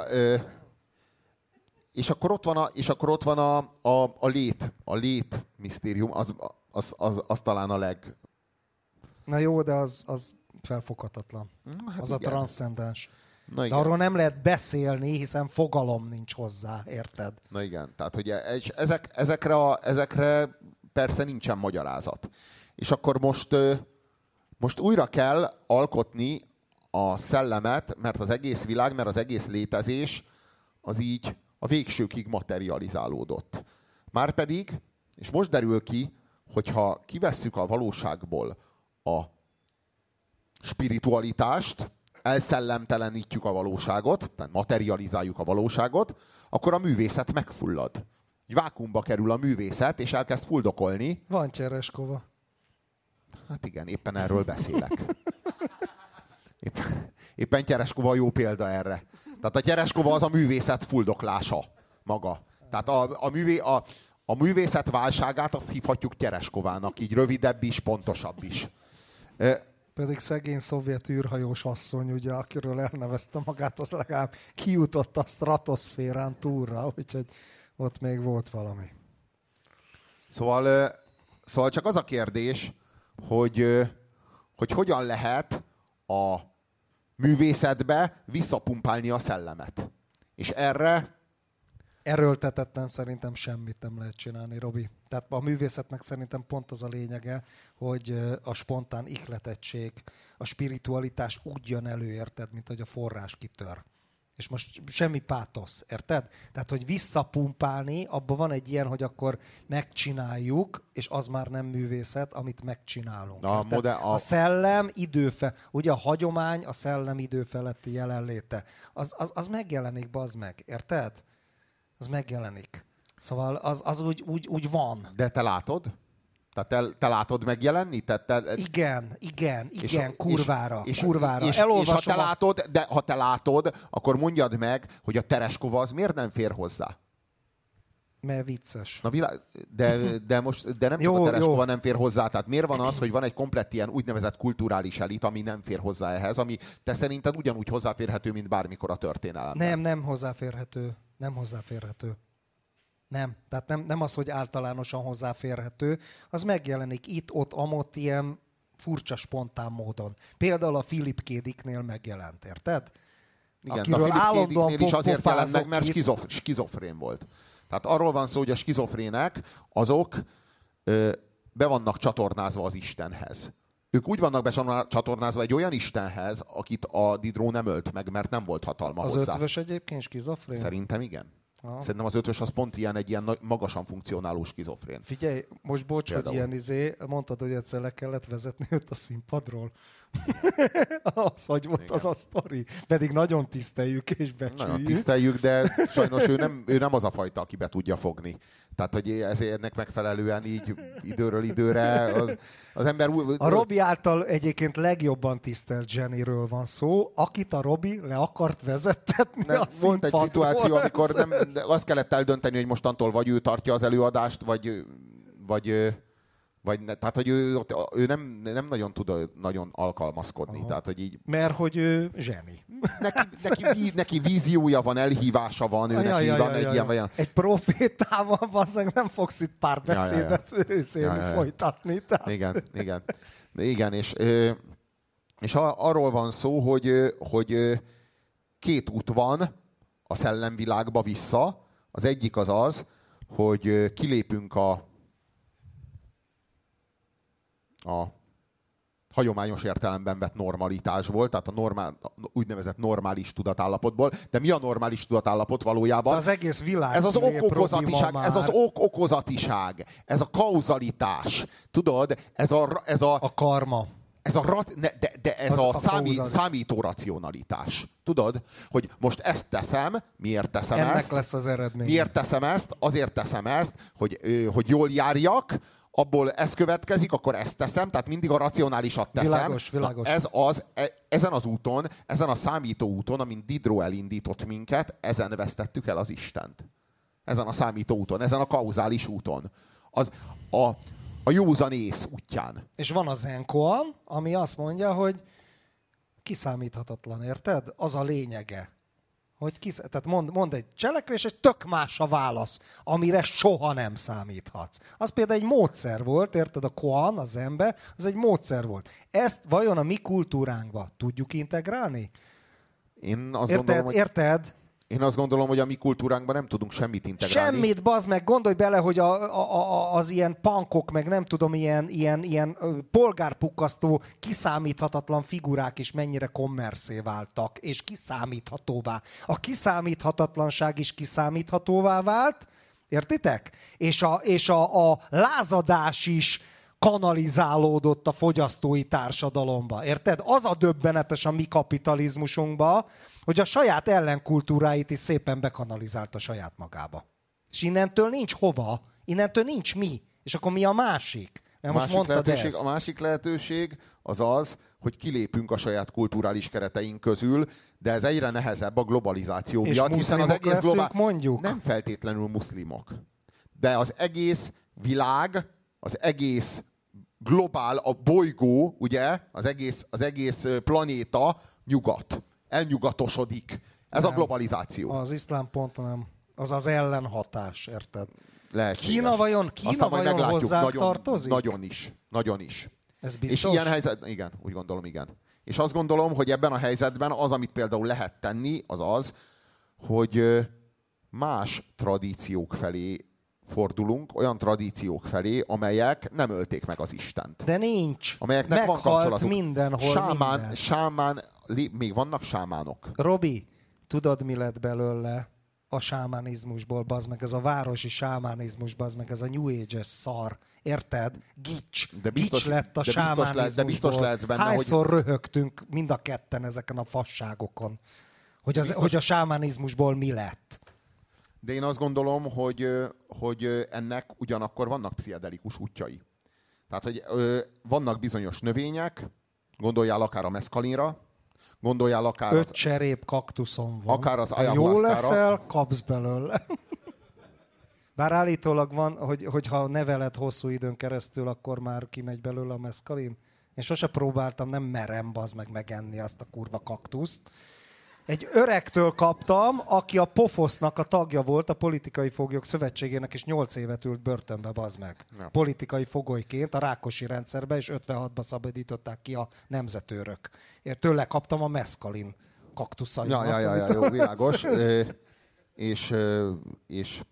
és akkor ott van a lét misztérium, az talán a leg... Na jó, de az felfoghatatlan. Hát az igen. A transzcendens. De arról nem lehet beszélni, hiszen fogalom nincs hozzá, érted? Na igen, tehát hogy ezekre persze nincsen magyarázat. És akkor most újra kell alkotni a szellemet, mert az egész világ, mert az egész létezés az így a végsőkig materializálódott. Márpedig, és most derül ki, hogyha kivesszük a valóságból a spiritualitást, elszellemtelenítjük a valóságot, tehát materializáljuk a valóságot, akkor a művészet megfullad. Egy vákuumba kerül a művészet, és elkezd fuldokolni. Van Csereskova. Hát igen, éppen erről beszélek. Éppen Csereskova jó példa erre. Tehát a Tyereskova az a művészet fuldoklása maga. Tehát a művészet válságát azt hívhatjuk Tyereskovának, így rövidebb is, pontosabb is. Pedig szegény szovjet űrhajós asszony, ugye, akiről elnevezte magát, az legalább kijutott a stratoszférán túlra, úgyhogy ott még volt valami. Szóval csak az a kérdés, hogy hogyan lehet a művészetbe visszapumpálni a szellemet. És erőltetetten szerintem semmit nem lehet csinálni, Robi. Tehát a művészetnek szerintem pont az a lényege, hogy a spontán ihletettség, a spiritualitás úgy jön elő, érted, mint hogy a forrás kitör. És most semmi pátosz, érted? Tehát, hogy visszapumpálni, abban van egy ilyen, hogy akkor megcsináljuk, és az már nem művészet, amit megcsinálunk. A szellem ugye a hagyomány, a szellem időfeletti jelenléte. Az megjelenik, bazd meg, érted? Az megjelenik. Szóval az úgy van. De te látod? Tehát te látod megjelenni? Igen, kurvára. És ha te látod, akkor mondjad meg, hogy a Tereskova az miért nem fér hozzá? Mert vicces. De nem csak a Tereskova nem fér hozzá, tehát miért van az, hogy van egy komplett ilyen úgynevezett kulturális elit, ami nem fér hozzá ehhez, ami te szerinted ugyanúgy hozzáférhető, mint bármikor a történelemben? Nem hozzáférhető. Nem. Tehát nem az, hogy általánosan hozzáférhető, az megjelenik itt, amott ilyen furcsa, spontán módon. Például a Philip K. Dicknél megjelent, érted? Igen, a Philip K. Dicknél is azért jelent meg, mert skizofrén volt. Tehát arról van szó, hogy a skizofrének azok be vannak csatornázva az Istenhez. Ők úgy vannak becsatornázva egy olyan Istenhez, akit a Diderot nem ölt meg, mert nem volt hatalma hozzá. Az ötvös egyébként skizofrén? Szerintem igen. Szerintem az ötös az pont egy ilyen magasan funkcionáló skizofrén. Figyelj, most bocs, hogy ilyen mondtad, hogy egyszer le kellett vezetni őt a színpadról. Az, hogy volt igen. Az a sztori. Pedig nagyon tiszteljük és becsüljük. Nagyon tiszteljük, de sajnos ő nem az a fajta, aki be tudja fogni. Tehát, hogy ennek megfelelően így időről időre az ember... A Robi által egyébként legjobban tisztelt Jennyről van szó, akit a Robi le akart vezettetni a színpadról. Volt egy szituáció, amikor azt kellett eldönteni, hogy mostantól vagy ő tartja az előadást, tehát, hogy ő nem nagyon tud nagyon alkalmazkodni. Tehát, hogy így... Mert hogy ő zseni. Neki víziója van, elhívása van, van egy ilyen... Egy profétával valószínűleg nem fogsz itt párbeszédet folytatni. Tehát. Igen, és arról van szó, hogy két út van a szellemvilágba vissza. Az egyik az, hogy kilépünk a hagyományos értelemben vett normalitásból, tehát a úgynevezett normális tudatállapotból. De mi a normális tudatállapot valójában? De az egész világ. Ez az okozatiság, ez a kauzalitás. Tudod, ez a karma. Ez a számító racionalitás. Tudod, hogy most ezt teszem, miért teszem ennek ezt? Lesz az eredmény. Miért teszem ezt? Azért teszem ezt, hogy jól járjak, abból ez következik, akkor ezt teszem, tehát mindig a racionálisat teszem. Világos. Ezen az úton, ezen a számító úton, amint Diderot elindított minket, ezen vesztettük el az Istent. Ezen a számító úton, ezen a kauzális úton. A józan ész útján. És van az Enkoan, ami azt mondja, hogy kiszámíthatatlan, érted? Az a lényege. Tehát mond egy cselekvés, és tök más a válasz, amire soha nem számíthatsz. Az például egy módszer volt, érted? A koan, a zenbe, az egy módszer volt. Ezt vajon a mi kultúránkba tudjuk integrálni? Érted? Én azt gondolom, hogy a mi kultúránkban nem tudunk semmit integrálni. Semmit, bazd meg, gondolj bele, hogy az ilyen punkok, meg nem tudom, ilyen polgárpukkasztó, kiszámíthatatlan figurák is mennyire kommerszé váltak, és kiszámíthatóvá. A kiszámíthatatlanság is kiszámíthatóvá vált, értitek? És a lázadás is kanalizálódott a fogyasztói társadalomba. Érted? Az a döbbenetes a mi kapitalizmusunkba, hogy a saját ellenkultúráit is szépen bekanalizálta saját magába. És innentől nincs hova, innentől nincs mi. És akkor mi a másik? A másik lehetőség az, hogy kilépünk a saját kulturális kereteink közül, de ez egyre nehezebb a globalizáció miatt, hiszen az egész mondjuk? Nem feltétlenül muszlimok. De az egész világ, az egész globál, a bolygó, ugye, az egész planéta nyugat. Elnyugatosodik. Ez nem. A globalizáció. Az iszlám pont nem. Az az ellenhatás, érted? Lehetséges. Kína vajon hozzá tartozik? Nagyon is. Ez biztos? És ilyen helyzet, igen, úgy gondolom, igen. És azt gondolom, hogy ebben a helyzetben az, amit például lehet tenni, az, hogy más tradíciók felé fordulunk, olyan tradíciók felé, amelyek nem ölték meg az Istent. De nincs. Amelyeknek meghalt van kapcsolatuk. mindenhol Sámán, még vannak sámánok. Robi, tudod, mi lett belőle a sámánizmusból, bazd meg, ez a városi sámánizmus, bazd meg, ez a New Age-es szar. Érted? Gics lett a sámánizmusból. De biztos lehetsz benne, hányszor röhögtünk mind a ketten ezeken a fasságokon, hogy a sámánizmusból mi lett. De én azt gondolom, hogy ennek ugyanakkor vannak pszichedelikus útjai. Tehát, hogy vannak bizonyos növények, gondoljál akár a meszkalinra, gondoljál akár 5 cserép kaktuszon van. Akár az ayahuasca-ra. Jó leszel, kapsz belőle. Bár állítólag van, hogyha neveled hosszú időn keresztül, akkor már kimegy belőle a meszkalin. Én sose próbáltam, nem merem bazd meg megenni azt a kurva kaktuszt. Egy öregtől kaptam, aki a Pofosznak a tagja volt, a Politikai Foglyok Szövetségének, és 8 évet ült börtönbe, bazd meg. Ja. Politikai fogolyként a Rákosi rendszerbe, és 56-ba szabadították ki a nemzetőrök. Én tőle kaptam a meszkalin kaktuszaimat. Ja, jó, világos. és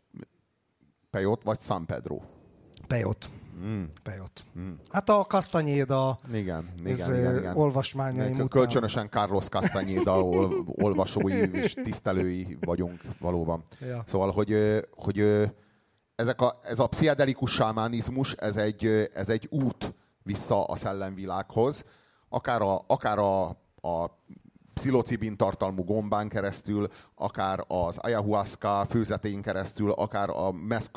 Peyot vagy San Pedro? Peyot. Peyot. Hát a Castañeda igen. olvasmányai kölcsönösen Carlos Castañeda olvasói és tisztelői vagyunk valóban. Ja. Szóval, hogy ez a pszichedelikus sámánizmus, ez egy út vissza a szellemvilághoz, akár a pszilocibin tartalmú gombán keresztül, akár az ayahuasca főzetén keresztül, akár a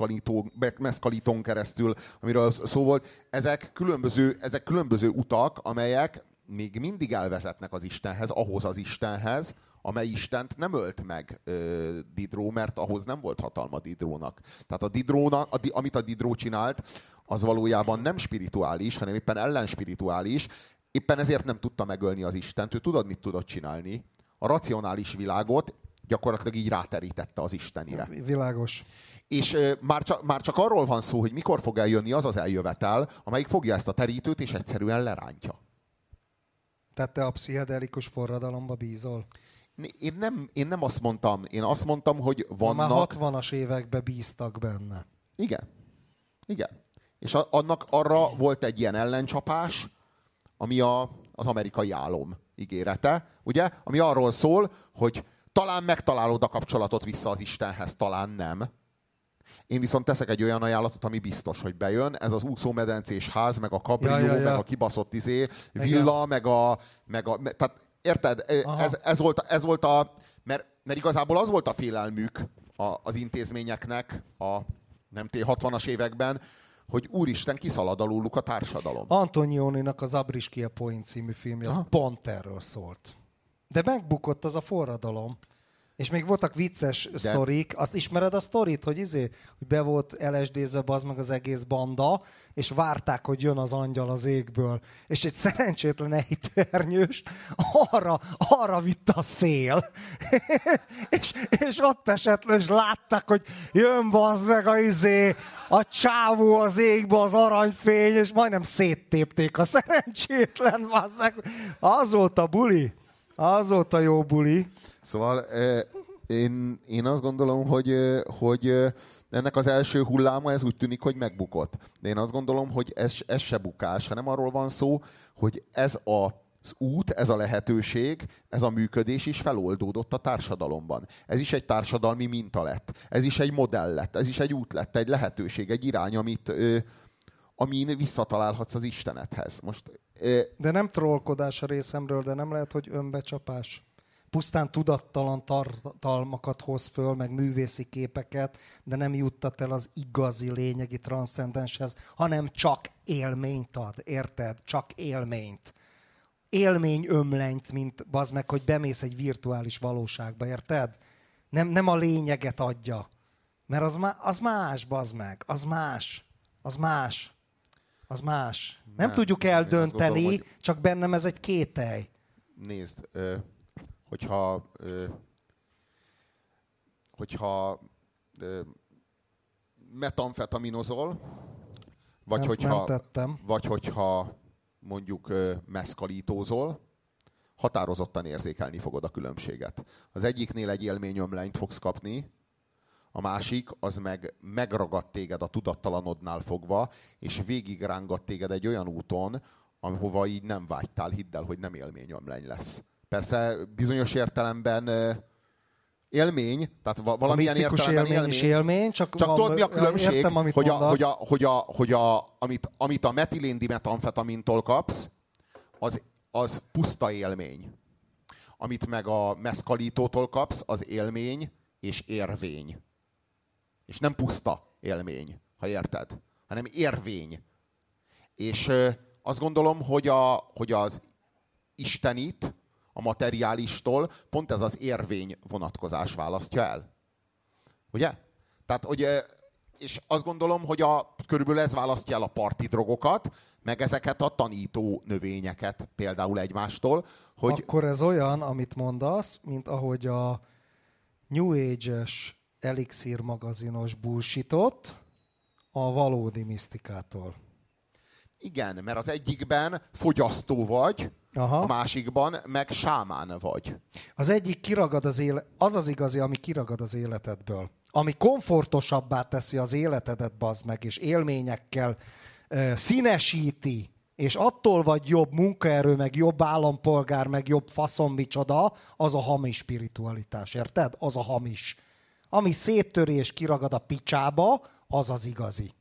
meszkaliton keresztül, amiről szó volt. Ezek különböző utak, amelyek még mindig elvezetnek az Istenhez, ahhoz az Istenhez, amely Istent nem ölt meg Diderot, mert ahhoz nem volt hatalma Diderotnak. Tehát amit a Diderot csinált, az valójában nem spirituális, hanem éppen ellenspirituális. Éppen ezért nem tudta megölni az Istent. Ő tudod, mit tudott csinálni? A racionális világot gyakorlatilag így ráterítette az Istenire. Világos. És már csak arról van szó, hogy mikor fog eljönni az az eljövetel, amelyik fogja ezt a terítőt, és egyszerűen lerántja. Tehát te a pszichedelikus forradalomba bízol? Én nem azt mondtam. Én azt mondtam, hogy vannak... Már 60-as években bíztak benne. Igen. És arra volt egy ilyen ellencsapás, ami az amerikai álom ígérete, ugye? Ami arról szól, hogy talán megtalálod a kapcsolatot vissza az Istenhez, talán nem. Én viszont teszek egy olyan ajánlatot, ami biztos, hogy bejön. Ez az úszómedencés ház, meg a kabrió, meg a kibaszott villa, meg a tehát érted? Ez volt mert igazából az volt a félelmük az intézményeknek a 60-as években, hogy úristen, kiszalad alóluk a társadalom. Antonioninak az Abriskia Point című filmje, az pont erről szólt. De megbukott az a forradalom. És még voltak vicces sztorik. Azt ismered a sztorit, hogy be volt LSD-zve bazd meg az egész banda, és várták, hogy jön az angyal az égből. És egy szerencsétlen ejtőernyőst arra vitte a szél. és ott esett le, és látták, hogy jön bazd meg a csávó az égbe, az aranyfény, és majdnem széttépték a szerencsétlen bazd meg. Az volt a buli. Az volt a jó buli. Szóval én azt gondolom, hogy ennek az első hulláma, ez úgy tűnik, hogy megbukott. De én azt gondolom, hogy ez se bukás, hanem arról van szó, hogy ez az út, ez a lehetőség, ez a működés is feloldódott a társadalomban. Ez is egy társadalmi minta lett. Ez is egy modell lett. Ez is egy út lett, egy lehetőség, egy irány, amin visszatalálhatsz az Istenedhez. De nem trollkodás a részemről, de nem lehet, hogy önbecsapás. Pusztán tudattalan tartalmakat hoz föl, meg művészi képeket, de nem juttat el az igazi lényegi transzcendenshez, hanem csak élményt ad, érted? Csak élményt. élményömlenyt, mint bazd meg, hogy bemész egy virtuális valóságba, érted? Nem a lényeget adja. Mert az más, bazd meg. Az más. Nem tudjuk eldönteni, gondolom, hogy... csak bennem ez egy kételj. Nézd, hogyha metamfetaminozol, vagy hogyha mondjuk meszkalitózol, határozottan érzékelni fogod a különbséget. Az egyiknél egy élményömlenyt fogsz kapni, a másik az meg megragad téged a tudattalanodnál fogva, és végigrángat téged egy olyan úton, ahova így nem vágytál, hidd el, hogy nem élményömleny lesz. Persze bizonyos értelemben élmény, tehát valamilyen értelemben élmény, csak tudod, mi a különbség, értem, amit a metiléndi-metamfetamintól kapsz, az puszta élmény. Amit meg a meszkalitótól kapsz, az élmény és érvény. És nem puszta élmény, ha érted, hanem érvény. És azt gondolom, hogy az istenit a materiálistól pont ez az érvény vonatkozás választja el. Ugye? Tehát, és azt gondolom, hogy körülbelül ez választja el a parti drogokat, meg ezeket a tanító növényeket például egymástól. Hogy... Akkor ez olyan, amit mondasz, mint ahogy a New Age-es Elixir magazinos bullshitot a valódi misztikától. Igen, mert az egyikben fogyasztó vagy, aha, a másikban meg sámán vagy. Az egyik kiragad az igazi, ami kiragad az életedből. Ami komfortosabbá teszi az életedet, bazd meg, és élményekkel színesíti, és attól vagy jobb munkaerő, meg jobb állampolgár, meg jobb faszom micsoda, az a hamis spiritualitás, érted? Az a hamis. Ami széttöri és kiragad a picsába, az az igazi.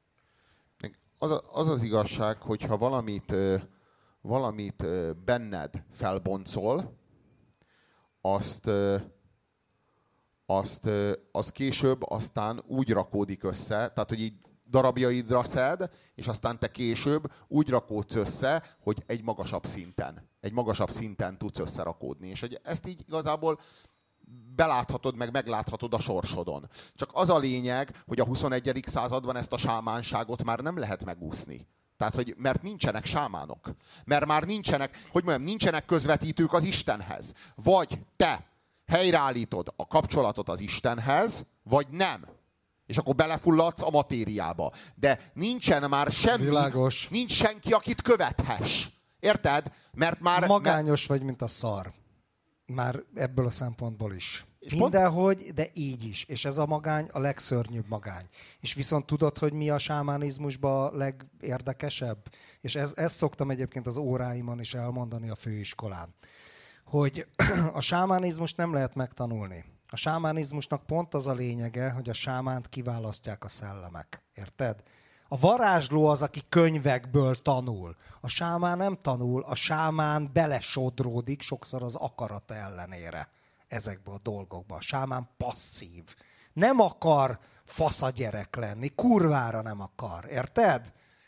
Az igazság, hogyha valamit benned felboncol, az később aztán úgy rakódik össze, tehát hogy így darabjaidra szed, és aztán te később úgy rakódsz össze, hogy egy magasabb szinten tudsz összerakódni. És hogy ezt így igazából beláthatod, meg megláthatod a sorsodon. Csak az a lényeg, hogy a 21. században ezt a sámánságot már nem lehet megúszni. Tehát, mert nincsenek sámánok. Mert már nincsenek közvetítők az Istenhez. Vagy te helyreállítod a kapcsolatot az Istenhez, vagy nem. És akkor belefulladsz a matériába. De nincsen már semmi, világos. Nincs senki, akit követhess. Érted? Mert már... Magányos vagy, mint a szar. Már ebből a szempontból is. Mindenhogy, de így is. És ez a magány a legszörnyűbb magány. És viszont tudod, hogy mi a sámánizmusban a legérdekesebb? És ezt szoktam egyébként az óráimon is elmondani a főiskolán. Hogy a sámánizmust nem lehet megtanulni. A sámánizmusnak pont az a lényege, hogy a sámánt kiválasztják a szellemek. Érted? A varázsló az, aki könyvekből tanul. A sámán nem tanul, a sámán belesodródik sokszor az akarata ellenére ezekbe a dolgokba. A sámán passzív. Nem akar faszagyerek lenni, kurvára nem akar. Érted?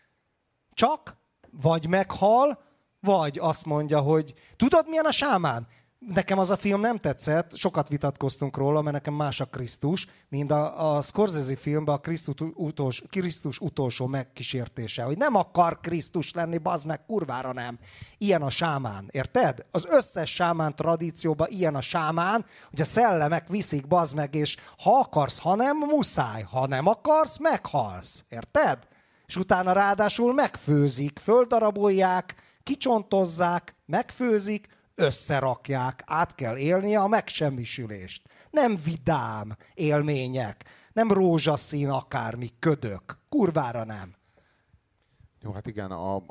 Csak vagy meghal, vagy azt mondja, hogy tudod, milyen a sámán? Nekem az a film nem tetszett, sokat vitatkoztunk róla, mert nekem más a Krisztus, mint a Scorsese filmben a Krisztus utolsó megkísértése, hogy nem akar Krisztus lenni, bazd meg, kurvára nem. Ilyen a sámán, érted? Az összes sámán tradícióban ilyen a sámán, hogy a szellemek viszik, bazd meg, és ha akarsz, ha nem, muszáj. Ha nem akarsz, meghalsz, érted? És utána ráadásul megfőzik, földarabolják, kicsontozzák, megfőzik, összerakják, át kell élnie a megsemmisülést. Nem vidám élmények, nem rózsaszín akármi, ködök. Kurvára nem. Jó, hát igen,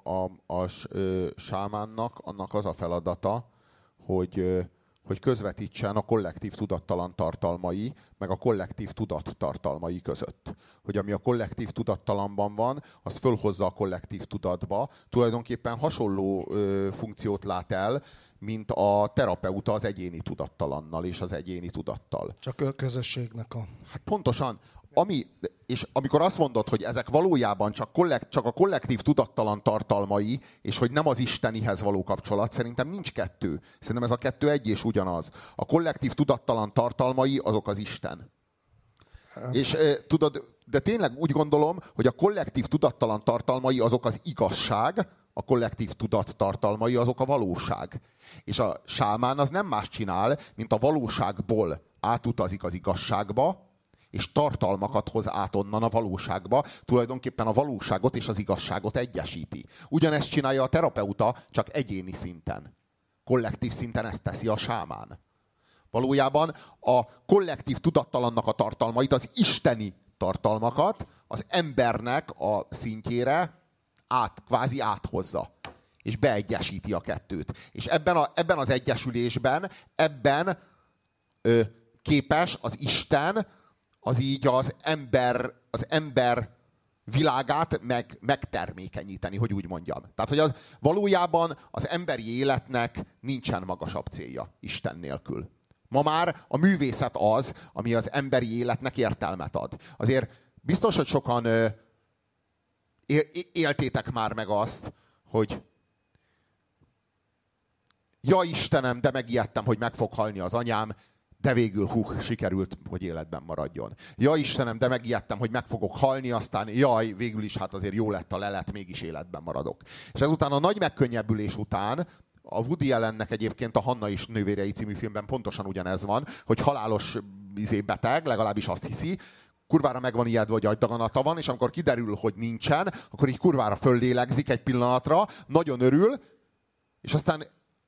a sámánnak annak az a feladata, hogy közvetítsen a kollektív tudattalan tartalmai, meg a kollektív tudat tartalmai között. Hogy ami a kollektív tudattalanban van, az fölhozza a kollektív tudatba. Tulajdonképpen hasonló funkciót lát el, mint a terapeuta az egyéni tudattalannal és az egyéni tudattal. Csak a közösségnek a... Hát pontosan. És amikor azt mondod, hogy ezek valójában csak a kollektív tudattalan tartalmai, és hogy nem az Istenihez való kapcsolat, szerintem nincs kettő. Szerintem ez a kettő egy és ugyanaz. A kollektív tudattalan tartalmai azok az Isten. És tudod, de tényleg úgy gondolom, hogy a kollektív tudattalan tartalmai azok az igazság, a kollektív tudat tartalmai azok a valóság. És a sámán az nem más csinál, mint a valóságból átutazik az igazságba, és tartalmakat hoz át onnan a valóságba, tulajdonképpen a valóságot és az igazságot egyesíti. Ugyanezt csinálja a terapeuta, csak egyéni szinten. Kollektív szinten ezt teszi a sámán. Valójában a kollektív tudattalannak a tartalmait, az isteni tartalmakat az embernek a szintjére kvázi áthozza. És beegyesíti a kettőt. És ebben az egyesülésben, képes az Isten, az így az ember világát megtermékenyíteni, hogy úgy mondjam. Tehát, hogy valójában az emberi életnek nincsen magasabb célja Isten nélkül. Ma már a művészet az, ami az emberi életnek értelmet ad. Azért biztos, hogy sokan éltétek már meg azt, hogy ja Istenem, de megijedtem, hogy meg fog halni az anyám, de végül sikerült, hogy életben maradjon. Ja Istenem, de megijedtem, hogy meg fogok halni, aztán jaj, végül is hát azért jó lett a lelet, mégis életben maradok. És ezután a nagy megkönnyebbülés után, a Woody Allennek egyébként a Hanna és nővérei című filmben pontosan ugyanez van, hogy halálos beteg, legalábbis azt hiszi, kurvára meg van ijedve, hogy agydaganata van, és amikor kiderül, hogy nincsen, akkor így kurvára föllélegzik egy pillanatra, nagyon örül, és aztán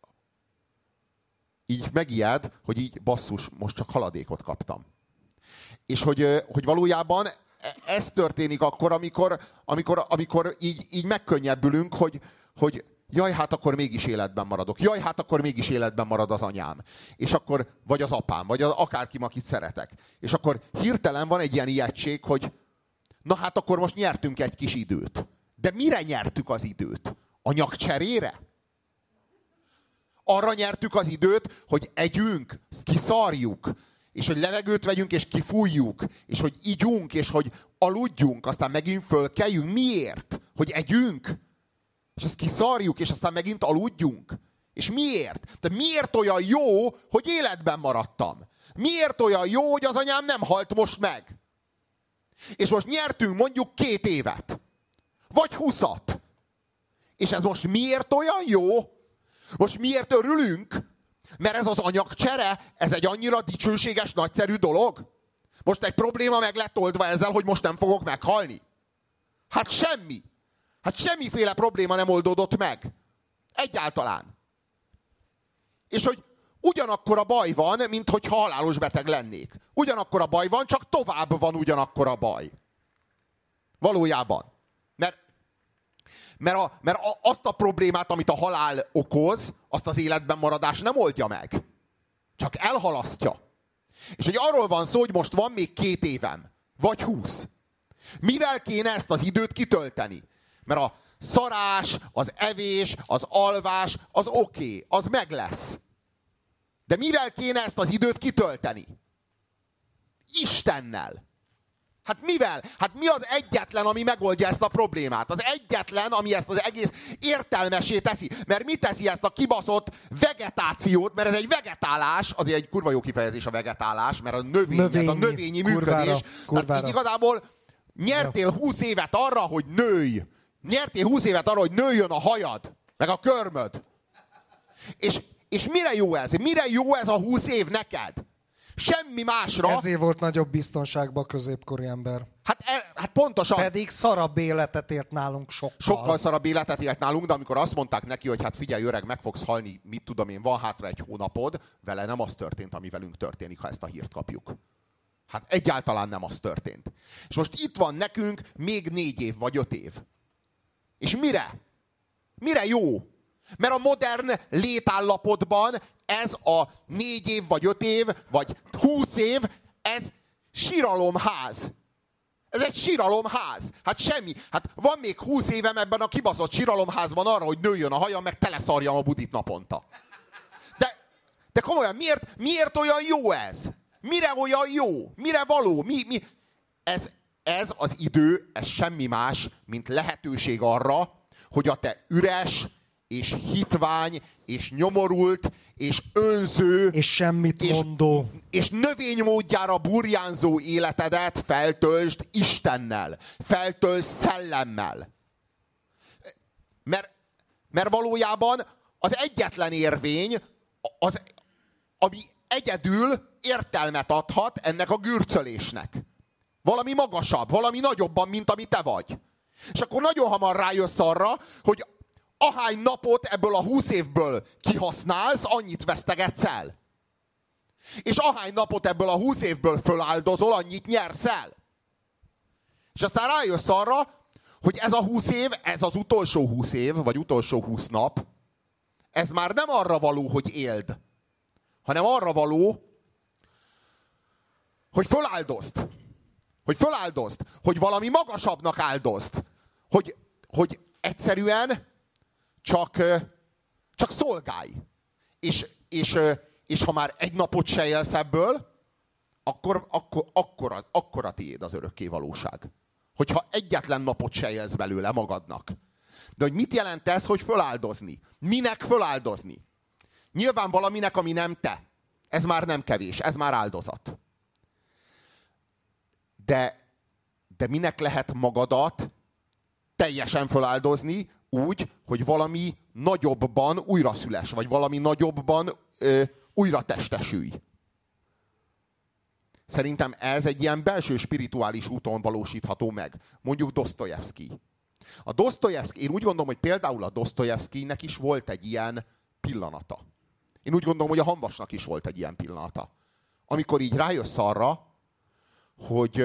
így megijed, hogy így basszus, most csak haladékot kaptam. És hogy valójában ez történik akkor, amikor így megkönnyebbülünk, hogy jaj, hát akkor mégis életben maradok. Jaj, hát akkor mégis életben marad az anyám. És akkor, vagy az apám, vagy akárki, akit szeretek. És akkor hirtelen van egy ilyen ijegység, hogy na hát akkor most nyertünk egy kis időt. De mire nyertük az időt? Anyagcserére? Arra nyertük az időt, hogy együnk, kiszarjuk, és hogy levegőt vegyünk, és kifújjuk, és hogy igyunk, és hogy aludjunk, aztán megint fölkeljünk. Miért? Hogy együnk, és ezt kiszarjuk, és aztán megint aludjunk. És miért? De miért olyan jó, hogy életben maradtam? Miért olyan jó, hogy az anyám nem halt most meg? És most nyertünk mondjuk 2 évet. Vagy 20-at. És ez most miért olyan jó? Most miért örülünk? Mert ez az anyagcsere, ez egy annyira dicsőséges, nagyszerű dolog? Most egy probléma meg lett oldva ezzel, hogy most nem fogok meghalni? Hát semmi. Hát semmiféle probléma nem oldódott meg. Egyáltalán. És hogy ugyanakkor a baj van, mint hogyha halálos beteg lennék. Ugyanakkor a baj van, csak tovább van ugyanakkor a baj. Valójában. Mert azt a problémát, amit a halál okoz, azt az életben maradás nem oldja meg. Csak elhalasztja. És hogy arról van szó, hogy most van még 2 évem. Vagy 20. Mivel kéne ezt az időt kitölteni? Mert a szarás, az evés, az alvás, az oké, az meg lesz. De mivel kéne ezt az időt kitölteni? Istennel. Hát mivel? Hát mi az egyetlen, ami megoldja ezt a problémát? Az egyetlen, ami ezt az egész értelmessé teszi. Mert mi teszi ezt a kibaszott vegetációt? Mert ez egy vegetálás, azért egy kurva jó kifejezés a vegetálás, mert a növényi, ez a növényi működés. Kurvára. Tehát így igazából nyertél 20 évet arra, hogy nőj. Nyertél 20 évet arra, hogy nőjön a hajad, meg a körmöd. És mire jó ez? Mire jó ez a 20 év neked? Semmi másra. Ezért volt nagyobb biztonságban a középkori ember. Hát pontosan. Pedig szarabb életet élt nálunk sokkal. Sokkal szarabb életet élt nálunk, de amikor azt mondták neki, hogy hát figyelj öreg, meg fogsz halni, mit tudom én, van hátra 1 hónapod, vele nem az történt, ami velünk történik, ha ezt a hírt kapjuk. Hát egyáltalán nem az történt. És most itt van nekünk még 4 év vagy 5 év. És mire? Mire jó? Mert a modern létállapotban ez a 4 év, vagy 5 év, vagy 20 év, ez síralomház. Ez egy síralomház. Hát semmi. Hát van még 20 évem ebben a kibaszott síralomházban arra, hogy nőjön a hajam, meg teleszarjam a budit naponta. De komolyan, miért olyan jó ez? Mire olyan jó? Mire való? Ez az idő, ez semmi más, mint lehetőség arra, hogy a te üres, és hitvány, és nyomorult, és önző, és semmit mondó, és növénymódjára burjánzó életedet feltöltsd Istennel, feltöltsd szellemmel. Mert valójában az egyetlen érvény, ami egyedül értelmet adhat ennek a gürcölésnek. Valami magasabb, valami nagyobban, mint ami te vagy. És akkor nagyon hamar rájössz arra, hogy ahány napot ebből a 20 évből kihasználsz, annyit vesztegetsz el. És ahány napot ebből a 20 évből föláldozol, annyit nyersz el. És aztán rájössz arra, hogy ez a 20 év, ez az utolsó 20 év, vagy utolsó 20 nap, ez már nem arra való, hogy éld, hanem arra való, hogy föláldozd. Hogy föláldozd. Hogy valami magasabbnak áldozd. Hogy egyszerűen csak szolgálj. És ha már egy napot se élsz ebből, akkor a tiéd az örökké valóság. Hogyha egyetlen napot se élsz belőle magadnak. De hogy mit jelent ez, hogy föláldozni? Minek föláldozni? Nyilván valaminek, ami nem te. Ez már nem kevés, ez már áldozat. De minek lehet magadat teljesen föláldozni úgy, hogy valami nagyobbban újra szüles, vagy valami nagyobbban újra testesülj. Szerintem ez egy ilyen belső spirituális úton valósítható meg. Mondjuk Dosztojevszkij. Én úgy gondolom, hogy például a Dosztojevszkijnek is volt egy ilyen pillanata. Én úgy gondolom, hogy a Hamvasnak is volt egy ilyen pillanata. Amikor így rájössz arra, hogy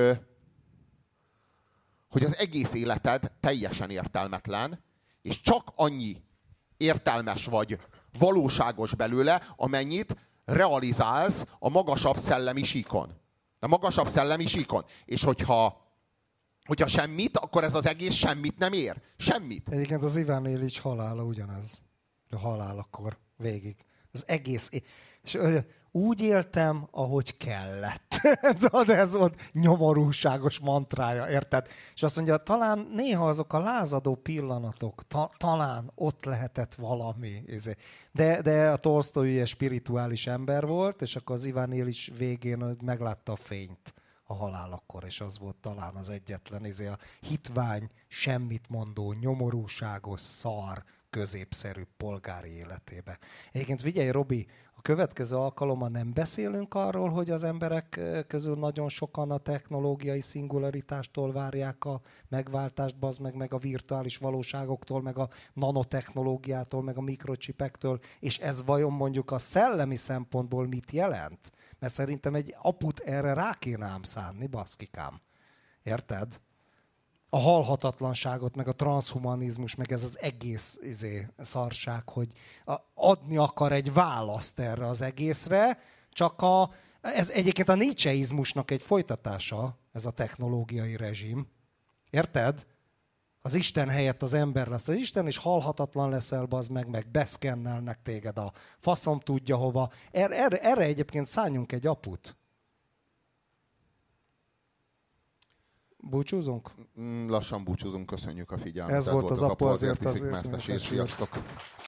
az egész életed teljesen értelmetlen, és csak annyi értelmes vagy valóságos belőle, amennyit realizálsz a magasabb szellemi síkon. A magasabb szellemi síkon. És hogyha semmit, akkor ez az egész semmit nem ér. Semmit. Egyébként az Iván Iljics halála ugyanez. A halál akkor végig. Az egész... És úgy éltem, ahogy kellett. De ez volt nyomorúságos mantrája, érted? És azt mondja, talán néha azok a lázadó pillanatok, talán ott lehetett valami. De a Tolsztoj ilyen spirituális ember volt, és akkor az Iván Iljics végén meglátta a fényt a halálakor, és az volt talán az egyetlen, a hitvány, semmit mondó, nyomorúságos, szar, középszerű polgári életébe. Egyébként figyelj, Robi, a következő alkalommal nem beszélünk arról, hogy az emberek közül nagyon sokan a technológiai szingularitástól várják a megváltást, bazd meg a virtuális valóságoktól, meg a nanotechnológiától, meg a mikrocsipektől, és ez vajon mondjuk a szellemi szempontból mit jelent? Mert szerintem egy aput erre rá kéne ám szánni, baszkikám. Érted? A halhatatlanságot, meg a transzhumanizmus, meg ez az egész szarság, hogy adni akar egy választ erre az egészre, csak ez egyébként a nietzscheizmusnak egy folytatása, ez a technológiai rezsim. Érted? Az Isten helyett az ember lesz az Isten, és halhatatlan leszel, bazd meg beszkennelnek téged a faszom tudja hova. Erre egyébként szálljunk egy aput. Búcsúzunk? Lassan búcsúzunk, köszönjük a figyelmet. Ez volt az Apu azért iszik, mert te sírsiasztok.